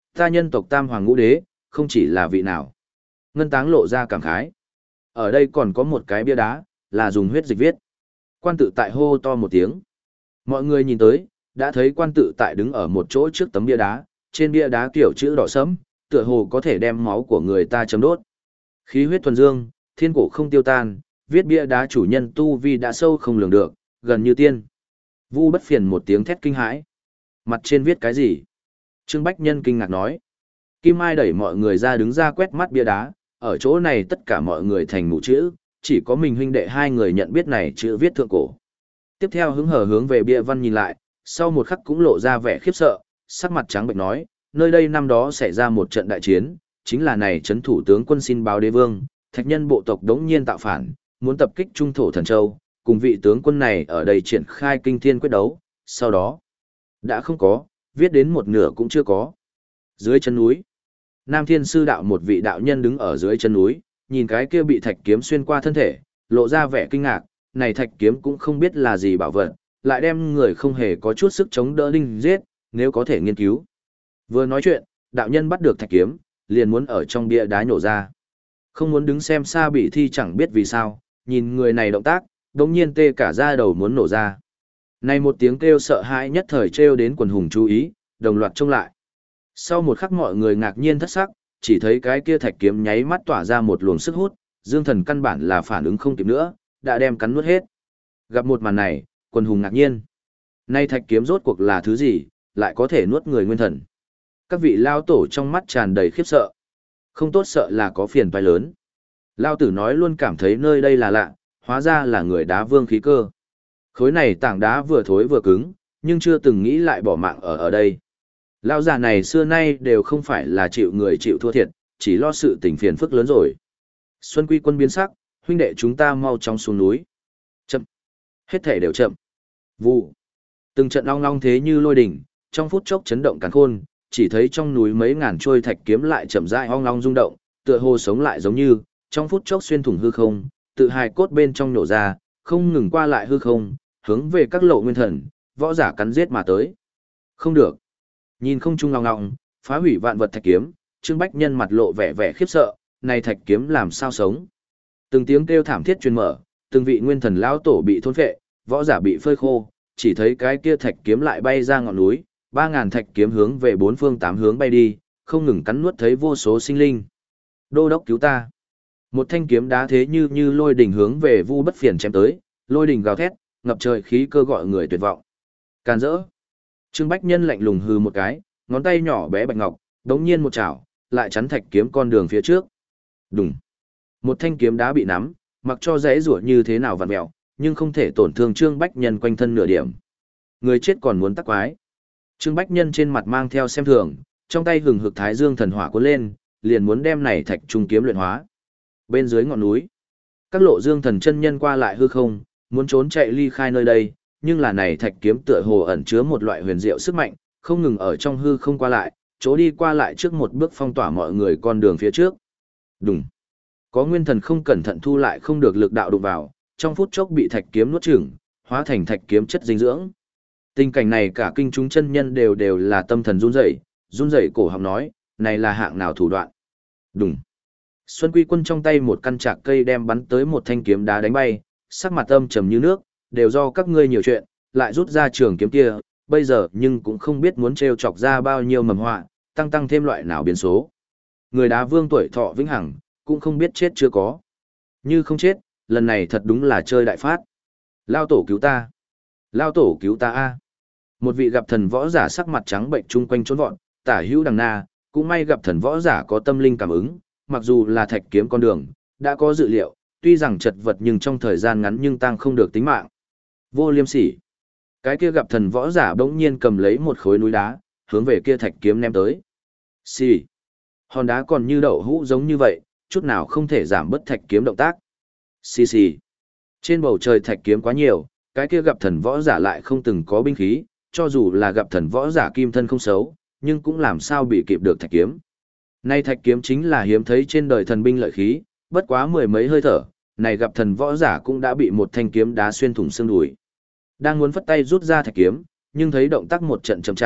Ta nhân tộc Tam Hoàng Ngũ Đế, không chỉ là vị nào. Ngân Táng lộ ra cảm khái. Ở đây còn có một cái bia đá, là dùng huyết dịch viết. Quan tự tại hô to một tiếng. Mọi người nhìn tới, đã thấy quan tự tại đứng ở một chỗ trước tấm bia đá, trên bia đá kiểu chữ đỏ sẫm, tựa hồ có thể đem máu của người ta chấm đốt. Khí huyết thuần dương, thiên cổ không tiêu tan, viết bia đá chủ nhân tu vi đã sâu không lường được, gần như tiên. Vu Bất Phiền một tiếng thét kinh hãi. Mặt trên viết cái gì? Trương Bách Nhân kinh ngạc nói. Kim Mai đẩy mọi người ra đứng ra quét mắt bia đá, ở chỗ này tất cả mọi người thành mù chữ, chỉ có mình huynh đệ hai người nhận biết này chữ viết thượng cổ. Tiếp theo hứng hở hướng về bia văn nhìn lại, sau một khắc cũng lộ ra vẻ khiếp sợ, sắc mặt trắng bệnh nói, nơi đây năm đó xảy ra một trận đại chiến, chính là này trấn thủ tướng quân xin báo đế vương, thạch nhân bộ tộc đống nhiên tạo phản, muốn tập kích trung thổ thần châu, cùng vị tướng quân này ở đây triển khai kinh thiên quyết đấu, sau đó đã không có, viết đến một nửa cũng chưa có. Dưới chân núi, Nam Thiên Sư đạo một vị đạo nhân đứng ở dưới chân núi, nhìn cái kia bị thạch kiếm xuyên qua thân thể, lộ ra vẻ kinh ngạc, này thạch kiếm cũng không biết là gì bảo vật, lại đem người không hề có chút sức chống đỡ đinh giết, nếu có thể nghiên cứu. Vừa nói chuyện, đạo nhân bắt được thạch kiếm, liền muốn ở trong bia đá nhổ ra. Không muốn đứng xem xa bị thi chẳng biết vì sao, nhìn người này động tác, đống nhiên tê cả da đầu muốn nổ ra. Này một tiếng kêu sợ hãi nhất thời trêu đến quần hùng chú ý, đồng loạt trông lại. Sau một khắc mọi người ngạc nhiên thất sắc, chỉ thấy cái kia thạch kiếm nháy mắt tỏa ra một luồng sức hút, Dương Thần căn bản là phản ứng không kịp nữa, đã đem cắn nuốt hết. Gặp một màn này, quần hùng ngạc nhiên. Nay thạch kiếm rốt cuộc là thứ gì, lại có thể nuốt người nguyên thần. Các vị lao tổ trong mắt tràn đầy khiếp sợ. Không tốt sợ là có phiền toái lớn. Lao tử nói luôn cảm thấy nơi đây là lạ, hóa ra là người đá vương khí cơ. Khối này tảng đá vừa thối vừa cứng, nhưng chưa từng nghĩ lại bỏ mạng ở ở đây. Lao già này xưa nay đều không phải là chịu người chịu thua thiệt, chỉ lo sự tình phiền phức lớn rồi. Xuân Quy Quân biến sắc, huynh đệ chúng ta mau chóng xuống núi. Chậm. Hết thể đều chậm. Vụ. Từng trận long long thế như lôi đỉnh, trong phút chốc chấn động càn khôn, chỉ thấy trong núi mấy ngàn trôi thạch kiếm lại chậm rãi ong long rung động, tựa hồ sống lại giống như, trong phút chốc xuyên thủng hư không, tự hài cốt bên trong nổ ra, không ngừng qua lại hư không, hướng về các lộ nguyên thần, võ giả cắn giết mà tới. Không được. Nhìn không trung long long, phá hủy vạn vật thạch kiếm, Trương Bách Nhân mặt lộ vẻ vẻ khiếp sợ, này thạch kiếm làm sao sống? Từng tiếng kêu thảm thiết truyền mở, từng vị nguyên thần lão tổ bị thôn phệ, võ giả bị phơi khô, chỉ thấy cái kia thạch kiếm lại bay ra ngọn núi, ba ngàn thạch kiếm hướng về bốn phương tám hướng bay đi, không ngừng cắn nuốt thấy vô số sinh linh. Đô đốc cứu ta! Một thanh kiếm đá thế như như lôi đỉnh hướng về Vu Bất Phiền chém tới, lôi đỉnh gào thét, ngập trời khí cơ gọi người tuyệt vọng. Càn rỡ! Trương Bách Nhân lạnh lùng hừ một cái, ngón tay nhỏ bé bạch ngọc, đống nhiên một chảo, lại chắn thạch kiếm con đường phía trước. Đùng! Một thanh kiếm đá bị nắm, mặc cho rẽ rủa như thế nào vặn mèo, nhưng không thể tổn thương Trương Bách Nhân quanh thân nửa điểm. Người chết còn muốn tắc quái. Trương Bách Nhân trên mặt mang theo xem thường, trong tay hừng hực thái dương thần hỏa cuốn lên, liền muốn đem này thạch trung kiếm luyện hóa. Bên dưới ngọn núi, các lộ dương thần chân nhân qua lại hư không, muốn trốn chạy ly khai nơi đây, nhưng là này thạch kiếm tựa hồ ẩn chứa một loại huyền diệu sức mạnh, không ngừng ở trong hư không qua lại, chỗ đi qua lại trước một bước phong tỏa mọi người con đường phía trước. Đùng. Có nguyên thần không cẩn thận thu lại không được lực đạo đụng vào, trong phút chốc bị thạch kiếm nuốt chửng, hóa thành thạch kiếm chất dinh dưỡng. Tình cảnh này cả kinh chúng chân nhân đều đều là tâm thần run rẩy, run rẩy cổ họng nói, này là hạng nào thủ đoạn. Đùng. Xuân Quy Quân trong tay một căn trạc cây đem bắn tới một thanh kiếm đá đánh bay, sắc mặt âm trầm như nước, đều do các ngươi nhiều chuyện, lại rút ra trường kiếm kia, bây giờ nhưng cũng không biết muốn trêu chọc ra bao nhiêu mầm họa, tăng tăng thêm loại nào biến số. Người đá vương tuổi thọ vĩnh hằng, cũng không biết chết chưa có. Như không chết, lần này thật đúng là chơi đại phát. Lao tổ cứu ta. Lao tổ cứu ta a. Một vị gặp thần võ giả sắc mặt trắng bệnh chung quanh trốn vọn, tả hữu đằng na, cũng may gặp thần võ giả có tâm linh cảm ứng, mặc dù là thạch kiếm con đường, đã có dự liệu, tuy rằng chật vật nhưng trong thời gian ngắn nhưng tăng không được tính mạng. Vô liêm sỉ. Cái kia gặp thần võ giả bỗng nhiên cầm lấy một khối núi đá, hướng về kia thạch kiếm ném tới. Xì. Hòn đá còn như đậu hũ giống như vậy, chút nào không thể giảm bớt thạch kiếm động tác. Xì xì. Trên bầu trời thạch kiếm quá nhiều, cái kia gặp thần võ giả lại không từng có binh khí, cho dù là gặp thần võ giả kim thân không xấu, nhưng cũng làm sao bị kịp được thạch kiếm. Nay thạch kiếm chính là hiếm thấy trên đời thần binh lợi khí, bất quá mười mấy hơi thở, này gặp thần võ giả cũng đã bị một thanh kiếm đá xuyên thủng xương đùi. Đang muốn phất tay rút ra thạch kiếm, nhưng thấy động tác một trận chậm chạp,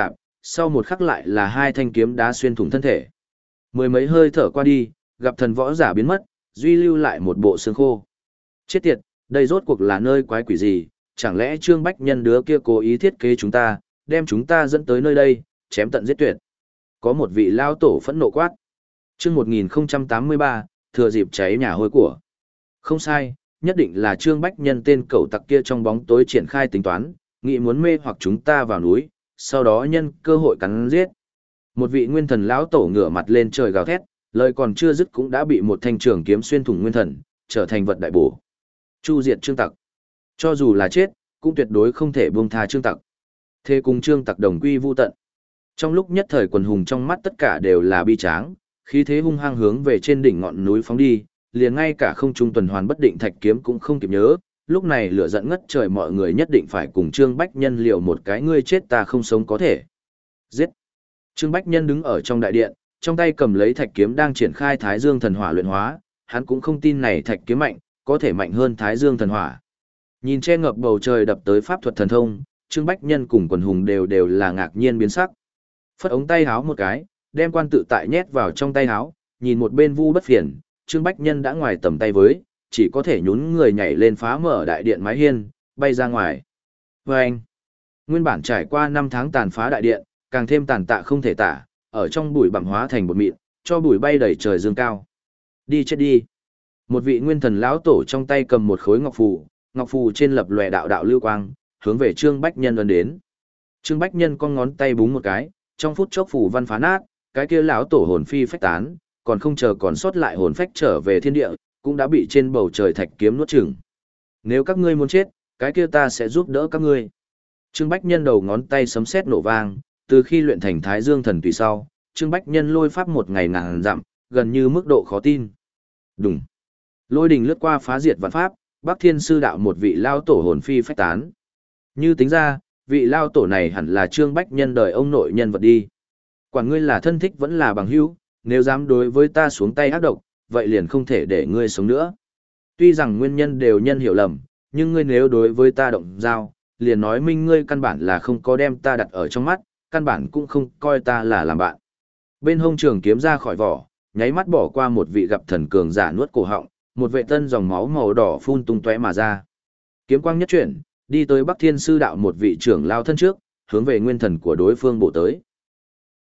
sau một khắc lại là hai thanh kiếm đá xuyên thủng thân thể. Mười mấy hơi thở qua đi, gặp thần võ giả biến mất, duy lưu lại một bộ xương khô. Chết tiệt, đây rốt cuộc là nơi quái quỷ gì, chẳng lẽ Trương Bách Nhân đứa kia cố ý thiết kế chúng ta, đem chúng ta dẫn tới nơi đây, chém tận giết tuyệt. Có một vị lao tổ phẫn nộ quát. Chương một nghìn không trăm tám mươi ba, thừa dịp cháy nhà hôi của. Không sai, nhất định là Trương Bách Nhân tên cẩu tặc kia trong bóng tối triển khai tính toán, nghĩ muốn mê hoặc chúng ta vào núi, sau đó nhân cơ hội cắn giết. Một vị nguyên thần lão tổ ngửa mặt lên trời gào thét, lời còn chưa dứt cũng đã bị một thanh trường kiếm xuyên thủng nguyên thần, trở thành vật đại bổ. Chu diệt Trương Tặc. Cho dù là chết, cũng tuyệt đối không thể buông tha Trương Tặc. Thế cùng Trương Tặc đồng quy vu tận. Trong lúc nhất thời quần hùng trong mắt tất cả đều là bi tráng, khí thế hung hăng hướng về trên đỉnh ngọn núi phóng đi, liền ngay cả không trung tuần hoàn bất định thạch kiếm cũng không kịp nhớ, lúc này lửa giận ngất trời mọi người nhất định phải cùng Trương Bách Nhân liều một cái ngươi chết ta không sống có thể. Giết! Trương Bách Nhân đứng ở trong đại điện, trong tay cầm lấy thạch kiếm đang triển khai Thái Dương thần hỏa luyện hóa, hắn cũng không tin này thạch kiếm mạnh, có thể mạnh hơn Thái Dương thần hỏa. Nhìn che ngập bầu trời đập tới pháp thuật thần thông, Trương Bách Nhân cùng quần hùng đều đều là ngạc nhiên biến sắc. Phất ống tay háo một cái, đem quan tự tại nhét vào trong tay háo, nhìn một bên Vu Bất Phiền, Trương Bách Nhân đã ngoài tầm tay với, chỉ có thể nhún người nhảy lên phá mở đại điện mái hiên, bay ra ngoài. Và anh, nguyên bản trải qua năm tháng tàn phá đại điện, càng thêm tàn tạ không thể tả, ở trong bụi bặm hóa thành bột mịn, cho bụi bay đầy trời dương cao. Đi chết đi. Một vị nguyên thần lão tổ trong tay cầm một khối ngọc phù, ngọc phù trên lập lòe đạo đạo lưu quang, hướng về Trương Bách Nhân ấn đến. Trương Bách Nhân con ngón tay búng một cái, trong phút chốc phù văn phá nát, cái kia lão tổ hồn phi phách tán, còn không chờ còn sót lại hồn phách trở về thiên địa, cũng đã bị trên bầu trời thạch kiếm nuốt chửng. Nếu các ngươi muốn chết, cái kia ta sẽ giúp đỡ các ngươi. Trương Bách Nhân đầu ngón tay sấm sét nổ vang, từ khi luyện thành Thái Dương thần tùy sau, Trương Bách Nhân lôi pháp một ngày ngàn dặm, gần như mức độ khó tin. Đùng. Lôi đình lướt qua phá diệt vạn pháp, Bắc Thiên sư đạo một vị lao tổ hồn phi phách tán. Như tính ra, vị lao tổ này hẳn là Trương Bách Nhân đời ông nội nhân vật đi. Quản ngươi là thân thích vẫn là bằng hữu, nếu dám đối với ta xuống tay ác độc, vậy liền không thể để ngươi sống nữa. Tuy rằng nguyên nhân đều nhân hiểu lầm, nhưng ngươi nếu đối với ta động dao, liền nói minh ngươi căn bản là không có đem ta đặt ở trong mắt, căn bản cũng không coi ta là làm bạn. Bên hông trường kiếm ra khỏi vỏ, nháy mắt bỏ qua một vị gặp thần cường giả nuốt cổ họng, một vệ tân dòng máu màu đỏ phun tung tóe mà ra. Kiếm quang nhất chuyển, đi tới Bắc Thiên sư đạo một vị trưởng lao thân trước, hướng về nguyên thần của đối phương bổ tới.